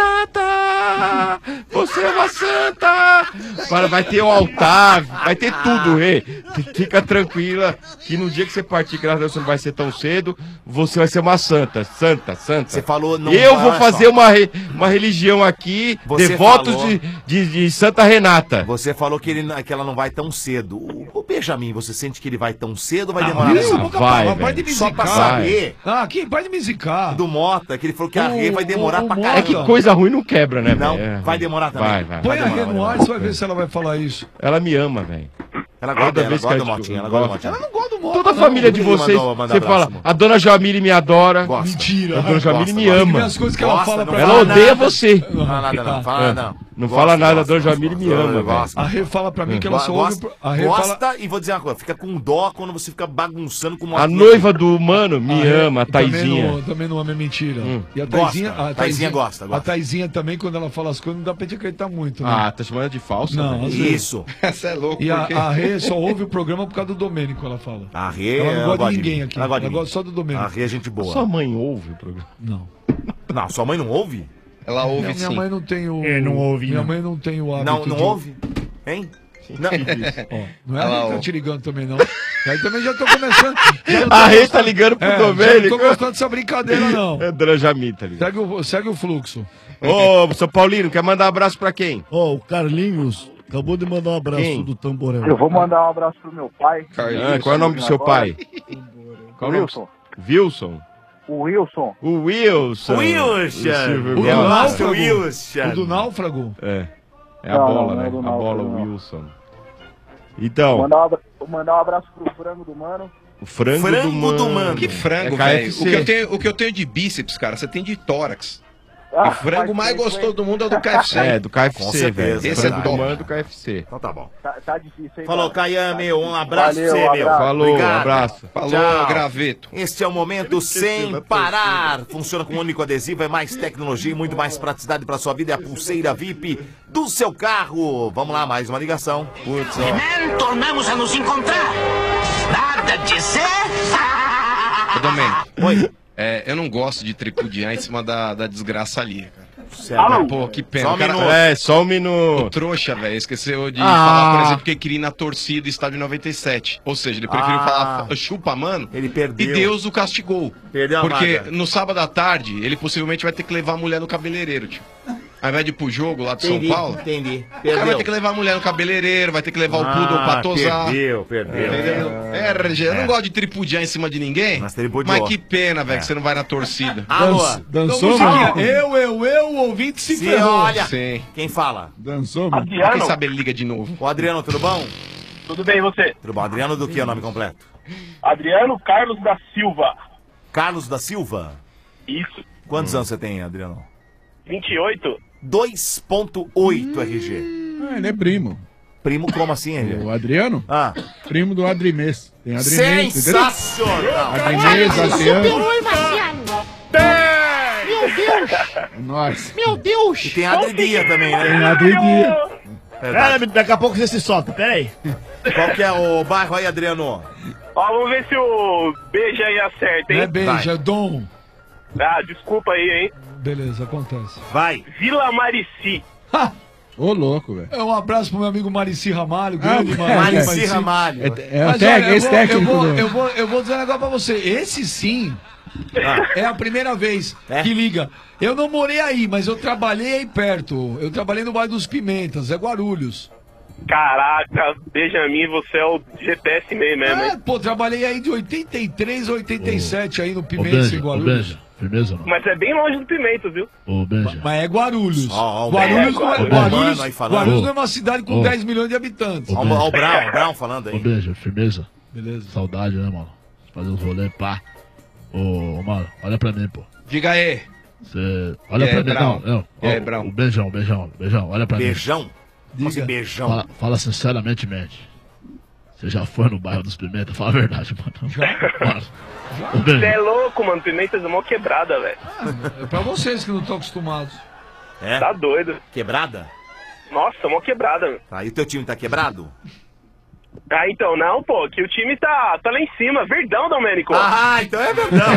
Renata! Você é uma santa! Para, vai ter o altar, vai ter tudo, Rei. Fica tranquila que no dia que você partir, graças a Deus, você não vai ser tão cedo. Você vai ser uma santa. Santa, santa. Você falou não Eu vai, vou fazer só. uma, re- uma religião aqui, Você devotos falou- de, de, de Santa Renata. Você falou que, ele, que ela não vai tão cedo. O, o Benjamin, você sente que ele vai tão cedo ou vai Ah, demorar isso, mais? boca pra lá, vai de me Só pra zicar. saber. Ah, quem vai de me zicar? Do Mota, que ele falou que a O- Rê vai demorar o- pra o caramba. É que coisa ruim não quebra, né, Não, velho? É, vai demorar também. Vai, vai. Põe vai a Rê demorar, no vai ar, demorar. você vai ver se ela vai falar isso. Ela me ama, velho. Ela gosta Toda dela, vez gosta que do a- Motinha, ela gosta. gosta do Motinha. Ela não gosta do Mota. Toda a não. família de Ele vocês, mandou- mandou você fala, abraço, a dona Jamile me adora. Gosta. Mentira. A dona Jamile me Gosta, ama. gosta. As coisas que ela fala pra Ela ela. odeia você. Não fala nada não, fala nada não. Não Gosta, fala nada, a gosta, dona gosta, Jamile me gosta, ama, velho. gosta. A Rê fala pra mim que ela só ouve... Gosta, A Rê gosta fala... e vou dizer uma coisa, fica com dó quando você fica bagunçando com uma A noiva do mano me A Rê ama, a também Taizinha. não, também não ama é mentira. E a Gosta. Taizinha... A Taizinha gosta, A gosta. Taizinha também, quando ela fala as coisas, não dá pra te acreditar muito, né? Ah, tá chamando de falsa? Não, velho? às vezes. Isso. Essa é louco, E a, por quê? a Rê só ouve o programa por causa do Domênico, ela fala. A Rê, Ela não ela gosta gosta de de ninguém mim. aqui. Ela gosta de Ela mim. gosta só do Domênico. A Rê é gente boa. Sua mãe ouve o programa? Não. Não, sua mãe não ouve? Ela ouve Minha, minha sim. mãe não tem o... É, não ouve, Minha não. mãe não tem o hábito Não, não de... ouve? Hein? Não. Ó, não é Ela a Rê que tá ouve. te ligando também, não. Aí também já tô começando... já não tô A Rê gostando- tá ligando pro É, já não Domênico. tô gostando dessa brincadeira, não. É dona Jamile, tá ligado? Segue o, segue o fluxo. Ô, São Paulino, quer mandar um abraço pra quem? Ó, o Carlinhos acabou de mandar um abraço Quem? do Tamborão. Eu vou mandar um abraço pro meu pai. Ah, qual é o nome do seu pai? Qual é o nome? Wilson. Wilson? O Wilson. O Wilson. Wilson. O É do o náufrago. Wilson. O do náufrago. É. É a Não, bola, não, não né? é do A náufrago, bola não. Wilson. Então, Mandar um, abra... Vou mandar um abraço pro frango do mano. o frango, do mano. Que frango, É velho. K F C. O, que eu tenho- o que eu tenho de bíceps, cara, você tem de tórax. Ah, o frango mas mais tem- gostoso do mundo é o do K F C. É, do K F C, Com certeza, velho. Esse é Frango do top. mano do K F C. Então tá bom. Tá, tá difícil, hein? Falou, cara? Caian, meu. Um abraço Valeu, pra você, um meu. abraço. Falou, Obrigado. abraço. Falou, Tchau. graveto. Este é o momento sem parar. Funciona com um único adesivo, é mais tecnologia e muito mais praticidade para sua vida. É a pulseira V I P do seu carro. Vamos lá, mais uma ligação. Putz, ó. Tornamos a nos encontrar. Nada de ser. Ô, Domênico. Oi. É, eu não gosto de tripudiar em cima da, da desgraça ali, cara. Sério. Pô, que pena. Só um O cara- minuto. É, só um O minuto. trouxa, velho, esqueceu de Ah. falar, por exemplo, que ele queria ir na torcida do estádio noventa e sete. Ou seja, ele preferiu Ah. falar chupa, mano. Ele perdeu. E Deus o castigou. Perdeu a Porque vaga. no sábado à tarde, ele possivelmente vai ter que levar a mulher no cabeleireiro, tio. Ao invés de ir pro jogo lá de Entendi, São Paulo, entendi. o cara vai Perdeu. ter que levar a mulher no cabeleireiro, vai ter que levar o Ah, poodle pra tosar. Perdeu, perdeu. Entendeu? É, R G, eu não É. gosto de tripudiar em cima de ninguém. Mas tripudiou. Mas que pena, velho, É. que você não vai na torcida. Alô? Dançou, mano? Eu, eu, eu, o ouvinte se Se ferrou. olha. Sim. Quem fala? Dançou, mano? Quem Adriano, sabe ele liga de novo. O Adriano, tudo bom? tudo bem e você? Tudo bom. Adriano do que é o nome completo? Adriano Carlos da Silva. Carlos da Silva. Isso. Quantos anos você tem, Adriano? vinte e oito. dois ponto oito R G. Ah, ele é primo. Primo como assim, R G? O Adriano? Ah. Primo do Adrimês. Tem Adrimês. Sensacional! Adrimês, Adriano. Superou, Marciano. Meu Deus. É nóis. Meu Deus. E tem a Adridia também, Tem né? Adridia. Verdade. daqui a pouco você se solta, peraí. Qual que é o bairro aí, Adriano? Ó, vamos ver se o beija aí acerta, Não é hein? beijo, é dom. Ah, desculpa aí, hein? Beleza, acontece. Vai. Vila Marici. Ha! Ô, louco, velho. É um abraço pro meu amigo Marici Ramalho, grande Ah, Marici. Marici Ramalho. É, é o Mas tec- olha, eu esse vou- técnico eu vou, do... eu, vou, eu vou dizer um negócio pra você. Esse sim é a primeira vez É? que liga. Eu não morei aí, mas eu trabalhei aí perto. Eu trabalhei no bairro dos Pimentas, é Guarulhos. Caraca, Benjamin, você é o G P S meio mesmo, É, hein? pô, trabalhei aí de oitenta e três a oitenta e sete aí no Ô, Pimentas, em Benja, ô, Guarulhos. Benja, firmeza ou não? Mas é bem longe do Pimenta, viu? Ô, Benja. Mas é Guarulhos. Ó, ó, o Guarulhos, Benja, não é, o Guarulhos, Mano aí falando. Guarulhos Ô. não é uma cidade com Ô. dez milhões de habitantes. Ô, Ó, o Brown, o Brown falando Ô, aí. Benja, firmeza. Beleza. Saudade, né, mano? Fazer os rolês, pá. Ô, mano, olha pra mim, pô. Diga aí. Você. Olha E aí, pra mim, Brown? não, não. E aí, Ó, Brown? O beijão, beijão, beijão, olha pra Beijão? Como assim, Diga. beijão? mim. Fala, fala sinceramente, mente. Você já foi no bairro dos Pimenta? Fala a verdade, mano. Mano. Ô, Você Benja. é louco, mano. Pimenta é mó quebrada, velho. É pra vocês que não estão acostumados. É? Tá doido. Quebrada? Nossa, mó quebrada, mano. Tá, e o teu time tá quebrado? Ah, então, não, pô, que o time tá, tá lá em cima. Verdão, Domênico. Ah, então é verdade.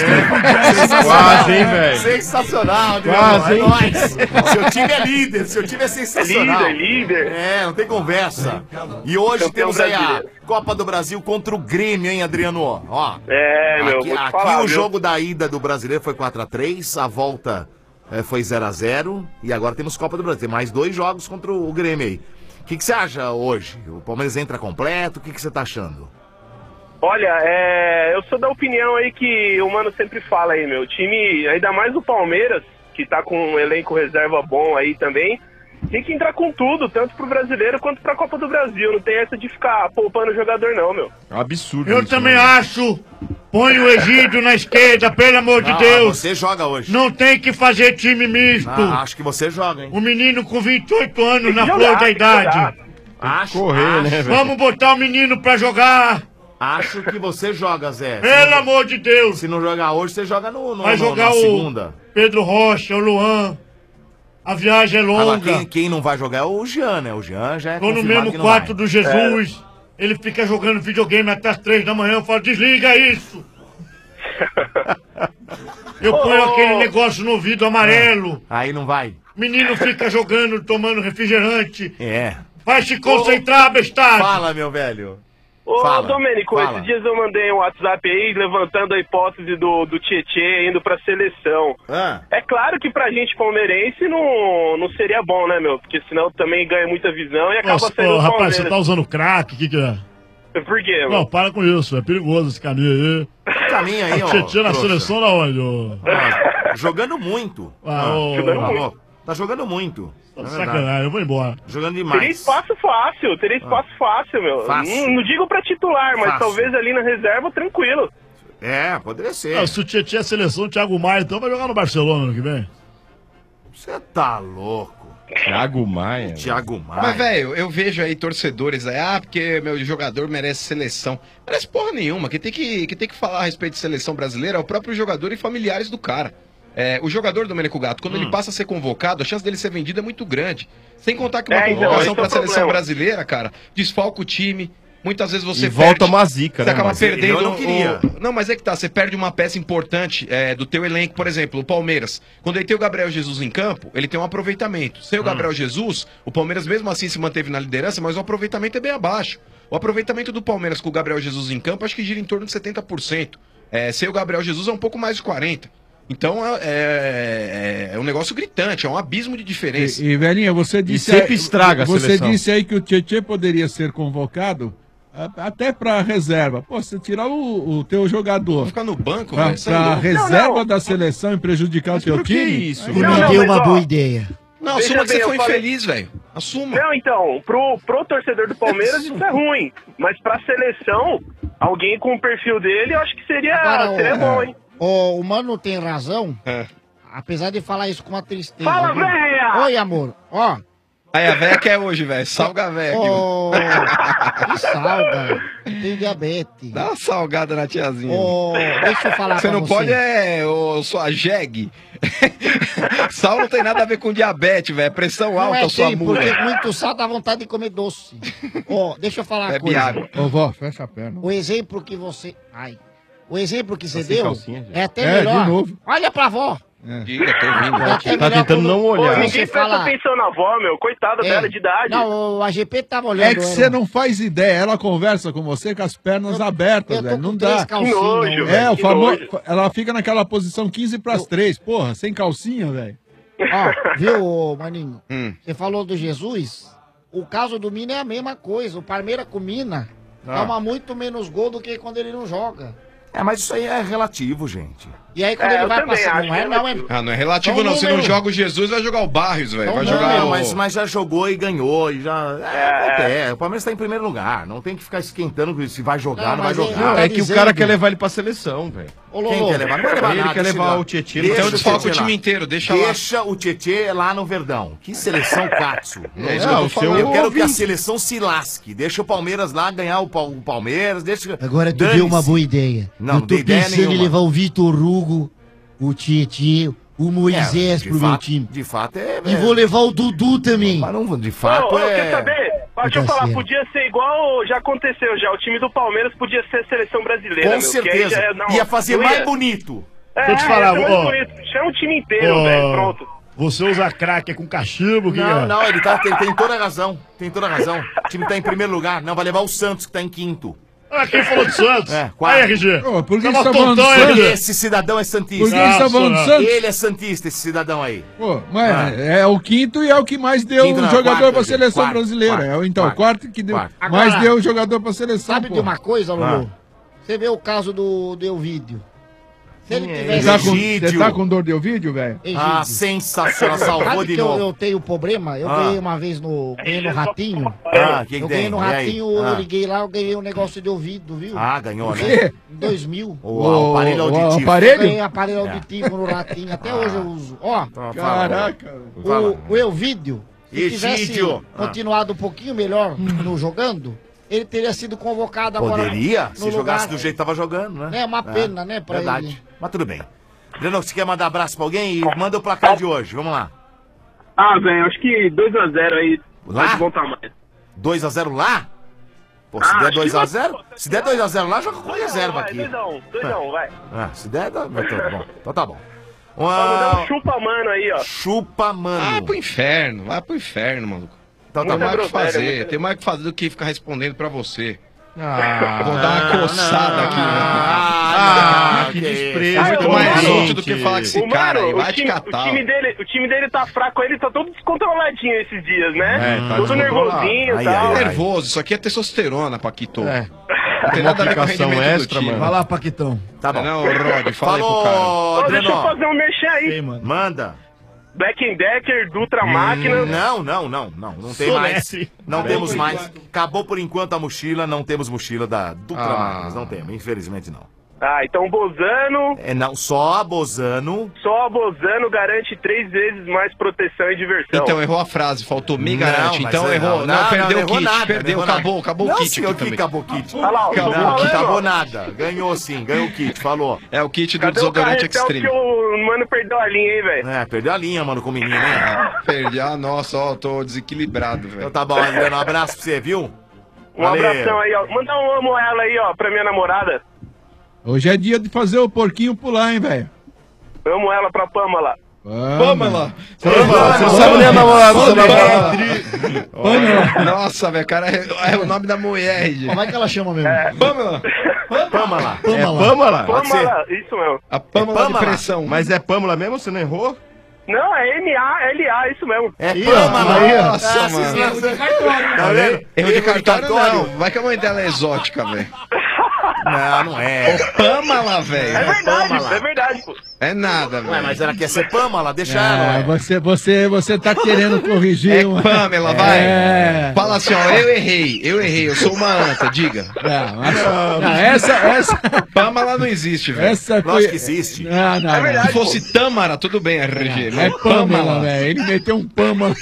Quase, hein, velho? Sensacional, Adriano. Quase, É hein? nóis. Seu time é líder, seu time é É sensacional. líder, líder. É, não tem conversa. E hoje Campeão temos aí a brasileiro. Copa do Brasil contra o Grêmio, hein, Adriano? Ó, É, meu, aqui, vou te aqui falar, o viu? jogo da ida do Brasileiro foi quatro a três, a volta eh, foi zero a zero e agora temos Copa do Brasil. Tem mais dois jogos contra o Grêmio aí. O que que você acha hoje? O Palmeiras entra completo? O que que você tá achando? Olha, é, eu sou da opinião aí que o Mano sempre fala aí, meu. O time, ainda mais o Palmeiras, que tá com um elenco reserva bom aí também, tem que entrar com tudo, tanto pro brasileiro quanto pra Copa do Brasil. Não tem essa de ficar poupando o jogador, não, meu. É um absurdo. Eu isso, também né? acho. Põe o Egídio na esquerda, pelo amor de Ah, Deus. Você joga hoje. Não tem que fazer time misto. Ah, acho que você joga, hein? O menino com vinte e oito anos na que flor jogar, da tem que jogar. idade. Acho, Correr, acho, né, velho? Vamos botar o menino pra jogar. acho que você joga, Zé. Se Pelo não- amor de Deus. Se não jogar hoje, você joga no, no, Vai no- jogar na o segunda. Pedro Rocha, o Luan. A viagem é Agora, longa. quem, quem não vai jogar é o Jean, né? O Jean já é Tô no confirmado mesmo que não quarto vai. do Jesus. Ele fica jogando videogame até as três da manhã. Eu falo, desliga isso. Eu ponho aquele negócio no ouvido amarelo. Aí não vai. Menino fica jogando, tomando refrigerante. É. Vai se concentrar, bestado. Fala, meu velho. Ô, Fala, Domênico, fala. esses dias eu mandei um WhatsApp aí levantando a hipótese do, do Tietê indo pra seleção. Ah. É claro que pra gente palmeirense não, não seria bom, né, meu? Porque senão também ganha muita visão e acaba Nossa, saindo ô, do rapaz, Palmeiras. você tá usando crack? O que que é? Por quê, Não, mano? para com isso. É perigoso esse caminho aí. caminho aí, ó. Tietchan na trouxa. seleção da onde? ô? Ah, jogando muito. Ah, ô, jogando ô, muito. Tá jogando muito. Tá é sacanagem, verdade. eu vou embora. Jogando Teria demais. espaço fácil, teria espaço fácil, meu. Fácil. Não, não digo pra titular, mas Fácil. talvez ali na reserva, tranquilo. É, poderia ser. Ah, se o Tietchan é seleção, o Thiago Maia, então vai jogar no Barcelona ano que vem. Você tá louco. Thiago Maia. Thiago Maia. Mas, velho, eu vejo aí torcedores aí, ah, porque meu jogador merece seleção. Merece porra nenhuma. Quem tem que, quem tem que falar a respeito de seleção brasileira é o próprio jogador e familiares do cara. É, o jogador Domênico Gato, quando Hum. ele passa a ser convocado, a chance dele ser vendido é muito grande. Sem contar que uma É, então, esse convocação é pra o seleção problema. brasileira, cara, desfalca o time. Muitas vezes você E volta perde, uma zica, você né, acaba mas ele- perdendo eu não queria. o- Não, mas é que tá, você perde uma peça importante é, do teu elenco, por exemplo, o Palmeiras. Quando ele tem o Gabriel Jesus em campo, ele tem um aproveitamento. Sem o Gabriel Jesus, o Palmeiras mesmo assim se manteve na liderança, mas o aproveitamento é bem abaixo. O aproveitamento do Palmeiras com o Gabriel Jesus em campo, acho que gira em torno de setenta por cento. É, sem o Gabriel Jesus é um pouco mais de quarenta por cento. Então é, é- é um negócio gritante, é um abismo de diferença. E, e, velhinha, você disse sempre aí, estraga a Você seleção. disse aí que o Tietchan poderia ser convocado a- até pra reserva. Pô, você tirar o, o teu jogador Ficar no banco, pra, velho, você é pra louco. reserva Não, não. da seleção e prejudicar o teu por que time? isso? Aí Me Não, não, deu mas, uma ó, boa ideia. Não, Veja assuma que bem, você eu foi falei- infeliz, velho. Assuma. Não, então, pro, pro torcedor do Palmeiras isso é ruim. Mas pra seleção, alguém com o perfil dele, eu acho que seria, Agora, seria o- bom, hein? O, o Mano tem razão, É. apesar de falar isso com uma tristeza. Fala, viu? véia! Oi, amor. Ó, Aí a véia quer hoje, velho. Salga a véia aqui. ô, que salga. Tem diabetes. Dá uma salgada na tiazinha. Ô, deixa eu falar Você pra não você. pode é ô, sua jegue. Sal não tem nada a ver com diabetes, velho. É pressão Não alta, é sua sim, mula. porque muito sal dá vontade de comer doce. Ó, deixa eu falar uma Bebe coisa. água. Ô, vó, fecha a perna. O exemplo que você... Ai. O exemplo que você Tá sem deu calcinha, gente? é até É, melhor. de novo. Olha pra avó. Diga, tô ouvindo. É até Tá melhor tentando quando- não olhar. Você Ninguém presta fala... atenção na avó, meu. Coitada É. dela de idade. Não, o A G P tava olhando. É que ela. você não faz ideia. Ela conversa com você com as pernas Eu- abertas, eu tô velho. com Não três dá. calcinhas, Que nojo, velho. É, velho, o que famoso. nojo. Ela fica naquela posição quinze pras três, porra, sem calcinha, velho. Ó, viu, ô, Maninho? Hum. Você falou do Jesus. O caso do Mina é a mesma coisa. O Palmeiras com o Mina toma muito menos gol do que quando ele não joga. É, mas isso aí é relativo, gente. E aí quando É, ele eu vai também passar. acho Não é, que não é. Ah, não é relativo Só um não. Se não número. joga o Jesus, vai jogar o Barrios, velho. Só um Vai número. jogar Não, o... mas, mas já jogou e ganhou. E já. É, é, o Palmeiras tá em primeiro lugar. Não tem que ficar esquentando se vai jogar, Não, não, vai mas ele- jogar. Tá É que o dizendo. cara quer levar ele pra seleção, velho. Ô, Quem Lolo, quer levar? Não vai levar Ele nada, quer deixa levar lá. o Tietchan. Deixa Então o desfalca o Tietchan time lá. inteiro, deixa lá. Deixa o Tietchan lá no Verdão. Que seleção Katsu. É isso que eu tô Não, falando. Eu quero que a ouvinte. seleção se lasque. Deixa o Palmeiras lá ganhar o, Pal- o Palmeiras. Deixa... Agora tu Dane-se. deu uma boa ideia. Não, Eu não tô dei ideia pensando em nenhuma. levar o Vitor Hugo, o Tietchan, o Moisés É, de pro meu fato- time. De fato é. E é- vou levar o Dudu também. Mas não, de Ô, fato ô, é. quer saber? Deixa eu Tá falar, certo. podia ser igual já aconteceu já. O time do Palmeiras podia ser a seleção brasileira, Com meu. que aí certeza. já é- não, Ia fazer eu mais bonito. É, Deixa eu te falar, ia ser mais ó. bonito. Chama o time inteiro, Ô, velho. Pronto. Você usa crack é com cachimbo? que Não, é? não, ele, tá, ele tem toda a razão. Tem toda a razão. O time tá em primeiro lugar. Não, vai levar o Santos, que tá em quinto. Ah, quem falou de Santos? É, Aí, quatro. R G. Ô, por que Tava você tá falando tontão, de hein, Santos? R G? Esse cidadão é santista. Por que você tá falando de Santos? Ele é santista, esse cidadão aí. Pô, mas Ah. é o quinto e é o que mais deu Quinto não, jogador quarto, pra gente. seleção Quarto, brasileira. quarto, é, então, quarto, quarto que deu, quarto. mais Agora, deu jogador pra seleção, sabe pô. de uma coisa, Lulu? Ah. Você vê o caso do, do Elvídio. Se ele Quem é Você tivesse... tá, com, Egídio. você tá com dor de ouvido, velho? Egídio. Ah, sensacional. Salvou Sabe de que eu, novo. eu tenho problema? Eu Ah. ganhei uma vez no, ganhei no Ratinho. Ah, que que eu tem? ganhei no E aí? Ratinho, eu Ah. liguei lá, eu ganhei um negócio de ouvido, viu? Ah, ganhou, né? quê? Em dois mil. O aparelho O- o auditivo. Eu aparelho? ganhei aparelho É. auditivo no Ratinho, até hoje eu uso. Ó, Então, fala. Caraca, velho. Fala. o, o Elvídio, se tivesse Egídio. Ah. continuado um pouquinho melhor no jogando, ele teria sido convocado agora. Poderia, no se lugar- jogasse do jeito que tava jogando, né? É uma pena, né, pra Verdade. ele. Mas tudo bem. Breno, você quer mandar abraço pra alguém? E manda o placar de hoje. Vamos lá. Ah, velho, acho que dois a zero aí. Lá? Vai de bom tamanho. dois a zero lá? Pô, se Ah, der acho dois que a vai- zero, se der dois a zero lá, joga com reserva Vai, aqui. dois a um, dois a um, vai. Ah, se der, dá, vai, tá bom. Então tá bom. Ó, mandar Uma... um chupa mano aí, ó. Chupa, mano. Vai pro inferno, vai pro inferno, maluco. Então tá Tem bom. mais o que groselha, fazer, muita- tem mais o que fazer do que ficar respondendo pra você. Ah, Vou dar uma coçada aqui. Ah, que que desprezo. Ah, Muito ô, mais mano, inútil do que falar com esse O cara aí. mano, Vai o te time, catar. o time ó. dele, o time dele tá fraco, ele tá todo descontroladinho esses dias, né? É, tá todo descontrolado. nervosinho Ai, e tal. ai, ai. Nervoso, isso aqui é testosterona, Paquito. É. tem nada a ver com o rendimento extra, do time. mano. Vai lá, Paquitão. Tá bom. Não, Rod, fala aí pro cara. Falou, Ô, deixa eu Adriano. fazer um mexer aí. Manda. Black and Decker, Dutra Máquinas. Não, não, não, não. Não tem Soleste. mais. Não Acabou temos por mais. enquanto. Acabou por enquanto a mochila, não temos mochila da Dutra Ah. Máquinas. Não temos, infelizmente não. Ah, então Bozano. É não, só a Bozano. Só a Bozano garante três vezes mais proteção e diversão. Então errou a frase, faltou me Não, garante. mas Então é- errou. Não, não, perdeu não o errou kit. nada, perdeu, não errou acabou, nada. acabou Não, o kit senhor, aqui que também. acabou o kit. Olha lá, ó, Acabou, tô não, falando, acabou ó. nada. Ganhou sim, ganhou o kit, falou. É o kit do Cadê o desodorante carretel Extreme. que o mano perdeu a linha, hein, velho? É, perdeu a linha, mano, com o menino, hein? Perdi, ah, nossa, ó, tô desequilibrado, velho. Então tá bom, Adriano, um abraço pra você, viu? Um abração aí, ó. Manda um amo ela aí, ó, pra minha namorada. Hoje é dia de fazer o porquinho pular, hein, velho? Amo ela pra Pamela. Pamela. Pamela. Você não sabe nem a namorada, você vai falar. Pamela. Nossa, velho, cara, é, é o nome da mulher, gente. Como é que ela chama mesmo? É. Pamela. Pamela. É Pamela? Pode ser. Pamela, isso mesmo. A Pamela É de Pamela. pressão. Mas é Pamela mesmo? Você não errou? Não, é M A L A, isso mesmo. É Ih, Pamela. aí, ó. Nossa, Ah, mano. vocês não- Tá vendo? Erro de cartório não. Vai que a mãe dela é exótica, velho. Não, não é. Pamela, É velho. verdade, Pamela. é verdade, pô. É nada, Ué, velho. mas ela quer ser Pamela, deixa Ah, ela. ué. você, você, você tá querendo corrigir É uma... Pamela, vai. É. Fala assim, ó, eu errei, eu errei, eu sou uma anta, diga. Não, mas- não, essa, essa, Pamela não existe, velho. essa Lógico foi... que existe. Não, não, É não. verdade. Se fosse Tâmara, tudo bem, R G. É mas Pamela, velho. Ele meteu um Pamela.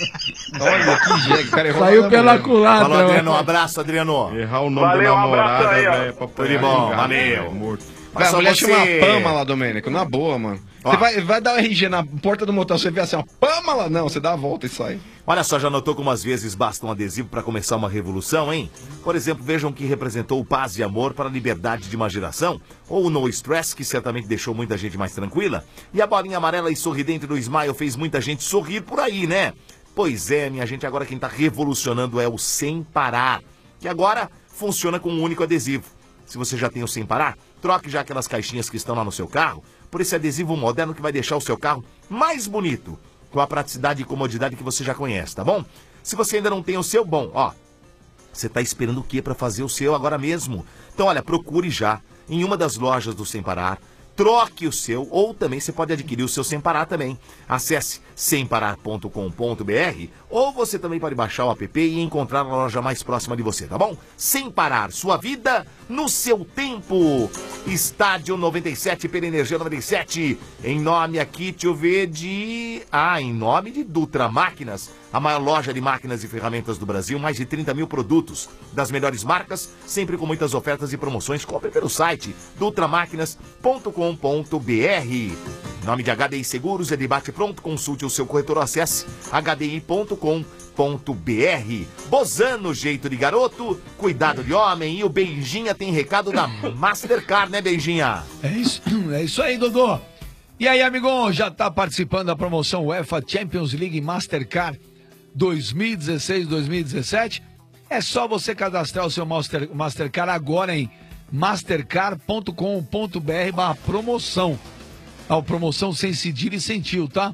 Olha que jegue, o cara errou. Saiu nada pela mesmo. culatra. Falou, Adriano, um ó. abraço, Adriano. Errar o nome Valeu, da um abraço namorada, aí, ó. velho, pra Tudo de bom, xingar, valeu. velho, morto. Vai, Mas a só mulher você- chama Pamela, Domênico, na boa, mano. Ó. Você vai, vai dar o R G na porta do motel, você vê assim, ó, Pamela, não, você dá a volta e sai. Olha só, já notou como às vezes basta um adesivo para começar uma revolução, hein? Por exemplo, vejam que representou paz e amor para a liberdade de uma geração, ou o No Stress, que certamente deixou muita gente mais tranquila, e a bolinha amarela e sorridente do Smile fez muita gente sorrir por aí, né? Pois é, minha gente, agora quem tá revolucionando é o Sem Parar, que agora funciona com um único adesivo. Se você já tem o Sem Parar, troque já aquelas caixinhas que estão lá no seu carro por esse adesivo moderno que vai deixar o seu carro mais bonito, com a praticidade e comodidade que você já conhece, tá bom? Se você ainda não tem o seu, bom, ó, você tá esperando o quê para fazer o seu agora mesmo? Então, olha, procure já em uma das lojas do Sem Parar, troque o seu, ou também você pode adquirir o seu Sem Parar também. Acesse sem parar ponto com ponto b r ou você também pode baixar o app e encontrar a loja mais próxima de você, tá bom? Sem Parar, sua vida no seu tempo. Estádio noventa e sete pela Energia noventa e sete. Em nome aqui, deixa eu ver, de... Ah, em nome de Dutra Máquinas, a maior loja de máquinas e ferramentas do Brasil, mais de trinta mil produtos das melhores marcas, sempre com muitas ofertas e promoções. Compre pelo site dutramáquinas ponto com ponto b r. Em nome de H D I Seguros, é debate pronto, consulte o seu corretor, acesse h d i ponto com ponto b r. Bozano, jeito de garoto, cuidado de homem, e o Beijinha tem recado da Mastercard, né, Beijinha? É isso, é isso aí, Dodô. E aí, amigão, já tá participando da promoção UEFA Champions League Mastercard dois mil e dezesseis dois mil e dezessete? É só você cadastrar o seu Master, Mastercard agora em mastercard ponto com ponto b r barra promoção. A promoção sem cedilha e sem tio, tá?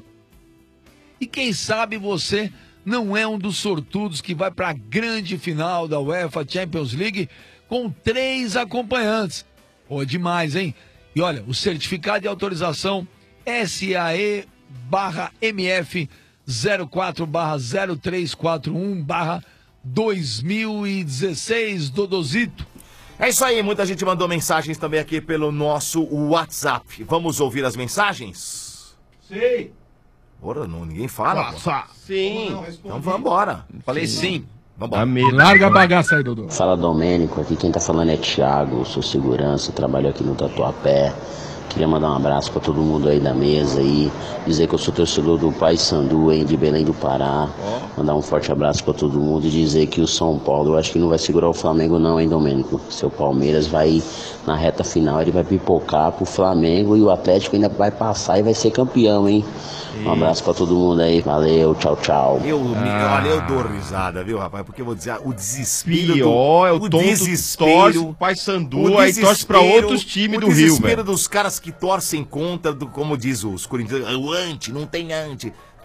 E quem sabe você não é um dos sortudos que vai para a grande final da UEFA Champions League com três acompanhantes. Pô, demais, hein? E olha, o certificado de autorização S A E barra M F zero quatro barra zero três quatro um barra dois mil e dezesseis, Dodozito. É isso aí, muita gente mandou mensagens também aqui pelo nosso WhatsApp. Vamos ouvir as mensagens? Sim. Ora, não, ninguém fala. pô. Sim. Então vambora. Falei sim. Vambora. Larga a bagaça aí, Dodô. Fala, Domênico, aqui quem tá falando é Thiago, sou segurança, trabalho aqui no Tatuapé. Queria mandar um abraço pra todo mundo aí da mesa aí, dizer que eu sou torcedor do Paysandu, hein, de Belém do Pará. Mandar um forte abraço pra todo mundo e dizer que o São Paulo, eu acho que não vai segurar o Flamengo não, hein, Domênico? Seu Palmeiras vai, na reta final, ele vai pipocar pro Flamengo e o Atlético ainda vai passar e vai ser campeão, hein? Um abraço pra todo mundo aí, valeu, tchau, tchau. Eu, me- Ah. olha, eu dou risada, viu, rapaz? Porque eu vou dizer, o desespero Pior, é o do, tom do desespero, torce pro Paysandu, o aí torce pra desespero- outros times o do Rio, desespero velho. dos caras que torcem contra, do, como diz os corintianos, o anti, não tem anti.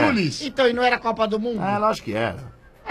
Então, e não era Copa do Mundo? É, lógico que era.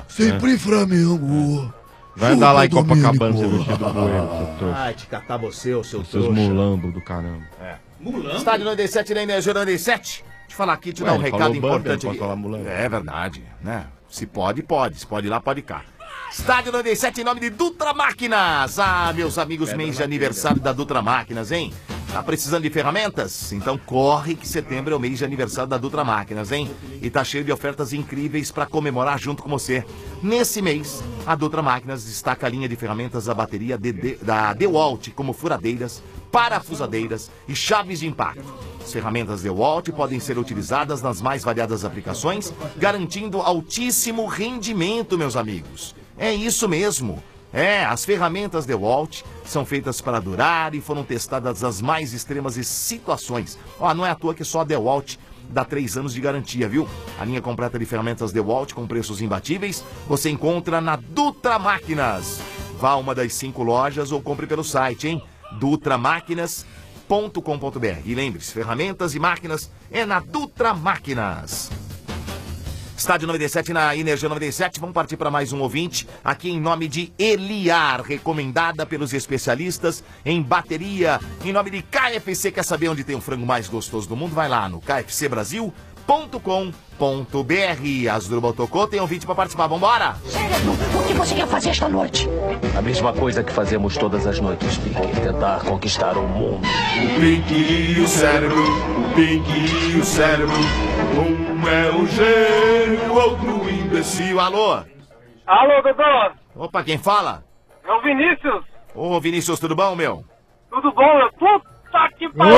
ó. Sempre Flamengo. Vai andar lá em Chupa, Copacabana, Domênico. seu vestido do Bueno, seu trouxa. Vai te catar você, ô seu Seus trouxa. mulambos do caramba. É. Mulambo? Estádio noventa e sete na Energia noventa e sete. Deixa eu falar aqui, te Ué, dar um ele recado falou Bambi, importante não aqui. pode falar Mulambo. É verdade, né? Se pode, pode. Se pode ir lá, pode ir cá. Estádio noventa e sete em nome de Dutra Máquinas. Ah, meus amigos, Pedra mês de na aniversário da Dutra Máquinas, hein? Tá precisando de ferramentas? Então corre que setembro é o mês de aniversário da Dutra Máquinas, hein? E tá cheio de ofertas incríveis para comemorar junto com você. Nesse mês, a Dutra Máquinas destaca a linha de ferramentas da bateria de, de, da DeWalt, como furadeiras, parafusadeiras e chaves de impacto. As ferramentas DeWalt podem ser utilizadas nas mais variadas aplicações, garantindo altíssimo rendimento, meus amigos. É isso mesmo. É, as ferramentas DeWalt são feitas para durar e foram testadas nas mais extremas situações. Ó, não é à toa que só a DeWalt dá três anos de garantia, viu? A linha completa de ferramentas DeWalt com preços imbatíveis você encontra na Dutra Máquinas. Vá a uma das cinco lojas ou compre pelo site, hein? dutra máquinas ponto com ponto br. E lembre-se, ferramentas e máquinas é na Dutra Máquinas. Estádio noventa e sete na Energia noventa e sete. Vamos partir para mais um ouvinte aqui em nome de Eliar, recomendada pelos especialistas em bateria. Em nome de K F C. Quer saber onde tem o frango mais gostoso do mundo? Vai lá no k f c brasil ponto com ponto br. Asdrubal tocou, tem um ouvinte para participar. Vambora! Cérebro, o que você quer fazer esta noite? A mesma coisa que fazemos todas as noites, Pink. Tentar conquistar o mundo. O Pink e o cérebro, o Pink e o cérebro. Um é um gênio, outro imbecil. Alô? Alô, Dodô? Opa, quem fala? É o Vinícius. Ô, Vinícius, tudo bom, meu? Tudo bom, meu? Puta que pariu!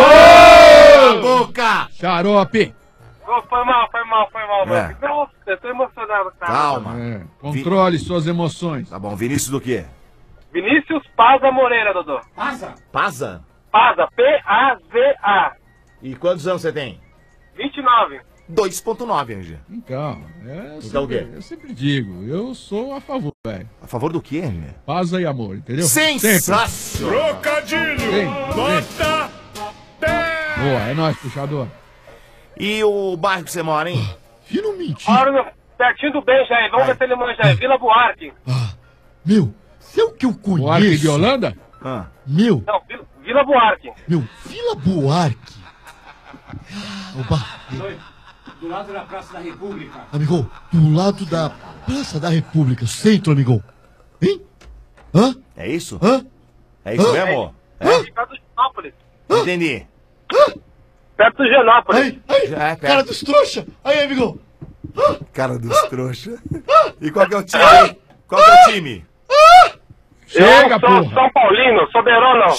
Ô, boca! Xarope! Oh, foi mal, foi mal, foi mal, meu. É. Nossa, eu tô emocionado, cara. Calma. É, controle suas emoções. Tá bom, Vinícius do quê? Vinícius Paza Moreira, Dodô. Paza? Paza? Paza, P A Z A. E quantos anos você tem? vinte e nove. dois ponto nove, R G. Então, é, eu, Então sempre, o quê? eu sempre digo, eu sou a favor, velho. A favor do quê, R G? Paz e amor, entendeu? Sensacional! Trocadilho! Nota dez! Boa, é nóis, puxador. E o bairro que você mora, hein? Fino mentira. Olha, meu, pertinho do beijo aí, vamos ver se ele manja aí. Vila Buarque. Meu, se é o que eu conheço... Buarque de Holanda? Ah. Meu, Não, Vila, Vila Buarque. meu, Vila Buarque. Opa, Do lado da Praça da República. amigo, do lado da Praça da República, centro, amigo. Hein? Hã? É isso? Hã? É isso Hã? mesmo? É? Perto do Genópolis. Entendi. Perto do Genópolis. Aí, aí, Já é perto. cara dos trouxa. Aí, amigo. Cara dos trouxa. E qual que é o time aí? Qual que é o time? Chega, eu sou porra. São Paulino, soberano.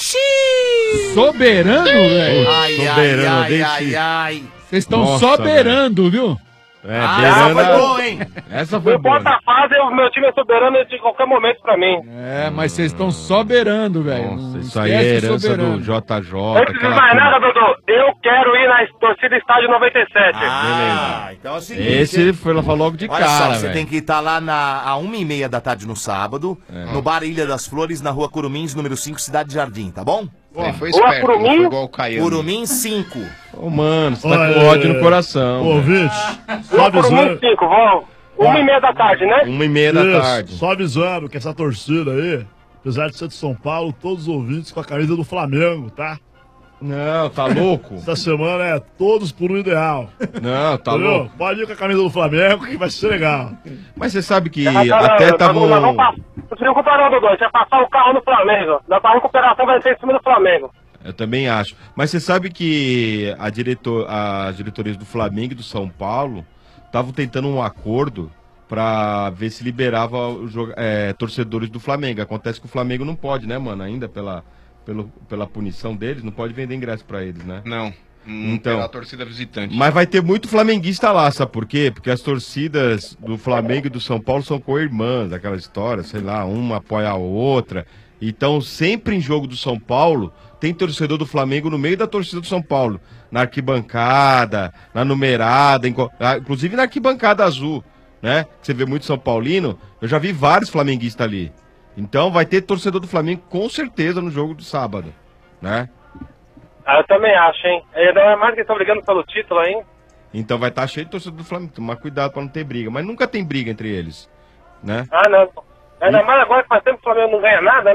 Soberano, velho. Ai, ai, Soberano, ai, deixa- ai, ai. Vocês estão Nossa, soberando, viu? É, Ah, beirando foi a- bom, hein? Essa Não foi boa. importa a fase, o meu time é soberano de qualquer momento pra mim. É, mas vocês estão soberando, velho. Nossa, Não isso aí é esquece o herança soberano. do J J. Antes de aquela mais turma. nada, Dodô, eu quero ir na torcida Estádio noventa e sete. Ah, então é o seguinte. Esse foi lá falou logo de Olha cara, só, você velho. tem que estar lá na, a uma e meia da tarde no sábado, É. no bar Ilha das Flores, na rua Curumins, número cinco, Cidade Jardim, tá bom? Ele foi Boa, esperto, não Curumim. foi igual o Caiano. Curumins cinco. Ô, mano, você tá Olha, com ódio no coração. Ô, velho. ouvinte, só Vou por mim avisando, cinco, vou. Uma e meia da tarde, né? Uma e meia da isso, tarde. só avisando que essa torcida aí, apesar de ser de São Paulo, todos os ouvintes com a camisa do Flamengo, tá? Não, tá louco? Essa semana é todos por um ideal. Não, tá Entendeu? louco. Pode ir com a camisa do Flamengo que vai ser legal. Mas você sabe que Ah, não, até não, tava não, não, não, um... não, não se preocupa não, Dodô. Você vai passar o carro no Flamengo. Nossa recuperação vai ser em cima do Flamengo. Eu também acho. Mas você sabe que a diretor, as diretorias do Flamengo e do São Paulo estavam tentando um acordo para ver se liberava os joga- é, torcedores do Flamengo. Acontece que o Flamengo não pode, né, mano? Ainda pela, pelo, pela punição deles, não pode vender ingresso para eles, né? Não. Não Então. pela torcida visitante. Mas vai ter muito flamenguista lá, sabe por quê? Porque as torcidas do Flamengo e do São Paulo são co-irmãs, aquela história, sei lá, uma apoia a outra. Então, sempre em jogo do São Paulo, tem torcedor do Flamengo no meio da torcida do São Paulo. Na arquibancada, na numerada, em co- ah, inclusive na arquibancada azul, né? Você vê muito São Paulino, eu já vi vários flamenguistas ali. Então, vai ter torcedor do Flamengo com certeza no jogo do sábado, né? Ah, eu também acho, hein? Ainda é mais que estão brigando pelo título, hein? Então vai estar cheio de torcedor do Flamengo. Tomar cuidado pra não ter briga. Mas nunca tem briga entre eles, né? Ah, não. Ainda mais agora que faz tempo que o Flamengo não ganha nada, né?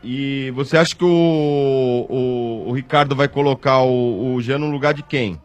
E você acha que o, o, o Ricardo vai colocar o, o Jean no lugar de quem?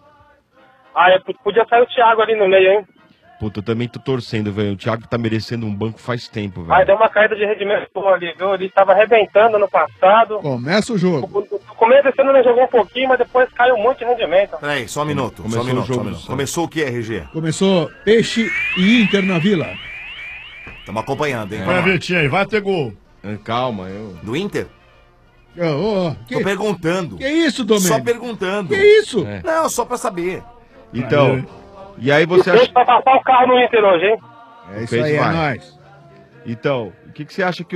Ah, eu p- podia sair o Thiago ali no meio, hein? Puta, eu também tô torcendo, velho. O Thiago tá merecendo um banco faz tempo, Ah, velho. deu uma caída de rendimento boa ali, viu? Ele estava arrebentando no passado. Começa o jogo. No começo desse ano ele jogou um pouquinho, mas depois caiu muito de rendimento. Peraí, só um minuto. Começou só um minuto, o jogo só um minuto. do Começou o que, R G? Começou Peixe e Inter na Vila. Estamos acompanhando, hein? Vai, Vitinho aí, vai ter gol. Calma, eu... Do Inter? Ô, ô, que... Tô perguntando. Que isso, Domênico? Só perguntando. Que isso? É. Não, só pra saber. Então, e aí você acha... Deixa pra passar o carro no Inter hoje, hein? É isso Peixe aí, é vai. nóis. Então, o que, que você acha que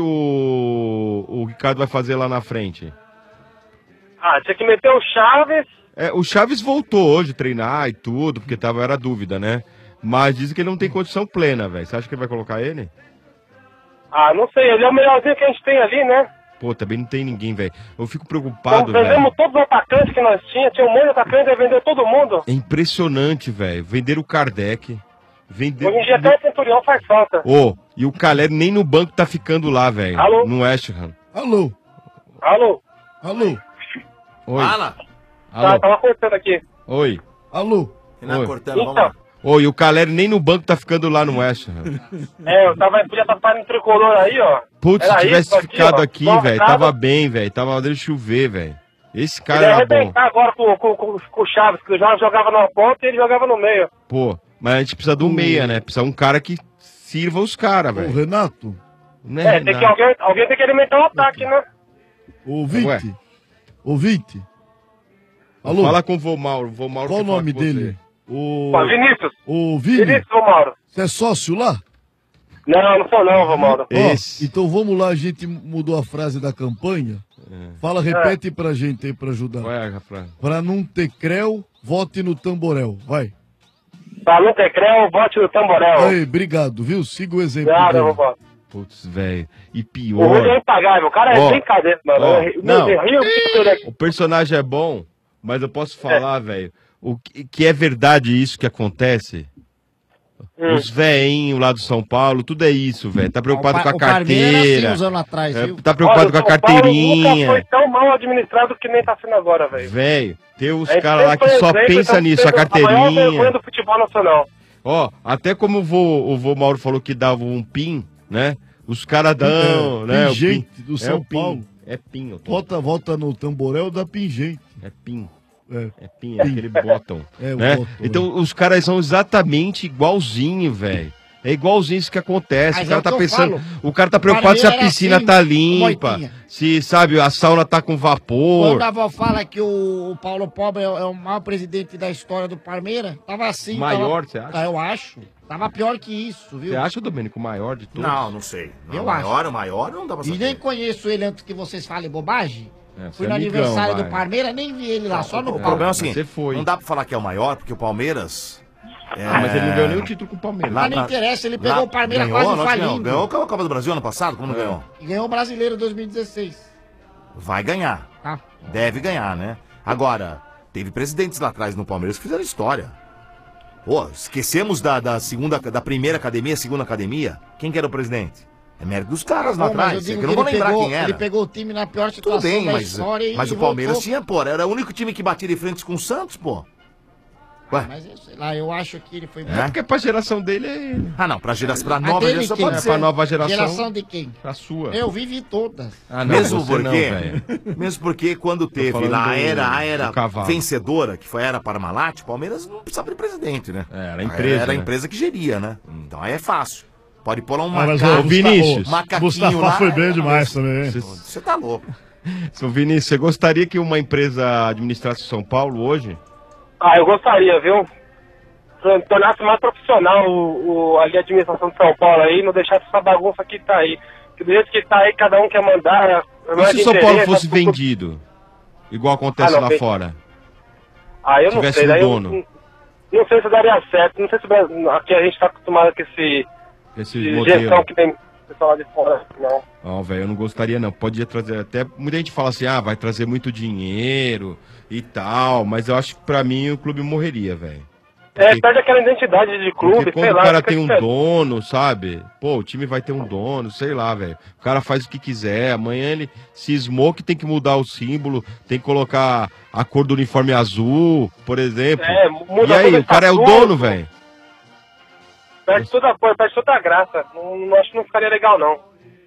o, o Ricardo vai fazer lá na frente? Ah, tinha que meter o Chaves. É, o Chaves voltou hoje treinar e tudo, porque tava, era dúvida, né? Mas dizem que ele não tem condição plena, velho. Você acha que ele vai colocar ele? Ah, não sei, ele é o melhorzinho que a gente tem ali, né? Pô, também não tem ninguém, velho. Eu fico Então, preocupado, vendemos velho. todos os atacantes que nós tínhamos, tinha um monte de atacantes, aí vendeu todo mundo. É impressionante, velho. Venderam o Kardec. Venderam... Hoje em dia até o Centurião faz falta. Ô, e o Caleri nem no banco tá ficando lá, velho. Alô? No West Ham. Alô? Alô? Alô? Oi. Fala. Alô? Tá, tava cortando aqui. Oi. Alô? Renan Oi. cortando, vamos Então, lá. Ô, e o Caleri nem no banco tá ficando lá no West Ham. é, eu tava, podia estar no tricolor aí, ó. Putz, Era se tivesse isso ficado ó, aqui, só um velho, recado. tava bem, velho. Tava mandando chover, velho. Esse Ele cara ia era bom. arrebentar agora com, com, com, com o Chaves, que o Chaves jogava na ponta e ele jogava no meio. Pô, mas a gente precisa de um meia, né? Precisa de um cara que sirva os caras, Ô, velho. Renato, Né, É, tem que, Renato? alguém, alguém tem que alimentar o ataque, né? ouvinte. Ouvinte. Alô? Fala com o Vô Mauro. Vô Mauro Qual o quer falar nome com você. dele? O... Ó, Vinícius. O Vini? Vinícius, ô Mauro. Você é sócio lá? Não, não sou não, vô Mauro. Ó, então vamos lá, a gente mudou a frase da campanha. Fala, repete pra gente aí pra ajudar. Vai, Rafa. Pra não ter creu, vote no tamborel. Vai. Pra não ter creu, vote no tamborel. Aí, obrigado, viu? Siga o exemplo Obrigado, dele. vô Mauro. Putz, velho. E O pior. Rui é impagável, o cara é Ó, brincadeira, mano. ó, Eu- não. eu rio, eu fico dele aqui. O personagem é bom, mas eu posso falar, velho, o que, que é verdade isso que acontece? Hum. Os veinhos lá do São Paulo, tudo é isso, velho. Tá preocupado O com a Pa- o Parmeira era assim carteira. uns anos atrás, É, viu? tá preocupado Olha, com a o São Paulo carteirinha. nunca foi tão mal administrado que nem tá sendo agora, velho. Velho, tem os A gente caras lá sempre que foi só exemplo, pensa tá nisso, a sendo a maior vergonha carteirinha. do futebol nacional. Ó, até como o vô, o vô Mauro falou que dava um pin, né? Os caras dão, É, né? o pingente pin. do É São o pin. Paulo. É pin, eu tô... Volta, volta no tamborel da pingente. É pin. É, É pin, é aquele bottom. É, o né? bottom, Então os caras são exatamente igualzinho, velho. É igualzinho isso que acontece. Mas o cara é o tá que eu pensando. falo. O cara tá preocupado se a Parmeira era piscina assim, tá limpa. Moitinha. Se, sabe, a sauna tá com vapor. Quando a avó fala que o, o Paulo Pobre é, o- é o maior presidente da história do Palmeiras, tava assim. Maior, tava... você acha? Ah, eu acho. Tava pior que isso, viu? Você acha o Domênico maior de todos? Não, não sei. Não, Eu o maior, o maior não dá pra E saber. nem conheço ele antes que vocês falem bobagem. É, você Fui é no amigão, aniversário vai. do Palmeiras, nem vi ele lá, só no O palco. problema é assim, Você foi. não dá pra falar que é o maior, porque o Palmeiras... Ah, mas ele não ganhou nem o título com o Palmeiras. Mas não interessa, ele pegou o Palmeiras ganhou, quase não, falindo. Ganhou, ganhou a Copa do Brasil ano passado, como não ganhou? E ganhou o Brasileiro dois mil e dezesseis. Vai ganhar. Tá. Deve ganhar, né? Agora, teve presidentes lá atrás no Palmeiras que fizeram história. Pô, esquecemos da, da segunda, da primeira academia, segunda academia. Quem que era o presidente? É mérito dos caras lá Bom, mas atrás. eu É digo que eu não vou que ele lembrar pegou- quem era. Ele pegou o time na pior Tudo situação bem, da mas, história e mas o voltou. Palmeiras tinha, pô, era o único time que batia de frente com o Santos, pô. Ué? Mas eu sei lá, eu acho que ele foi... É? Porque pra geração dele é ele. Ah, não, pra, gera... pra A nova dele geração quem? pode É ser. pra nova geração. Geração de quem? Pra sua. Eu vivi todas. Ah, não, Mesmo você porque, não, velho. mesmo porque quando teve falando lá a do- era, a era do cavalo. vencedora, que foi a era Parmalat, o Palmeiras não precisava de presidente, né? É, era a empresa, Era a né? empresa que geria, né? Então aí é fácil. Pode pôr lá um Ah, mas macaco, o Vinícius. o macaquinho Mustafa lá. foi bem demais também, hein? Você tá louco. Seu Vinícius, você gostaria que uma empresa administrasse São Paulo hoje? Ah, eu gostaria, viu? Tor- Tornasse mais profissional o, o, ali a administração de São Paulo aí, não deixasse essa bagunça que tá aí. Que do jeito que tá aí, cada um quer mandar. E se o São Paulo fosse vendido? Igual acontece Ah, não, lá vem- fora. Ah, eu não tivesse sei. um daí eu dono. não, não sei se daria certo. Não sei se o Brasil- aqui a gente tá acostumado com esse, Esse esse modelo. gestão que tem pessoal lá de fora. Não. Ó, velho, eu não gostaria não. Podia trazer até... Muita gente fala assim, ah, vai trazer muito dinheiro e tal. Mas eu acho que pra mim o clube morreria, velho. É, perde aquela identidade de clube, Porque quando sei o lá. cara fica tem um diferente. dono, sabe? Pô, o time vai ter um dono, sei lá, velho. O cara faz o que quiser. Amanhã ele cismou que tem que mudar o símbolo, tem que colocar a cor do uniforme azul, por exemplo. É, muda E aí, todo o cara é o esse dono, assunto. velho. Perde toda a coisa, perde toda a graça. Não, não acho que não ficaria legal, não.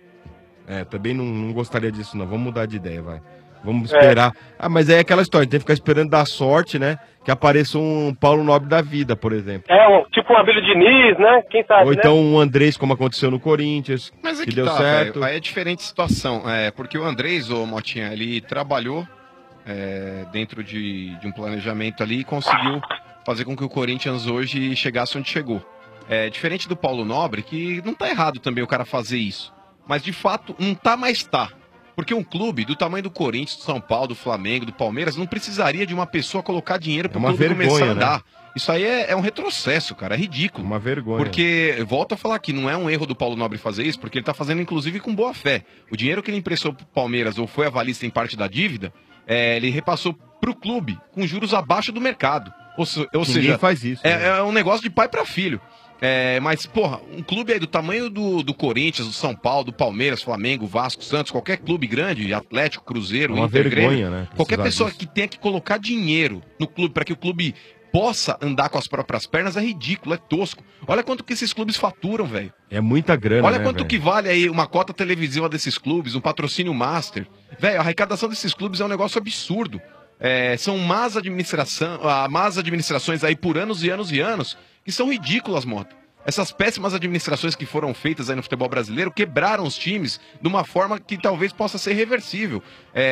É, também não, não gostaria disso, não. Vamos mudar de ideia, vai. Vamos É. esperar. Ah, mas é aquela história, tem que ficar esperando dar sorte, né? Que apareça um Paulo Nobre da vida, por exemplo. É, um, tipo um Abílio Diniz, né? Quem sabe, Ou então né? um Andrés, como aconteceu no Corinthians, Mas é que, que, deu tá, certo. velho. Aí é diferente a situação. É, porque o Andrés, ô Motinha, ele trabalhou é, dentro de, de um planejamento ali e conseguiu fazer com que o Corinthians hoje chegasse onde chegou. É diferente do Paulo Nobre, que não tá errado também o cara fazer isso. Mas de fato, não tá, mais tá. Porque um clube do tamanho do Corinthians, do São Paulo, do Flamengo, do Palmeiras, não precisaria de uma pessoa colocar dinheiro para o uma clube vergonha, começar a né? andar. Isso aí é, é um retrocesso, cara, é ridículo. Uma vergonha. Porque, volto a falar aqui, não é um erro do Paulo Nobre fazer isso, porque ele tá fazendo inclusive com boa fé. O dinheiro que ele emprestou pro Palmeiras ou foi avalista em parte da dívida, é, ele repassou pro clube com juros abaixo do mercado. Ou, se- ou Ninguém seja, faz isso, É, né? é um negócio de pai para filho. É, mas, porra, um clube aí do tamanho do, do Corinthians, do São Paulo, do Palmeiras, Flamengo, Vasco, Santos, qualquer clube grande, Atlético, Cruzeiro, É uma Inter, vergonha, Grêmio, né, qualquer precisar pessoa disso. que tenha que colocar dinheiro no clube para que o clube possa andar com as próprias pernas é ridículo, é tosco. Olha quanto que esses clubes faturam, velho. É muita grana, Olha né, quanto velho? que vale aí uma cota televisiva desses clubes, um patrocínio master. Velho, a arrecadação desses clubes é um negócio absurdo. É, são más, administração, ah, más administrações aí por anos e anos e anos que são ridículas, Mota. Essas péssimas administrações que foram feitas aí no futebol brasileiro quebraram os times de uma forma que talvez possa ser reversível.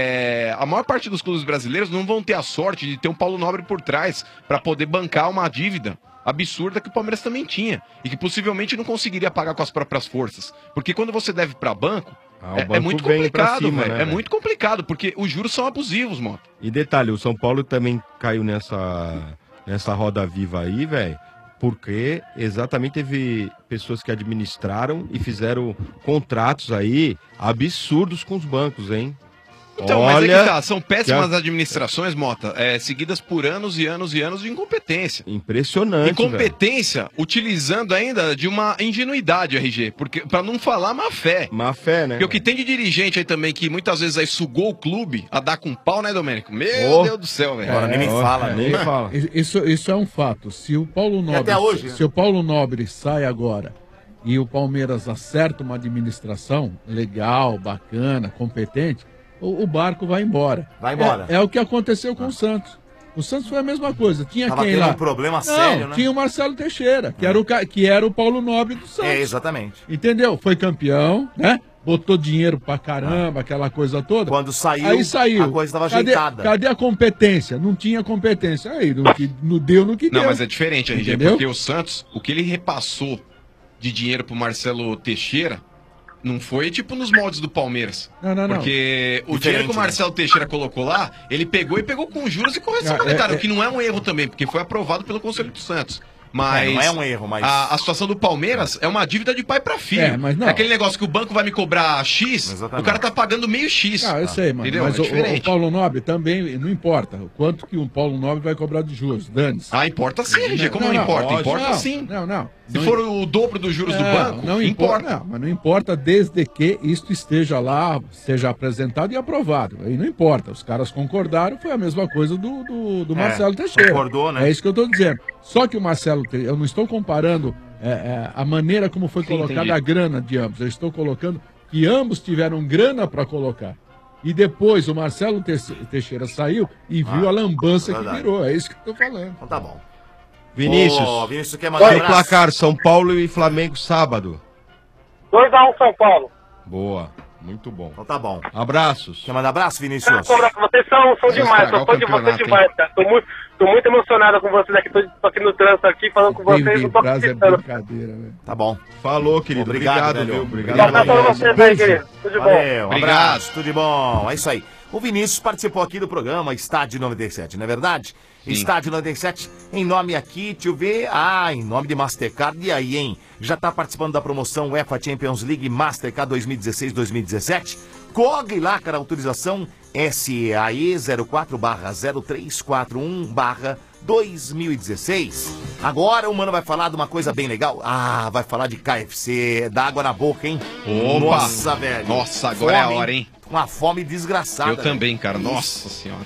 É, a maior parte dos clubes brasileiros não vão ter a sorte de ter um Paulo Nobre por trás para poder bancar uma dívida absurda que o Palmeiras também tinha e que possivelmente não conseguiria pagar com as próprias forças. Porque quando você deve para banco, Ah, o é, é banco muito vem pra complicado, cima, velho. né, É velho? muito complicado, porque os juros são abusivos, mano. E detalhe, o São Paulo também caiu nessa, nessa roda viva aí, velho, porque exatamente teve pessoas que administraram e fizeram contratos aí absurdos com os bancos, hein? Então, mas é Olha, que tá, são péssimas que a- administrações, Mota, é, seguidas por anos e anos e anos de incompetência. Impressionante, Incompetência, utilizando ainda de uma ingenuidade, R G, porque para não falar má fé. Má fé, né? Porque o que tem de dirigente aí também que muitas vezes aí sugou o clube a dar com pau, né, Domênico? Meu Oh. Deus do céu, velho. É, é, Isso, isso é um fato. Se o Paulo Nobre, até hoje, né? se o Paulo Nobre sai agora e o Palmeiras acerta uma administração legal, bacana, competente, o, o barco vai embora. Vai embora. É, é o que aconteceu com o Santos. O Santos foi a mesma coisa. Tinha Tava quem tendo lá? um problema Não, sério, né? Tinha o Marcelo Teixeira, que era o, ca- que era o Paulo Nobre do Santos. É, exatamente. Entendeu? Foi campeão, né? Botou dinheiro pra caramba, aquela coisa toda. Quando saiu, Aí saiu. a coisa tava cadê, ajeitada. Cadê a competência? Não tinha competência. Aí, no que no deu no que Não, deu. mas é diferente, R G, Entendeu? porque o Santos, o que ele repassou de dinheiro pro Marcelo Teixeira, não foi tipo nos moldes do Palmeiras. Não, não, não. Porque o Diferente, dinheiro que o né? Marcelo Teixeira colocou lá, ele pegou e pegou com juros e correção Ah, monetária, é, o que não é um erro também, porque foi aprovado pelo Conselho do Santos. Mas É, não é um erro, mas- a, a situação do Palmeiras é uma dívida de pai pra filho. É, mas não. É aquele negócio que o banco vai me cobrar X, o cara tá pagando meio X. Ah, eu sei, mano. Entendeu? Mas é o, diferente. o Paulo Nobre também, não importa. O quanto que o Paulo Nobre vai cobrar de juros, dane-se. Ah, importa sim, R G, como não, importa? lógico. Importa Não, sim. Não, não. Se Não for o dobro dos juros do Não, banco, não importa. Não, mas não importa desde que isto esteja lá, seja apresentado e aprovado. Aí não importa. Os caras concordaram, foi a mesma coisa do, do, do É, Marcelo Teixeira. concordou, né? É isso que eu estou dizendo. Só que o Marcelo Teixeira, eu não estou comparando é, é, a maneira como foi Sim, colocada entendi. a grana de ambos. Eu estou colocando que ambos tiveram grana para colocar. E depois o Marcelo Te- Teixeira saiu e viu Ah, a lambança que verdade. virou. É isso que eu estou falando. Então tá bom. Vinícius, Ô, Vinícius, quer mandar um seu abraço? placar, São Paulo e Flamengo sábado. dois a um São Paulo. Boa, muito bom. Então tá bom. Abraços. Quer mandar abraço, Cara, Vinícius? cobrar com vocês são, são Vai demais, estragar sou o fã de vocês campeonato, demais, cara. Tô muito, tô muito emocionado com vocês aqui, tô, tô aqui no trânsito aqui, falando com vocês, não tô Prazo é acreditando. brincadeira, velho. Tá bom. Falou, querido. Obrigado, Obrigado, velho. viu? Obrigado. Obrigado pra vocês aí, querido. Tudo de bom. Valeu, um Obrigado. abraço, tudo de bom. É isso aí. O Vinícius participou aqui do programa Estádio noventa e sete, não é verdade? Sim. Estádio noventa e sete, em nome aqui, deixa eu ver. Ah, em nome de Mastercard. E aí, hein? Já tá participando da promoção UEFA Champions League Mastercard dois mil e dezesseis dois mil e dezessete? Corre lá, cara, autorização S A E zero quatro barra zero três quatro um barra dois mil e dezesseis. Agora o mano vai falar de uma coisa bem legal. Ah, vai falar de K F C, dá água na boca, hein? Opa! Nossa, velho. Nossa, agora Fome, é a hora, hein? Uma fome desgraçada. Eu também, velho. cara. Isso. Nossa senhora.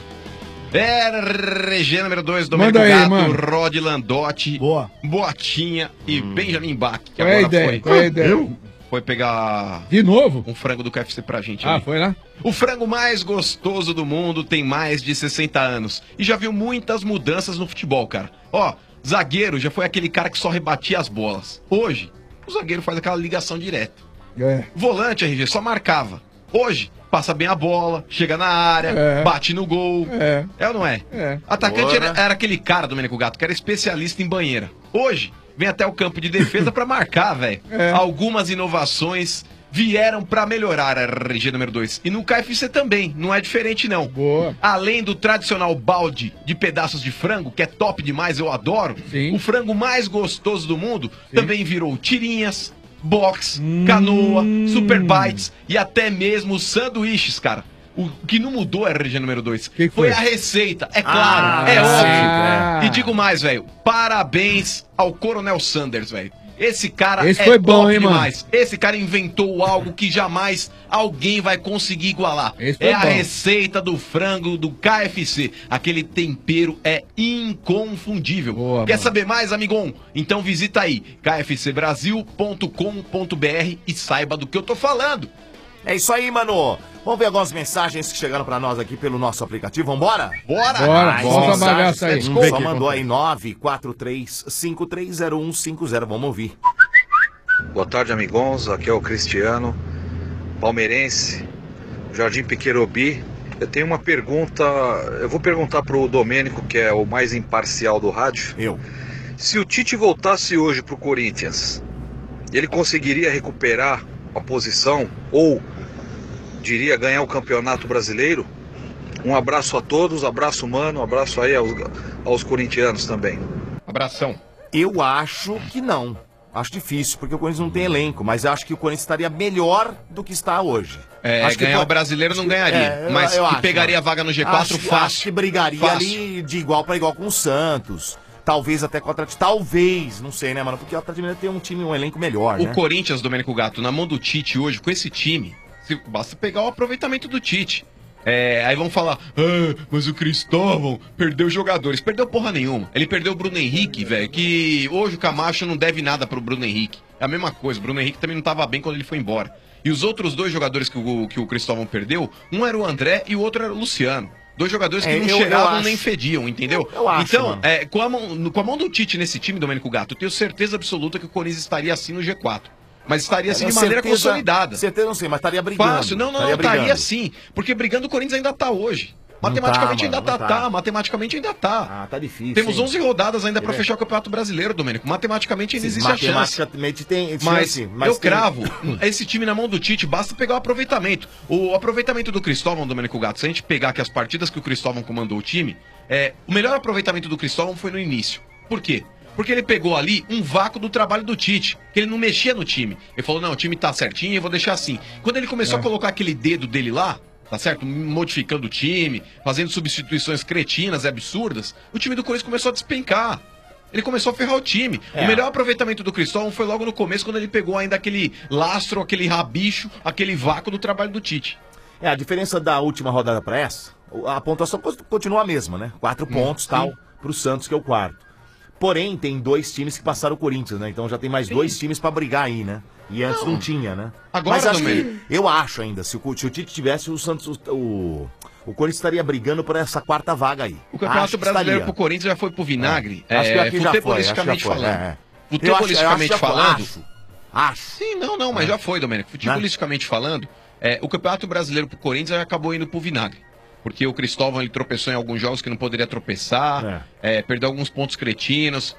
R G número dois, Domênico Manda aí, Gato, mano. Rod Landotti, Boa. Boatinha e Benjamin Bach, que Qual é a agora ideia? foi. Qual é a ideia? Eu? Foi pegar De novo? um frango do K F C pra gente. Ah, ali. foi lá? O frango mais gostoso do mundo tem mais de sessenta anos e já viu muitas mudanças no futebol, cara. Ó, zagueiro já foi aquele cara que só rebatia as bolas. Hoje, o zagueiro faz aquela ligação direta. É. Volante, R G, só marcava. Hoje, passa bem a bola, chega na área, É. bate no gol. É. É ou não é? É. Atacante Boa, era, era aquele cara, Domênico Gato, que era especialista em banheira. Hoje, vem até o campo de defesa pra marcar, velho. É. Algumas inovações vieram pra melhorar a R G número dois. E no K F C também, não é diferente não. Boa. Além do tradicional balde de pedaços de frango, que é top demais, eu adoro. Sim. O frango mais gostoso do mundo também virou tirinhas, box, canoa, super bites e até mesmo sanduíches, cara. O que não mudou a R G número dois Que que foi foi? a receita, é claro, Ah, é a óbvio. receita, é. E digo mais, velho, parabéns ao Coronel Sanders, velho. Esse cara Esse é foi top bom, hein, mano? demais. Esse cara inventou algo que jamais alguém vai conseguir igualar. Esse foi É a bom. receita do frango do K F C. Aquele tempero é inconfundível. Boa, Quer mano. saber mais, amigão? Então visita aí k f c brasil ponto com ponto b r e saiba do que eu tô falando. É isso aí, mano. Vamos ver algumas mensagens que chegaram pra nós aqui pelo nosso aplicativo. Vambora? Bora! Bora, Mais solta a mensagens. bagaça aí. Let's go. Vamos ver Só aqui, mandou vamos aí nove quatro três cinco três zero um cinco zero. Vamos ouvir. Boa tarde, amigões. Aqui é o Cristiano, palmeirense, Jardim Pequerobi. Eu tenho uma pergunta, eu vou perguntar pro Domênico, que é o mais imparcial do rádio. Eu. Se o Tite voltasse hoje pro Corinthians, ele conseguiria recuperar a posição ou diria ganhar o Campeonato Brasileiro? Um abraço a todos, abraço mano, abraço aí aos, aos corintianos também. Abração. Eu acho que não. Acho difícil, porque o Corinthians não tem elenco, mas eu acho que o Corinthians estaria melhor do que está hoje. É, acho que ganhar pode- o brasileiro não acho que- ganharia, é, eu- mas eu que acho, pegaria mano. a vaga no G quatro acho, que- fácil. Acho que brigaria Fácil. ali de igual para igual com o Santos. Talvez até com o Atlético. Talvez, não sei, né, mano? Porque o Atlético Mineiro tem um time, um elenco melhor, O né? Corinthians, Domênico Gato, na mão do Tite hoje, com esse time, se- basta pegar o aproveitamento do Tite. É, aí vão falar, ah, mas o Cristóvão perdeu jogadores. Perdeu porra nenhuma. Ele perdeu o Bruno Henrique, velho, que hoje o Camacho não deve nada pro Bruno Henrique. É a mesma coisa, o Bruno Henrique também não tava bem quando ele foi embora. E os outros dois jogadores que o, que o Cristóvão perdeu, um era o André e o outro era o Luciano. Dois jogadores que É, não eu- eu cheiravam acho. nem fediam, entendeu? Eu- eu acho, então, mano. é, com, a mão, com a mão do Tite nesse time, Domênico Gato, eu tenho certeza absoluta que o Corinthians estaria assim no G quatro. Mas estaria assim de maneira Certeza- consolidada. Certeza não sei, mas estaria brigando. Fácil, não, não, não, Estaria estaria brigando. sim. Porque brigando o Corinthians ainda tá hoje. Não Matematicamente tá, ainda mano, tá, não tá, tá. matematicamente ainda tá. Ah, tá difícil. Temos hein? onze rodadas ainda pra É. fechar o Campeonato Brasileiro, Domênico. Matematicamente ainda Sim, existe a chance. matematicamente tem Mas, chance, mas eu tem- cravo esse time na mão do Tite, basta pegar o aproveitamento. O aproveitamento do Cristóvão, Domênico Gato, se a gente pegar que as partidas que o Cristóvão comandou o time, é, o melhor aproveitamento do Cristóvão foi no início. Por quê? Porque ele pegou ali um vácuo do trabalho do Tite, que ele não mexia no time. Ele falou, não, o time tá certinho, eu vou deixar assim. Quando ele começou É. a colocar aquele dedo dele lá, tá certo? Modificando o time, fazendo substituições cretinas e absurdas, o time do Corinthians começou a despencar. Ele começou a ferrar o time. É. O melhor aproveitamento do Cristóvão foi logo no começo, quando ele pegou ainda aquele lastro, aquele rabicho, aquele vácuo do trabalho do Tite. É, a diferença da última rodada pra essa, a pontuação continua a mesma, né? Quatro Hum, pontos, sim. tal, pro Santos, que é o quarto. Porém, tem dois times que passaram o Corinthians, né? Então já tem mais dois times pra brigar aí, né? E antes não, tinha, né? Agora, Mas acho Domênico. que, eu acho ainda, se o, se o Tite tivesse, o Santos, o, o, o Corinthians estaria brigando por essa quarta vaga aí. O Campeonato Acho que Brasileiro estaria. pro Corinthians já foi pro vinagre. É. Acho que aqui já foi, futebolisticamente acho que já foi, falando. é, é. Futebolisticamente Eu acho- eu acho que já foi, falando. acho. Acho. Sim, não, não, mas É. já foi, Domênico. Futebolisticamente falando, é, o Campeonato Brasileiro pro Corinthians acabou indo pro vinagre. Porque o Cristóvão ele tropeçou em alguns jogos que não poderia tropeçar, é, perdeu alguns pontos cretinos.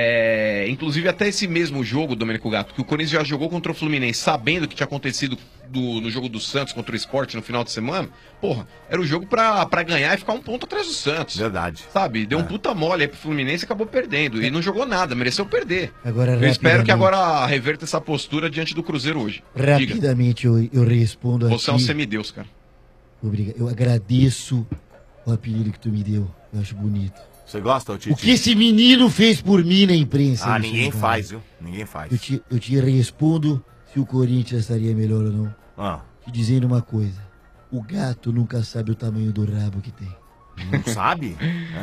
É, inclusive até esse mesmo jogo, Domênico Gato, que o Corinthians já jogou contra o Fluminense, sabendo o que tinha acontecido do- no jogo do Santos contra o Sport no final de semana, porra, era o jogo pra, pra ganhar e ficar um ponto atrás do Santos. Verdade. Sabe, deu um puta mole aí pro Fluminense e acabou perdendo. E não jogou nada, mereceu perder. Agora, Eu espero que rapidamente. agora reverta essa postura diante do Cruzeiro hoje. Diga, Rapidamente eu, eu respondo você é um aqui. semideus, cara. Obrigado. Eu agradeço o apelido que tu me deu. Eu acho bonito. Você gosta, ô Tite? O que esse menino fez por mim na imprensa? Ah, isso, ninguém cara? faz, viu? Ninguém faz. Eu te, eu te respondo se o Corinthians estaria melhor ou não. Ah. Te dizendo uma coisa. O gato nunca sabe o tamanho do rabo que tem. Não sabe?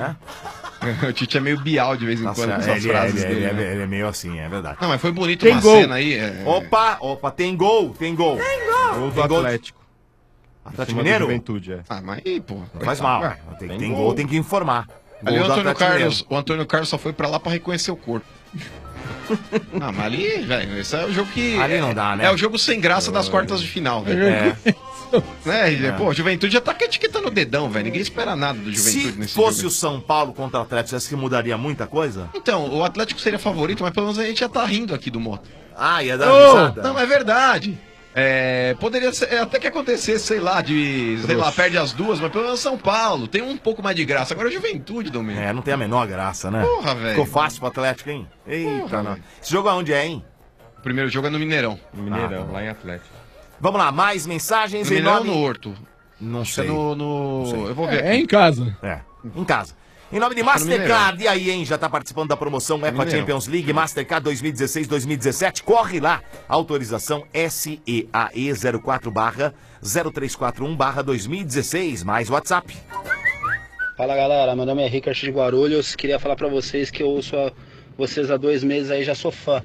É? O Tite é meio Bial de vez em Nossa, quando com ele, essas é- frases ele, é- dele. ele é, né? ele é meio assim, é verdade. Não, mas foi bonito Tem uma gol. cena aí. é- Opa, opa, tem gol, tem gol. Tem Gol do Tem gol. Atlético. Atlético Em cima do Mineiro? Juventude, é. Ah, mas aí, pô. Não faz mal. Ué, tem, tem tem gol. gol, tem que informar. Ali Gol o do Antônio, Atlético Carlos, Mineiro. o Antônio Carlos só foi pra lá pra reconhecer o corpo. Ah, mas ali, velho, esse é o jogo que. Ali não dá, né? É o jogo sem graça das quartas de final, velho. É. Né? e, É. Pô, Juventude já tá etiquetando o dedão, velho. Ninguém espera nada do Juventude Se nesse fosse jogo. o São Paulo contra o Atlético, você acha que mudaria muita coisa? Então, o Atlético seria favorito, mas pelo menos a gente já tá rindo aqui do Mota. Ah, ia dar Ô, risada. Não, é verdade. É, poderia ser, é, até que acontecesse, sei lá, de. Sei lá, perde as duas, mas pelo menos São Paulo. Tem um pouco mais de graça. Agora é Juventude, Domênico. É, não tem a menor graça, né? Porra, velho. Ficou fácil pro Atlético, hein? Eita, Porra, não. velho. Esse jogo aonde é, hein? O primeiro jogo é no Mineirão. Mineirão, Ah, lá em Atlético. Vamos lá, mais mensagens No em Mineirão ou nome... no Horto? Não Acho que é sei. no, no- Não sei. Eu vou ver É aqui. em casa. É, em casa. Em nome de Acho que é no Mastercard, e aí, hein? Já tá participando da promoção Epa Mineirão. Champions League Mastercard dois mil e dezesseis dois mil e dezessete. Corre lá. Autorização S E A E zero quatro barra zero três quatro um barra dois mil e dezesseis. Mais WhatsApp. Fala galera, meu nome é Ricardo de Guarulhos. Queria falar pra vocês que eu ouço a- vocês há dois meses aí, já sou fã.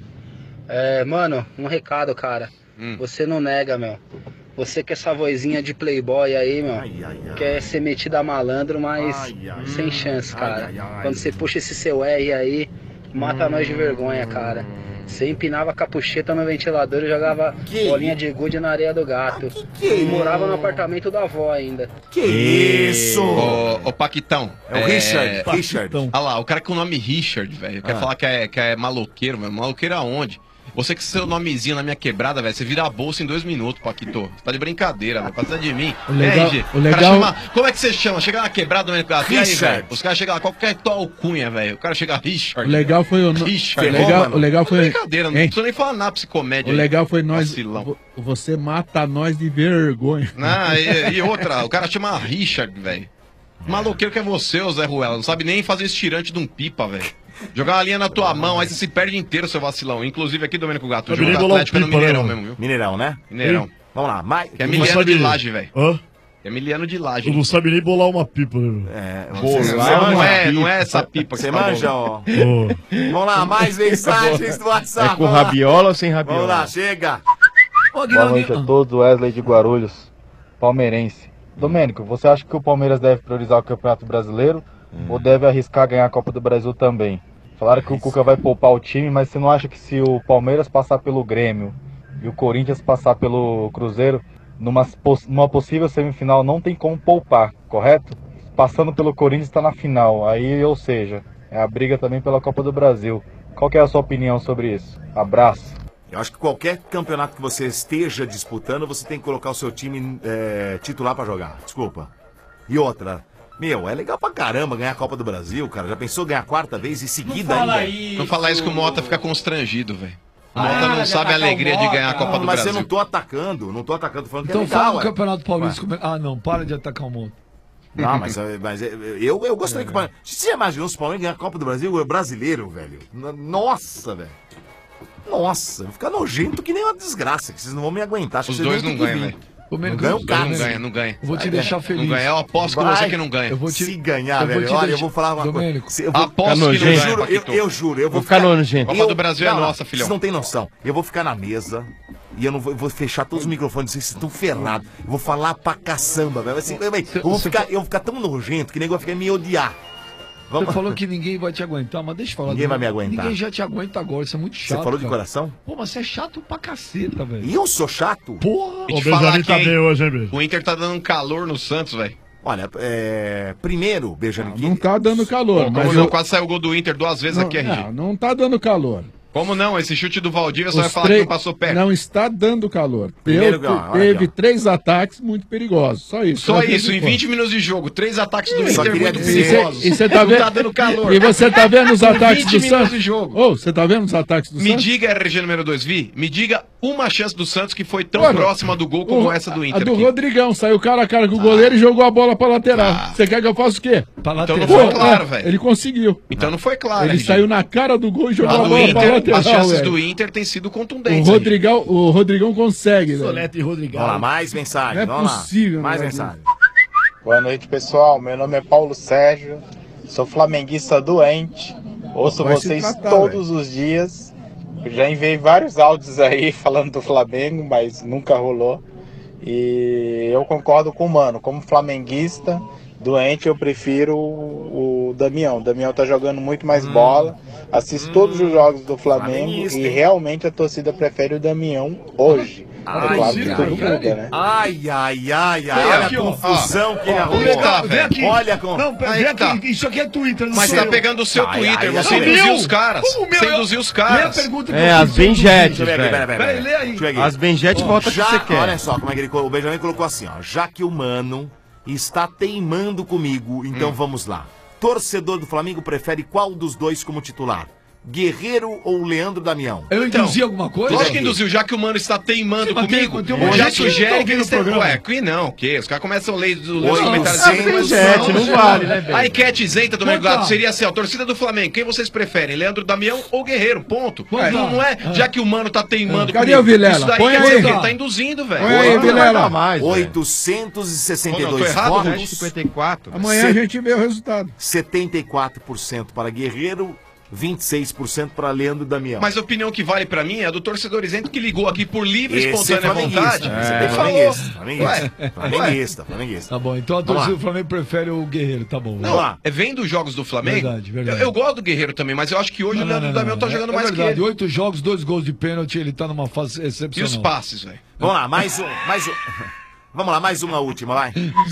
É, mano, um recado, cara. Hum. Você não nega, meu. Você que é essa vozinha de playboy aí, meu, quer ser metido a malandro, mas sem chance, cara. Quando você puxa esse seu R aí, mata nós de vergonha, cara. Você empinava a capucheta no ventilador e jogava bolinha de gude na areia do gato. E morava no apartamento da avó ainda. Que isso? Ô, ô Paquitão. É o Richard, Richard. Olha lá, o cara com o nome Richard, velho. Quer Ah. falar que é, que é maloqueiro, velho. Maloqueiro aonde? Você com seu nomezinho na minha quebrada, velho. Você vira a bolsa em dois minutos, Paquito. Você tá de brincadeira, velho. Passa de mim. O legal- É, G, o cara legal- chama- como é que você chama? Chega na quebrada, no gato. E aí, Richard. velho? Os caras chegam lá, qualquer tua alcunha, velho. O cara chega Richard. O legal foi o. no- Richard. o legal, mano. o legal foi. Brincadeira, não Hein? precisa nem falar nada pra esse comédia. O aí. legal foi nós. Vacilão. vo- Você mata nós de vergonha. Ah, e, e outra, o cara chama Richard, velho. Maloqueiro que é você, ô Zé Ruela. Não sabe nem fazer estirante de um pipa, velho. Jogar uma linha na tua mão, aí você se perde inteiro, seu vacilão. Inclusive aqui, Domênico Gato, o Sabe jogo nem do bolar um Atlético é no pipa, Mineirão né, mesmo, viu? Mineirão, né? Mineirão. Sim. Vamos lá, mais. Que é Não Miliano sabe- de Laje, velho. Hã? É Miliano de Laje. Tu não sabe nem bolar uma pipa, né? meu? É, Você não, não é, não é essa pipa que Você tá manja, bom. ó. Vamos lá, mais mensagens do WhatsApp. É com vamos lá. rabiola ou sem rabiola? Vamos lá, chega. Boa noite a todos, Wesley de Guarulhos, palmeirense. Domênico, você acha que o Palmeiras deve priorizar o Campeonato Brasileiro ou deve arriscar ganhar a Copa do Brasil também? Falaram que o Cuca vai poupar o time, mas você não acha que se o Palmeiras passar pelo Grêmio e o Corinthians passar pelo Cruzeiro, numa, poss- numa possível semifinal não tem como poupar, correto? Passando pelo Corinthians está na final, aí, ou seja, é a briga também pela Copa do Brasil. Qual que é a sua opinião sobre isso? Abraço. Eu acho que qualquer campeonato que você esteja disputando, você tem que colocar o seu time é, titular pra jogar. Desculpa. E outra, meu, é legal pra caramba ganhar a Copa do Brasil, cara. Já pensou ganhar a quarta vez em seguida ainda? Não falar isso que o Mota fica constrangido, velho. O Ah, Mota não de sabe a atacar o alegria de Mota. ganhar a Copa Não, do mas Brasil. eu não tô atacando, não tô atacando, tô falando Então que é legal. fala no ué. Campeonato Paulista. Ué. como é- Ah, não, para de atacar o mundo. Não, mas, mas eu, eu gostaria que o Palmeiras... Você já imaginou se o Palmeiras ganhar a Copa do Brasil? É brasileiro, velho. N- Nossa, velho. Nossa, vai ficar nojento que nem uma desgraça, que vocês não vão me aguentar. Acho Os que vocês dois vão não ter que ganham, vir. velho. Não Domênico, ganha o Não cara. ganha, não ganha. Eu vou te Vai, deixar é. feliz. Não ganha. Eu aposto com Vai. você que não ganha. Eu vou te... Se ganhar, eu vou velho, te olha, eu deixar- vou falar uma Domênico, coisa. Eu vou... Aposto que não eu, ganha, juro, eu, Paquito. eu juro, eu vou, Vou ficar nojento. Copa eu- do Brasil é não, nossa, filhão. Vocês não tem noção. Eu vou ficar na mesa e eu não vou, eu vou fechar todos os microfones, vocês estão ferrados. Eu vou falar pra caçamba, velho. Assim, eu, eu vou ficar, eu vou ficar tão nojento que nem vai ficar me odiar. Você falou que ninguém vai te aguentar, mas deixa eu falar. Ninguém vai Domênico. me aguentar. Ninguém já te aguenta agora, isso é muito chato. Você falou de cara. coração? Pô, mas você é chato pra caceta, velho. E eu sou chato? Porra! E O te falar Benjamin que, tá hein, bem hoje, hein, Benjamin? o Inter tá dando um calor no Santos, velho. Olha, é... primeiro, Benjamin, que... Não tá dando calor, Como mas não, eu... quase saiu o gol do Inter duas vezes não, aqui, R G. não, não tá dando calor. Como não? Esse chute do Valdívia só vai Os falar três- que não passou perto. Não está dando calor. Primeiro, Teve, ó, olha teve aqui, ó. três ataques muito perigosos. Só isso. Só Não isso, teve em quanto. vinte minutos de jogo, três ataques do Só Inter queria muito dizer- perigosos. E você tá Não vendo? tá dando calor. E você tá vendo os Com ataques vinte do minutos Santos? de jogo. Ô, você tá vendo os ataques do Me Santos? diga, R G número dois, Vi, me diga uma chance do Santos que foi tão Mano, próxima do gol como o- essa do A Inter. do aqui. Rodrigão, saiu cara a cara com o goleiro e jogou a bola pra lateral. Você quer que eu faça o quê? Pra Então não Pô, foi claro, é, velho. Ele conseguiu. Então não foi claro. Ele R G. saiu na cara do gol e jogou A a, do bola pra Inter, lateral. as chances velho. do Inter têm sido O contundentes. Rodrigão, o Rodrigão consegue, velho. Solete e Rodrigão. Vamos lá, mais mensagem. Não é vamos possível, lá. Mais né, mensagem. Boa noite, pessoal. Meu nome é Paulo Sérgio. Sou flamenguista doente. Ouço Vai se vocês tratar, todos os dias. Eu já enviei vários áudios aí falando do Flamengo, mas nunca rolou. E eu concordo com o Mano. Como flamenguista doente, eu prefiro o, o Damião. O Damião tá jogando muito mais bola. Assisto todos os jogos do Flamengo Flamenguista, e hein? realmente a torcida prefere o Damião hoje. É Ai, claro que ai, tudo ai. muda, né? Ai, ai, ai, Vem ai. Olha aqui, a ó. confusão que ele Ó, arrumou. vem cá, Vem velho. aqui. Olha com... Não, pera, Aí vem tá. aqui. Isso aqui é Twitter, não Mas sou tá eu. pegando o seu Ai, Twitter, ai, você ai, induziu meu? os caras. Como o meu? Você Eu- induziu os Lê a caras. pergunta que É, eu as fiz, eu Benjetes, Deixa eu ver aqui, velho. pera, pera, Peraí, pera. lê aí. Deixa eu ver aqui. As Benjete volta que Já, você quer. olha só como é que ele colocou. O Benjamin colocou assim, ó. Já que o Mano está teimando comigo, então vamos lá. Torcedor do Flamengo prefere qual dos dois como titular? Guerreiro ou Leandro Damião? Eu Então, induzi alguma coisa? Lógico que induziu, já que o Mano está teimando Sim, mas tem- comigo, tem um monte já de gente que não sugere tá que eles ouvindo o têm... programa. Ué, que não, o quê? Os caras começam a ler os Oi, comentários. não, dizendo que Benjete, não vale, né, velho? A enquete isenta do Quanto Mergado tá? seria assim, ó, torcida do Flamengo, quem vocês preferem, Leandro Damião ou Guerreiro? Ponto. Quanto Não, tá? não é, já que o Mano tá teimando Cadê comigo. o Vilela? Isso daí Põe quer aí. dizer que ele tá induzindo, velho. Põe aí, Não vai Vilela. dar mais, velho. oitocentos e sessenta e Ô, não, dois tô errado, votos. né? cinquenta e quatro. Amanhã a gente vê o resultado. setenta e quatro por cento para Guerreiro, vinte e seis por cento para Leandro Damião. Mas a opinião que vale pra mim é a do torcedor isento que ligou aqui por livre e Esse é espontânea flamenguista. vontade. Esse É. é Falou. flamenguista. Flamenguista. Ué, Flamenguista. Flamenguista. Tá bom, então a Vamos torcida lá. do Flamengo prefere o Guerreiro, tá bom. Não, lá. é vendo os jogos do Flamengo. Verdade, verdade. Eu, eu gosto do Guerreiro também, mas eu acho que hoje Não, o não, Leandro não, Damião tá não. jogando é, mais é verdade. que ele. Oito jogos, dois gols de pênalti, ele tá numa fase E excepcional. os passes, velho. Vamos lá, mais um. Mais um. Vamos lá, mais uma última, vai.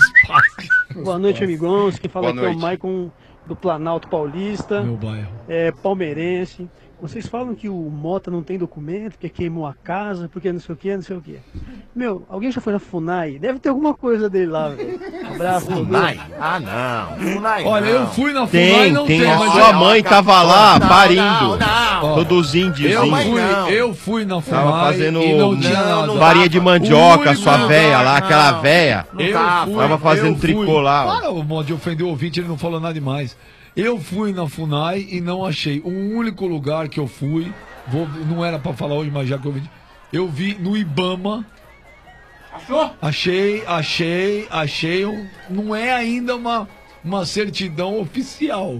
Boa noite, amigões. Quem fala Boa aqui é o noite. Maicon do Planalto Paulista, Meu bairro. é palmeirense. Vocês falam que o Mota não tem documento, porque queimou a casa, porque não sei o que, não sei o que. Meu, alguém já foi na FUNAI? Deve ter alguma coisa dele lá, velho. Abraço. Funai? Ah, não. Funai Olha, não. eu fui na FUNAI, Tem, não tem. tem, A mas sua eu- mãe tava lá, Não, parindo. não, não. Todos Eu índiozinhos. fui, não. eu fui na FUNAI Tava fazendo e não tinha Não, nada. não farinha de tava. mandioca, Ui, sua não, véia lá, não. aquela véia. Não Eu tava. fui, Tava fazendo eu fui. tricô lá. Para, o modo de ofender o ouvinte, ele não falou nada demais. Eu fui na FUNAI e não achei. O único lugar que eu fui, vou, não era pra falar hoje, mas já que eu vi. Eu vi no Ibama. Achou? Achei, achei, achei. Um, não é ainda uma, uma certidão oficial.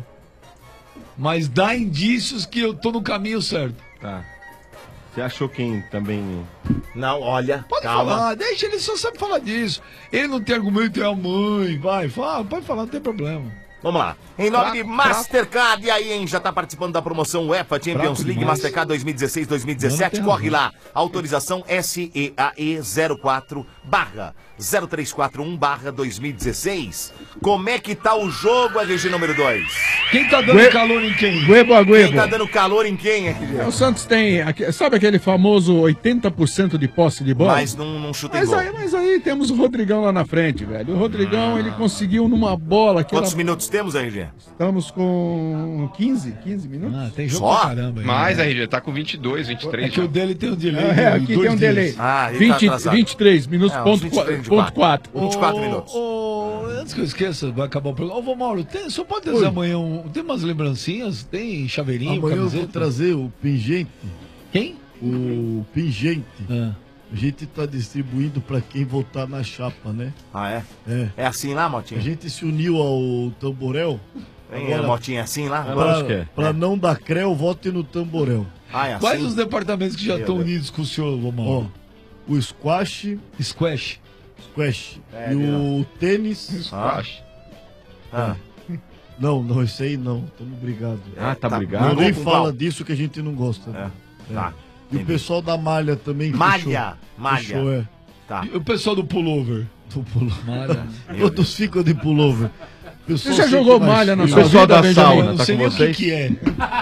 Mas dá indícios que eu tô no caminho certo. Tá. Você achou quem também... Não, olha. Pode calma. falar, deixa ele, só sabe falar disso. Ele não tem argumento, é a mãe. Vai, fala, pode falar, não tem problema. Vamos lá. Em nome Fraco, de Mastercard, e aí, hein? Já tá participando da promoção UEFA Champions Fraco League demais. Mastercard dois mil e dezesseis dois mil e Não, não dezessete. tem Corre razão. lá. Autorização S E A E zero quatro barra zero três quatro um barra dois mil e dezesseis. Como é que tá o jogo, R G número dois? Quem tá dando Gue- calor em quem? Guebo a Quem Guebo. tá dando calor em quem, R G? O Santos tem, aque- sabe aquele famoso oitenta por cento de posse de bola? Mas não, não chuta em Mas gol. aí, mas aí temos o Rodrigão lá na frente, velho. O Rodrigão, ele conseguiu numa bola que Quantos era... minutos temos, R G? Estamos com quinze, quinze minutos. Ah, tem jogo Só? pra caramba aí. Mas, R G, tá com vinte e dois, vinte e É três. que o dele tem um delay. É, de aqui dois tem um dias. delay. Ah, ele tá vinte, atrasado. vinte e três minutos, É, uns ponto, vinte e três de ponto quatro. vinte e quatro Ô, minutos. ô, antes que eu esqueça, vai acabar o programa. Ô, vô Mauro, tem, só pode trazer Oi. amanhã um. Tem umas lembrancinhas? Tem chaveirinho, Amanhã eu vou camiseta? trazer o pingente. Quem? O pingente. Ah. A gente tá distribuindo pra quem votar na chapa, né? Ah, é? É. É assim lá, A Motinha? gente se uniu ao Tamborel. Tem a Motinha assim lá? Pra, que é. pra não dar creu, vote no Tamborel. Ah, é Quais assim? os departamentos que já Meu estão Deus. unidos com o senhor, vô Ó, Mauro? o squash, Squash. squash É, e não. o tênis. Ah. Ah. Não, não, esse aí não. Tamo brigado. Ah, tá Tá brigado? Não, nem com fala pau. disso que a gente não gosta. né? É. Tá. E o pessoal da malha também Malha, fechou. malha. Fechou, é. Tá. E o pessoal do pullover? Do pullover. Malha. Todos ficam de pullover. Você já jogou malha na O sua pessoal vida, da Benjamin? sauna, Não tá sei com nem o que vocês? que é.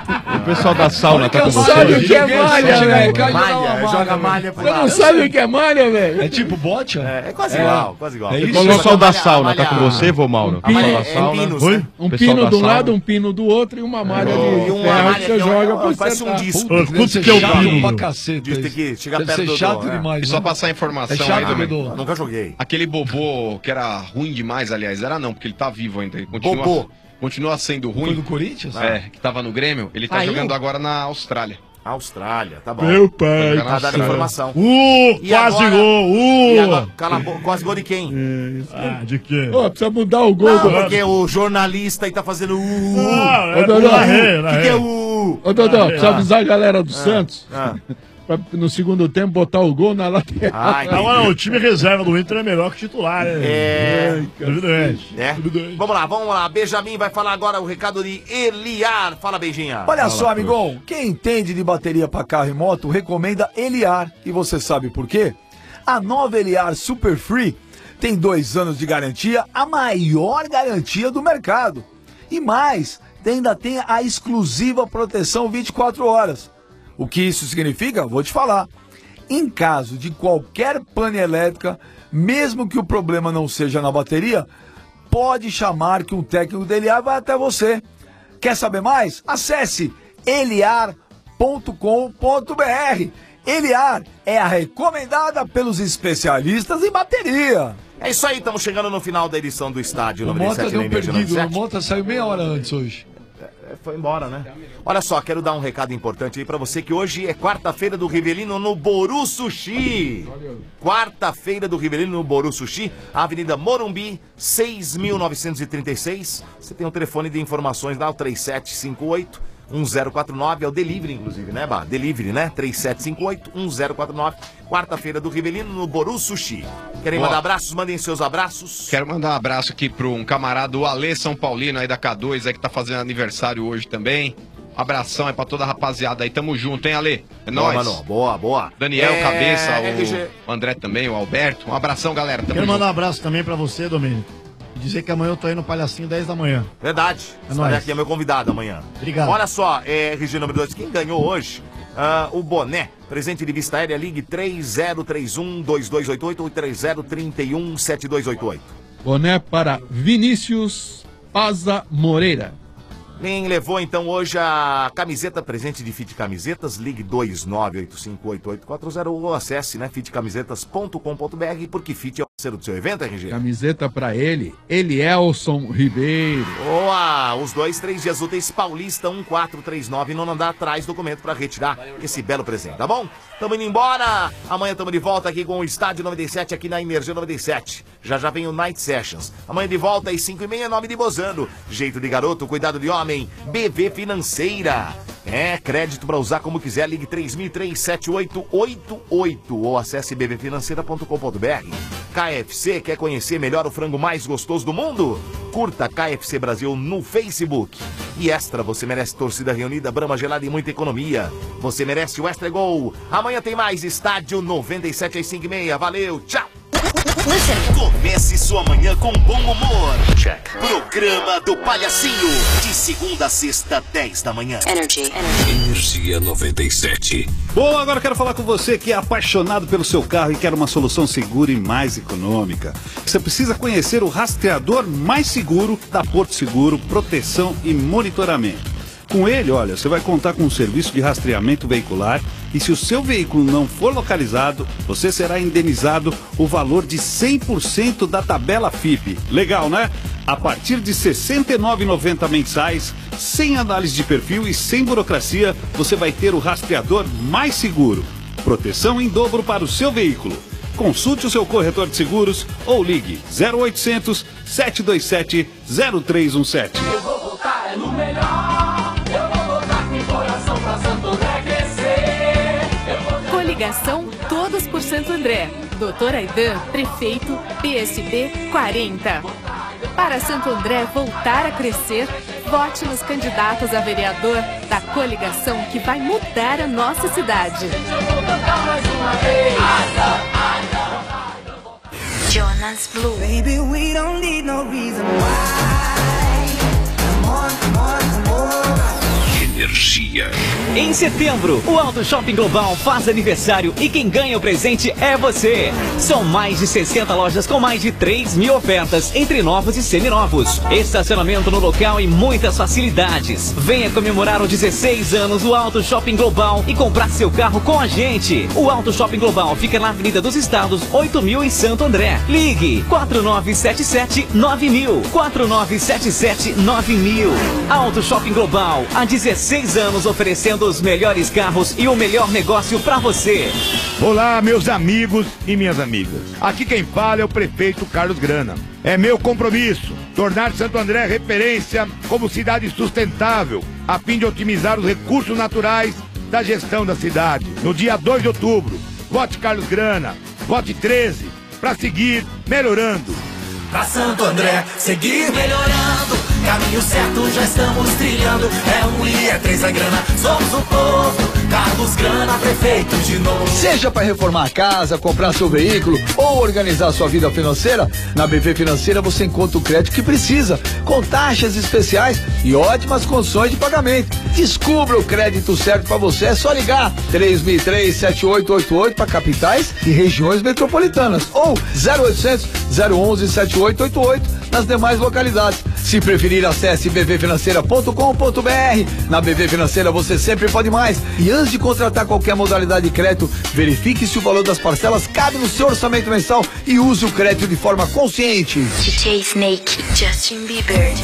pessoal da sauna tá com Não você. sabe o que é malha, Chega aí, velho. cai, joga uma Malha, joga malha pro Você não lado. sabe o que é malha, velho? É tipo bote? É, é quase igual, quase igual. É O isso? pessoal da malha- sauna tá com malha- você, vô Mauro? A malha Pessoal é- da é sauna. pinos, Oi? né? Um Pessoal pino da de um sauna. lado, um pino do outro e uma malha E de uma ferro malha que você que é uma- joga pra parece sentar. um disco. Putz, deve ser que é o chato pino? pra caceta. De ter que chegar Deve perto ser do- chato do- é. demais, E só né? passar a informação É chato, aí também. Dudu. Nunca joguei. Aquele Bobô que era ruim demais, aliás, era não, porque ele tá vivo ainda. Ele continua, Bobô. continua sendo Foi ruim. do Corinthians? É, que tava no Grêmio. Ele tá Saiu? jogando agora na Austrália. Austrália, tá bom. Meu pai. Tá dando informação. Uh, E quase agora- gol. E Uh. agora, cala a boca, quase gol de quem? Ah, de quê? Ô, precisa mudar o gol Não, do... porque o jornalista aí tá fazendo uh, uh. Ah, Ô, é Dodô, narrei, O que, narrei. que é o... Ô, Dodô, precisa Ah. avisar a galera do Santos Ah. pra no segundo tempo botar o gol na lateral. Ah, entendi. Agora, o time reserva do Inter é melhor que o titular, né? É. Evidente. É. Vamos lá, vamos lá. Benjamin vai falar agora o recado de Eliar. Fala, Beijinha. Olha só, amigão, quem entende de bateria para carro e moto recomenda Eliar. E você sabe por quê? A nova Eliar Super Free tem dois anos de garantia, a maior garantia do mercado. E mais, ainda tem a exclusiva proteção vinte e quatro horas. O que isso significa? Vou te falar. Em caso de qualquer pane elétrica, mesmo que o problema não seja na bateria, pode chamar que um técnico da Eliar vai até você. Quer saber mais? Acesse eliar ponto com ponto br. Eliar é a recomendada pelos especialistas em bateria. É isso aí, estamos chegando no final da edição do Estádio O Mota noventa e sete deu na um Energia perdido. O noventa e sete. Mota saiu meia hora antes hoje. É, foi embora, né? Olha só, quero dar um recado importante aí pra você que hoje é quarta-feira do Rivelino no Boru Sushi. Quarta-feira do Rivelino no Boru Sushi, Avenida Morumbi, seis mil novecentos e trinta e seis. Você tem um telefone de informações lá, o três sete cinco oito um zero quatro nove, é o delivery inclusive, né, Bah? Delivery, né? três sete cinco oito um zero quatro nove. Quarta-feira do Rivelino no Boru Sushi. Querem Boa. mandar abraços? Mandem seus abraços. Quero mandar um abraço aqui para um camarada, o Alê São Paulino, aí da K dois, aí que tá fazendo aniversário hoje também. Abração aí pra toda a rapaziada aí, tamo junto, hein, Alê? É Boa, nóis. mano. Boa, boa. Daniel, É, Cabeça, R G. o André também, o Alberto. Um abração, galera. Tamo Quero junto. mandar um abraço também pra você, Domênico. E dizer que amanhã eu tô aí no Palhacinho dez da manhã. Verdade. É Estarei nóis. aqui, é meu convidado amanhã. Obrigado. Olha só, é, R G número dois, quem ganhou hoje? Ah, o boné, presente de vista aérea, ligue três zero três um dois dois oito oito ou três zero três um sete dois oito oito. Boné para Vinícius Paza Moreira. Quem levou então hoje a camiseta presente de Fit Camisetas, ligue dois nove oito cinco oito oito quatro zero ou acesse, né, fit camisetas ponto com ponto br, porque Fit é o parceiro do seu evento, R G. Camiseta para ele, Elielson Ribeiro. Boa! Os dois, três dias úteis, Paulista um quatro três nove, não andar atrás, documento para retirar esse belo presente, tá bom? Tamo indo embora, amanhã tamo de volta aqui com o Estádio noventa e sete, aqui na Energia noventa e sete. Já já vem o Night Sessions. Amanhã de volta às cinco e meia, nome de Bozano. Jeito de garoto, cuidado de homem, B V Financeira. É, crédito para usar como quiser, ligue três mil e três sete oito oito oito ou acesse b v financeira ponto com ponto br. K F C, quer conhecer melhor o frango mais gostoso do mundo? Curta K F C Brasil no Facebook. E Extra, você merece torcida reunida, Brahma gelada e muita economia. Você merece o Extra Gol. Amanhã tem mais Estádio noventa e sete às cinco e meia. Valeu, tchau! Comece sua manhã com bom humor. Check. Programa do Palhacinho. De segunda a sexta, dez da manhã. Energy. Energia noventa e sete. Bom, agora eu quero falar com você que é apaixonado pelo seu carro e quer uma solução segura e mais econômica. Você precisa conhecer o rastreador mais seguro da Porto Seguro, proteção e monitoramento. Com ele, olha, você vai contar com um serviço de rastreamento veicular e se o seu veículo não for localizado, você será indenizado o valor de cem por cento da tabela F I P. Legal, né? A partir de sessenta e nove reais e noventa centavos mensais, sem análise de perfil e sem burocracia, você vai ter o rastreador mais seguro. Proteção em dobro para o seu veículo. Consulte o seu corretor de seguros ou ligue zero oitocentos, sete dois sete, zero três um sete. Eu vou voltar é no melhor. Eu vou voltar com o coração pra Santo André crescer. Coligação Todos por Santo André. doutor Aidan, prefeito, P S B quarenta. Para Santo André voltar a crescer, vote nos candidatos a vereador da coligação que vai mudar a nossa cidade. Jonas Blue. Baby, we don't need no reason why. Come on, come on, come on. Energia. Em setembro, o Auto Shopping Global faz aniversário e quem ganha o presente é você. São mais de sessenta lojas com mais de três mil ofertas entre novos e seminovos. Estacionamento no local e muitas facilidades. Venha comemorar os dezesseis anos do Auto Shopping Global e comprar seu carro com a gente. O Auto Shopping Global fica na Avenida dos Estados, oito mil em Santo André. Ligue quatro nove sete sete nove mil. quatro nove sete sete nove mil. Auto Shopping Global, há dezesseis anos oferecendo os melhores carros e o melhor negócio para você. Olá, meus amigos e minhas amigas. Aqui quem fala é o prefeito Carlos Grana. É meu compromisso tornar Santo André referência como cidade sustentável, a fim de otimizar os recursos naturais da gestão da cidade. No dia dois de outubro, vote Carlos Grana, vote treze, para seguir melhorando. Pra Santo André, seguir melhorando. Caminho certo já estamos trilhando. É um e é três a grana, somos o povo. Carlos Grana, prefeito de novo. Seja para reformar a casa, comprar seu veículo ou organizar sua vida financeira, na B V Financeira você encontra o crédito que precisa, com taxas especiais e ótimas condições de pagamento. Descubra o crédito certo para você, é só ligar três mil e três, sete oito oito oito para capitais e regiões metropolitanas ou zero oitocentos, zero onze, sete oito oito oito nas demais localidades. Se preferir, acesse b v financeira ponto com ponto b r. Na B V Financeira você sempre pode mais. E antes de contratar qualquer modalidade de crédito, verifique se o valor das parcelas cabe no seu orçamento mensal e use o crédito de forma consciente. D J Snake, Justin Bieber.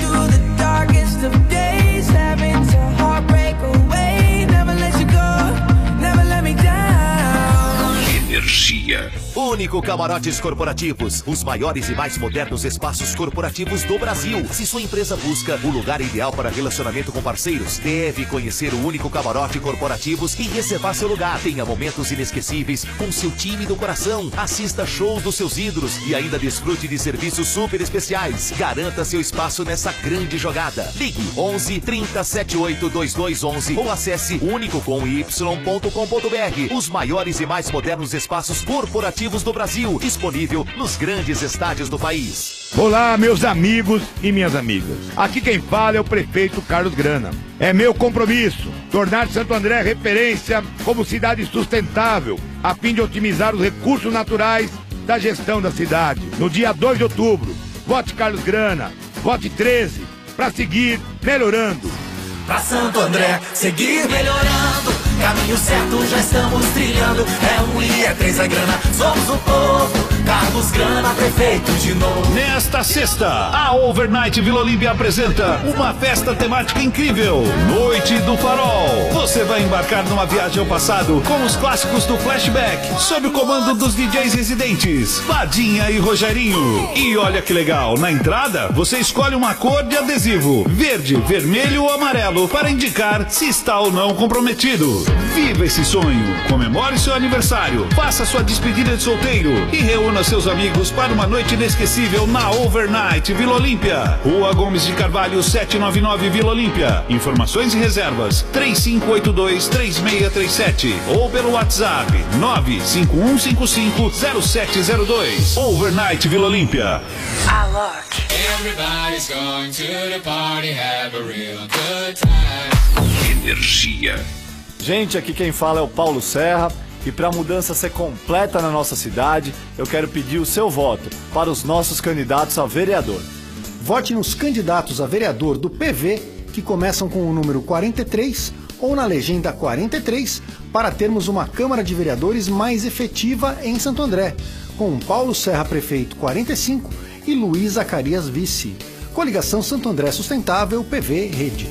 Energia. Único Camarotes Corporativos, os maiores e mais modernos espaços corporativos do Brasil. Se sua empresa busca o lugar ideal para relacionamento com parceiros, deve conhecer o Único Camarote Corporativos e reservar seu lugar. Tenha momentos inesquecíveis com seu time do coração. Assista shows dos seus ídolos e ainda desfrute de serviços super especiais. Garanta seu espaço nessa grande jogada. Ligue onze, trinta, setenta e oito, vinte e dois onze ou acesse único com y ponto com ponto b r. Os maiores e mais modernos espaços corporativos do Brasil, disponível nos grandes estádios do país. Olá, meus amigos e minhas amigas. Aqui quem fala é o prefeito Carlos Grana. É meu compromisso tornar Santo André referência como cidade sustentável, a fim de otimizar os recursos naturais da gestão da cidade. No dia dois de outubro, vote Carlos Grana, vote treze, para seguir melhorando. Pra Santo André, seguir melhorando. Caminho certo já estamos trilhando. É um e é três a grana, somos o povo. Carlos Grana, prefeito de novo. Nesta sexta, a Overnight Vila Olímpia apresenta uma festa temática incrível, Noite do Farol. Você vai embarcar numa viagem ao passado com os clássicos do Flashback, sob o comando dos D Js residentes, Vadinha e Rogerinho. E olha que legal, na entrada você escolhe uma cor de adesivo, verde, vermelho ou amarelo, para indicar se está ou não comprometido. Viva esse sonho, comemore seu aniversário, faça sua despedida de solteiro e reúna seus amigos para uma noite inesquecível na Overnight Vila Olímpia. Rua Gomes de Carvalho, setecentos e noventa e nove, Vila Olímpia. Informações e reservas três cinco oito dois, três seis três sete ou pelo WhatsApp nove cinco um cinco cinco zero sete zero dois. Overnight Vila Olímpia. Alok. Everybody's going to the party, have a real good time. Energia. Gente, aqui quem fala é o Paulo Serra. E para a mudança ser completa na nossa cidade, eu quero pedir o seu voto para os nossos candidatos a vereador. Vote nos candidatos a vereador do P V, que começam com o número quarenta e três ou na legenda quarenta e três, para termos uma Câmara de Vereadores mais efetiva em Santo André, com Paulo Serra prefeito quarenta e cinco e Luiz Zacarias vice. Coligação Santo André Sustentável, P V Rede.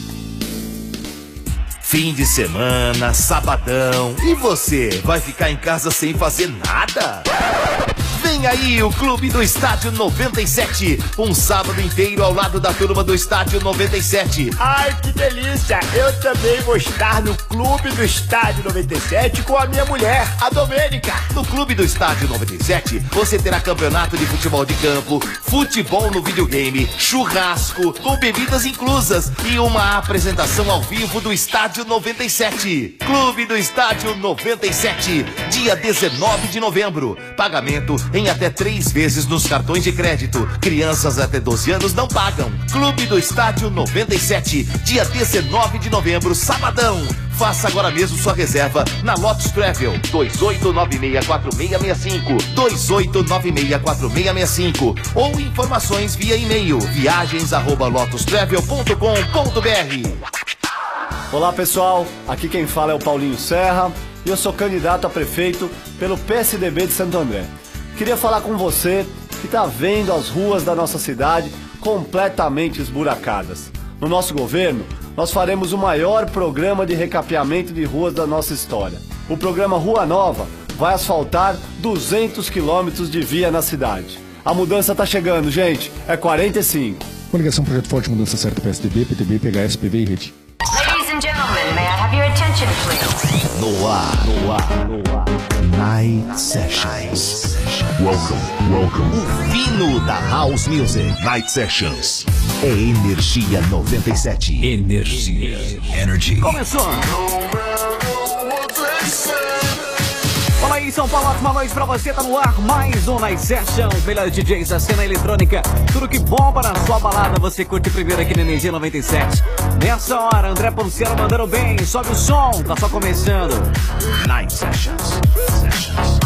Fim de semana, sabadão, e você vai ficar em casa sem fazer nada? Vem aí o Clube do Estádio noventa e sete, um sábado inteiro ao lado da turma do Estádio noventa e sete. Ai, que delícia! Eu também vou estar no Clube do Estádio noventa e sete com a minha mulher, a Domênica. No Clube do Estádio noventa e sete, você terá campeonato de futebol de campo, futebol no videogame, churrasco, com bebidas inclusas e uma apresentação ao vivo do Estádio noventa e sete. Clube do Estádio noventa e sete, dia dezenove de novembro. Pagamento em até três vezes nos cartões de crédito. Crianças até doze anos não pagam. Clube do Estádio noventa e sete, dia dezenove de novembro, sabadão. Faça agora mesmo sua reserva na Lotus Travel. dois oito nove seis quatro seis seis cinco, dois oito nove seis quatro seis seis cinco ou informações via e-mail viagens arroba lotus travel ponto com ponto br. Olá pessoal, aqui quem fala é o Paulinho Serra e eu sou candidato a prefeito pelo P S D B de Santo André. Queria falar com você que está vendo as ruas da nossa cidade completamente esburacadas. No nosso governo, nós faremos o maior programa de recapeamento de ruas da nossa história. O programa Rua Nova vai asfaltar duzentos quilômetros de via na cidade. A mudança está chegando, gente. É quarenta e cinco. Coligação Projeto Forte, Mudança Certa, P S D B, P T B, P H S, P V e Rede. Ladies and gentlemen, may I have your attention, please? No ar, no ar, no ar. Night Sessions. Welcome, welcome. O fino da House Music. Night Sessions. É Energia noventa e sete. Energia. Energy. Começou. Fala aí, São Paulo, ótima noite pra você, tá no ar mais um Night Sessions, melhores D Js da cena eletrônica, tudo que bom para a sua balada, você curte primeiro aqui na Energia noventa e sete. Nessa hora, André Ponciano mandando bem, sobe o som, tá só começando. Night Sessions. Sessions.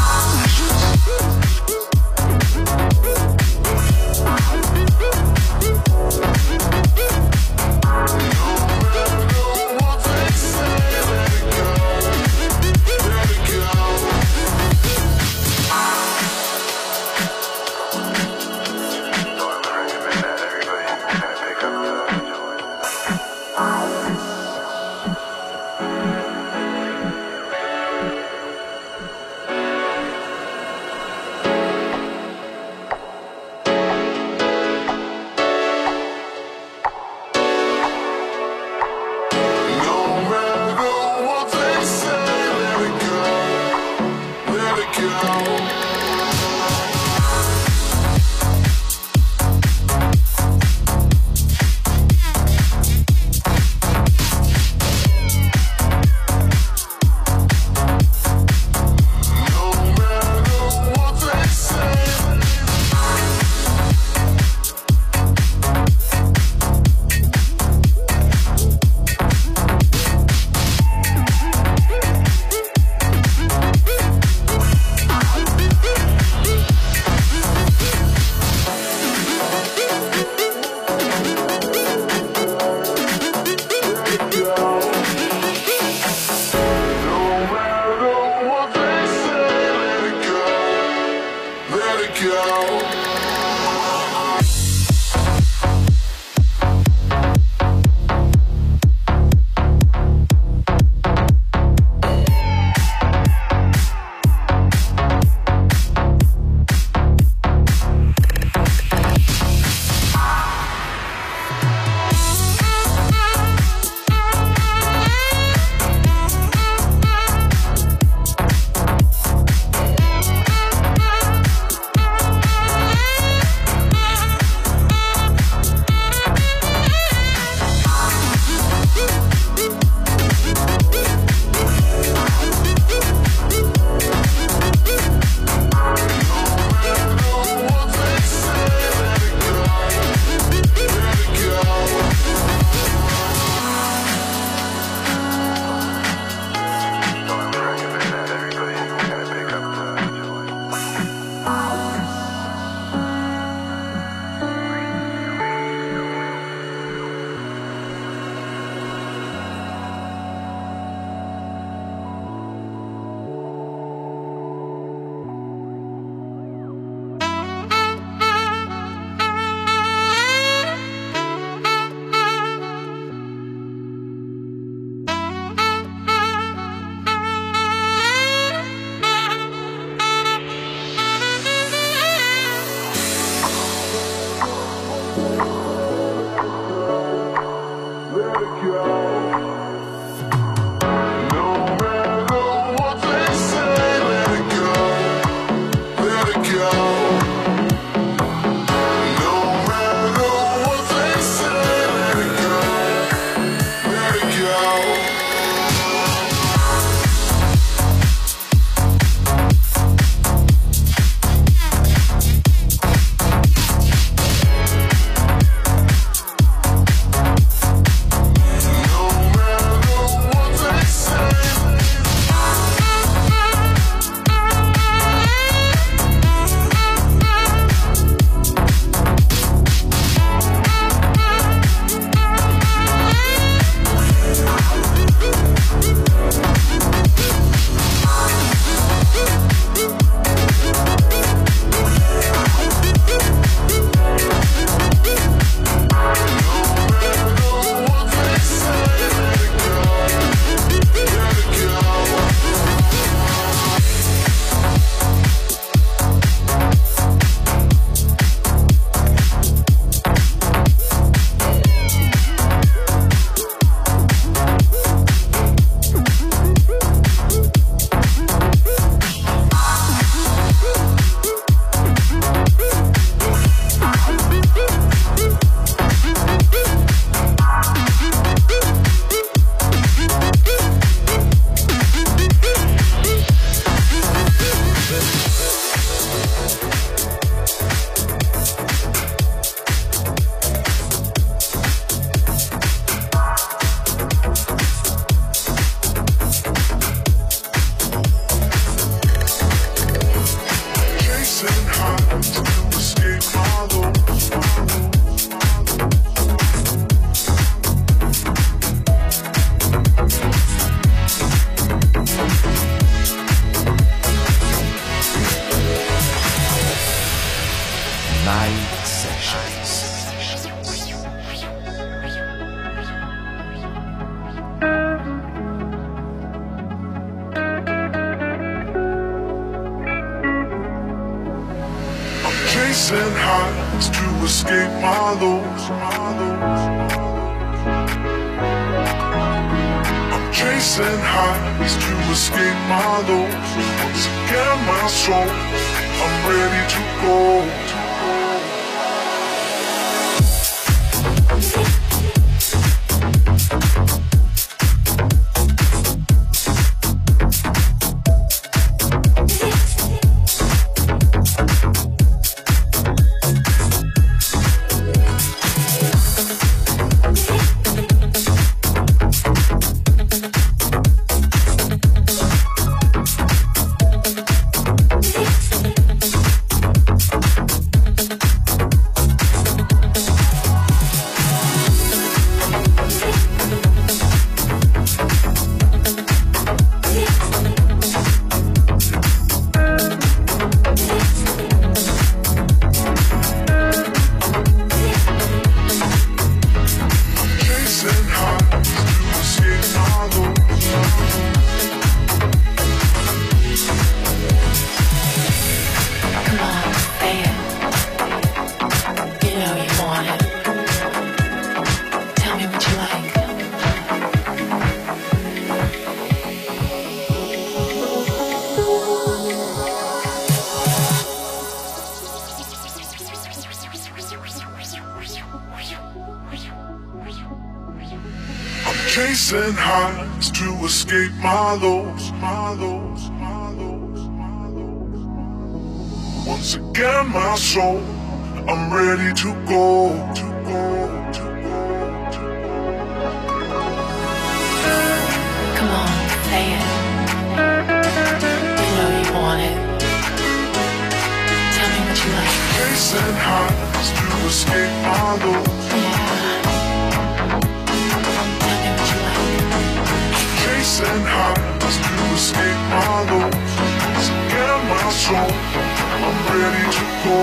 Night Sessions. Chasing highs to escape my lows, my lows. I'm chasing highs to escape my lows. Once again, my soul, I'm ready to go. Chasing highs to escape my lows, my lows, my lows, my lows. Once again, my soul, I'm ready to go, to go, to go, to go. Come on, say it. You know you want it. Tell me what you like. Chasing highs to escape my lows. Yeah. Chasing highs to escape my lows. Once again, my soul, I'm ready to go.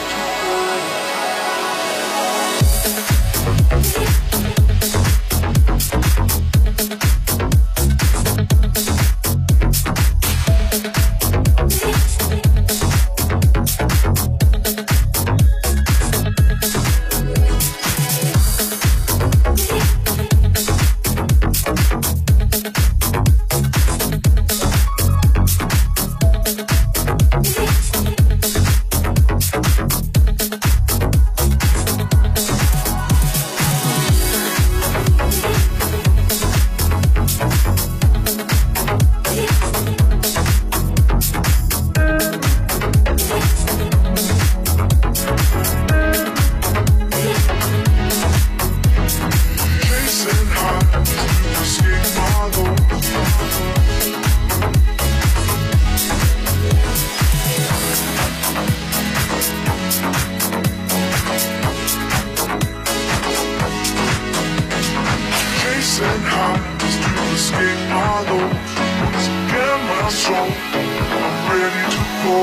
Chasing highs to escape my lows. Once again, my soul, I'm ready to go.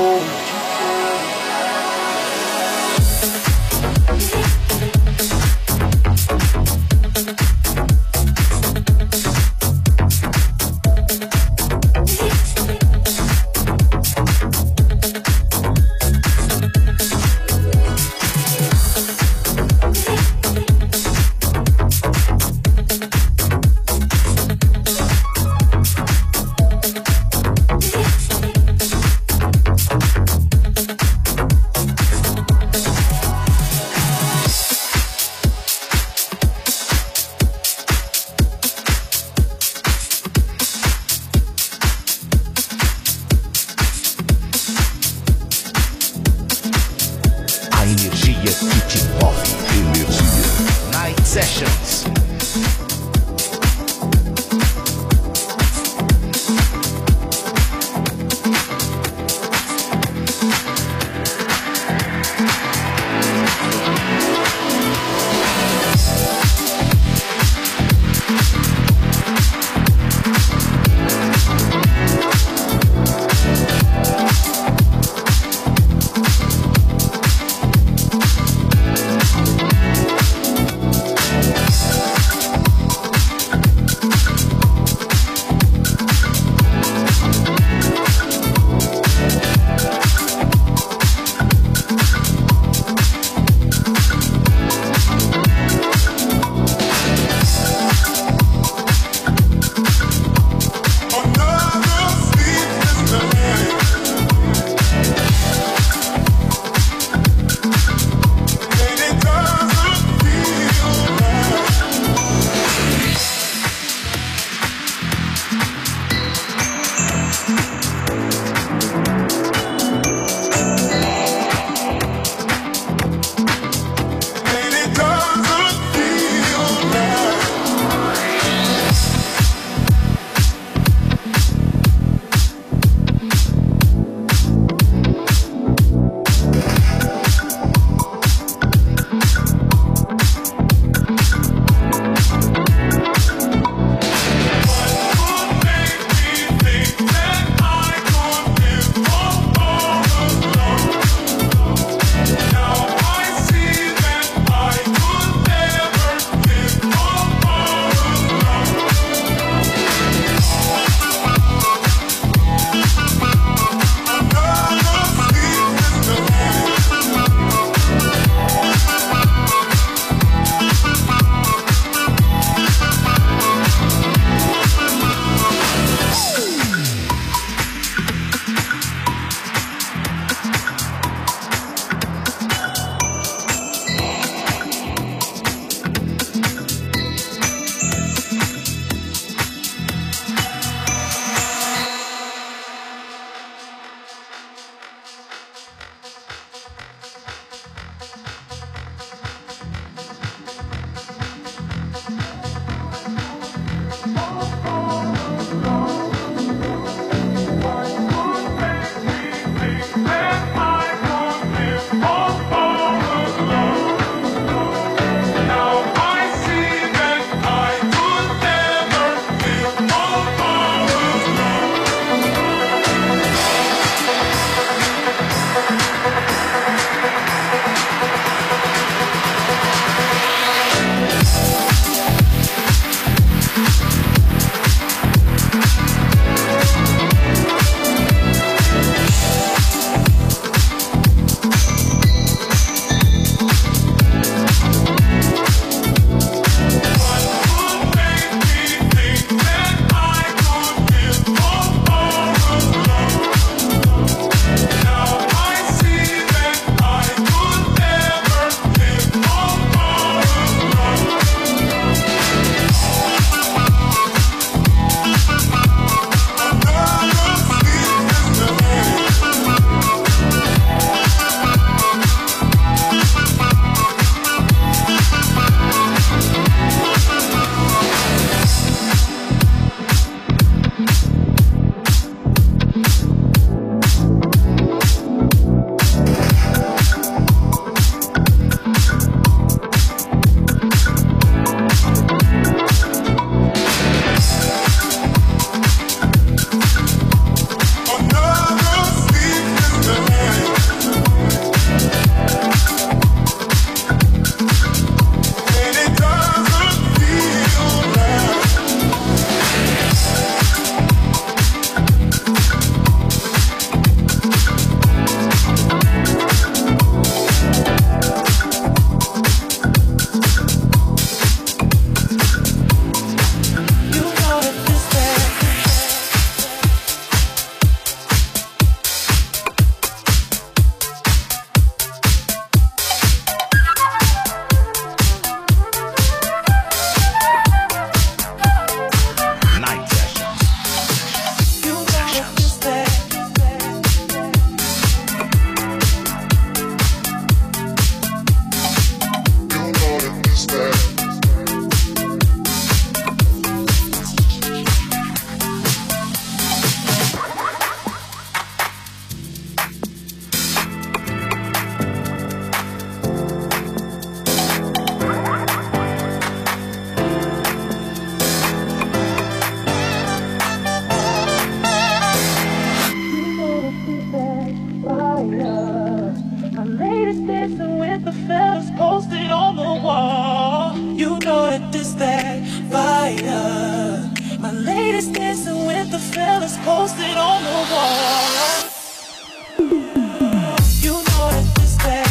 Sessions. ladies dancing with the fellas posted on the wall. You know that this bad.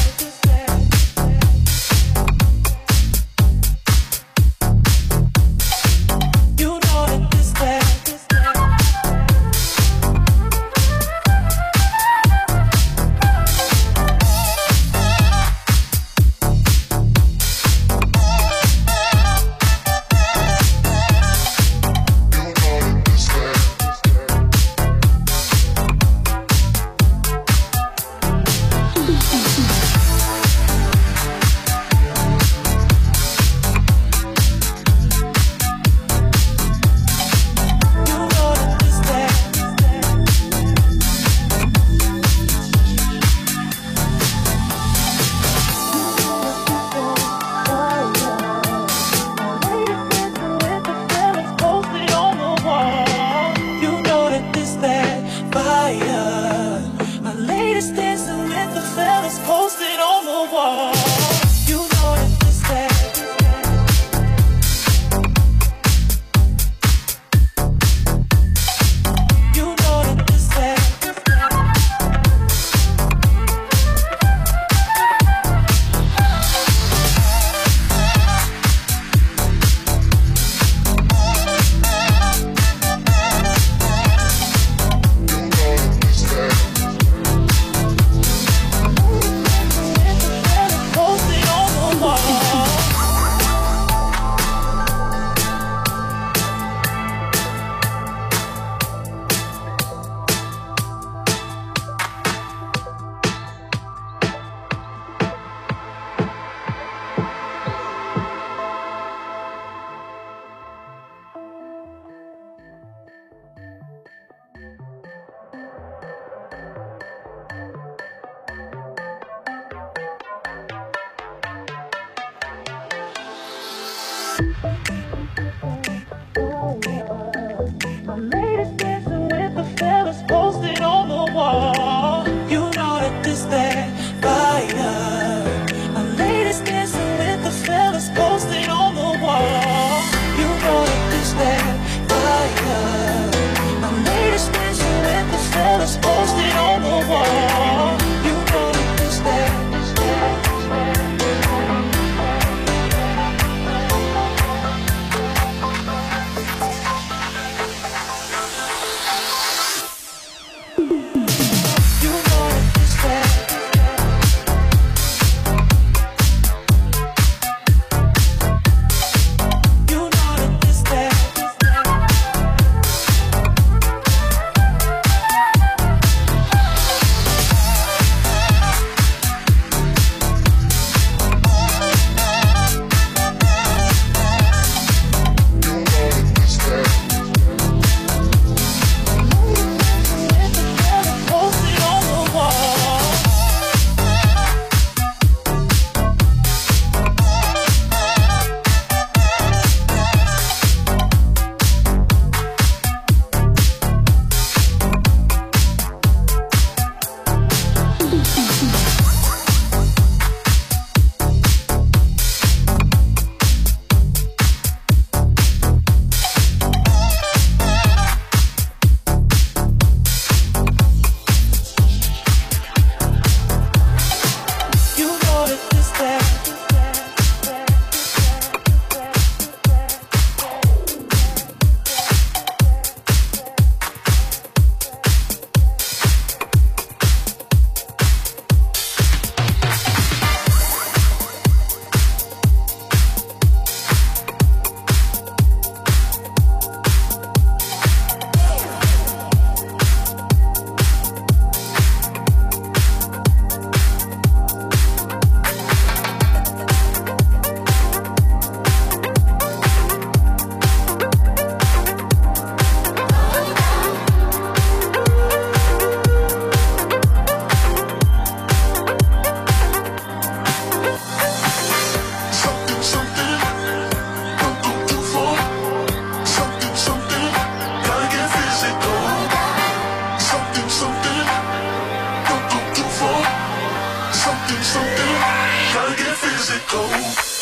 something, gotta get physical.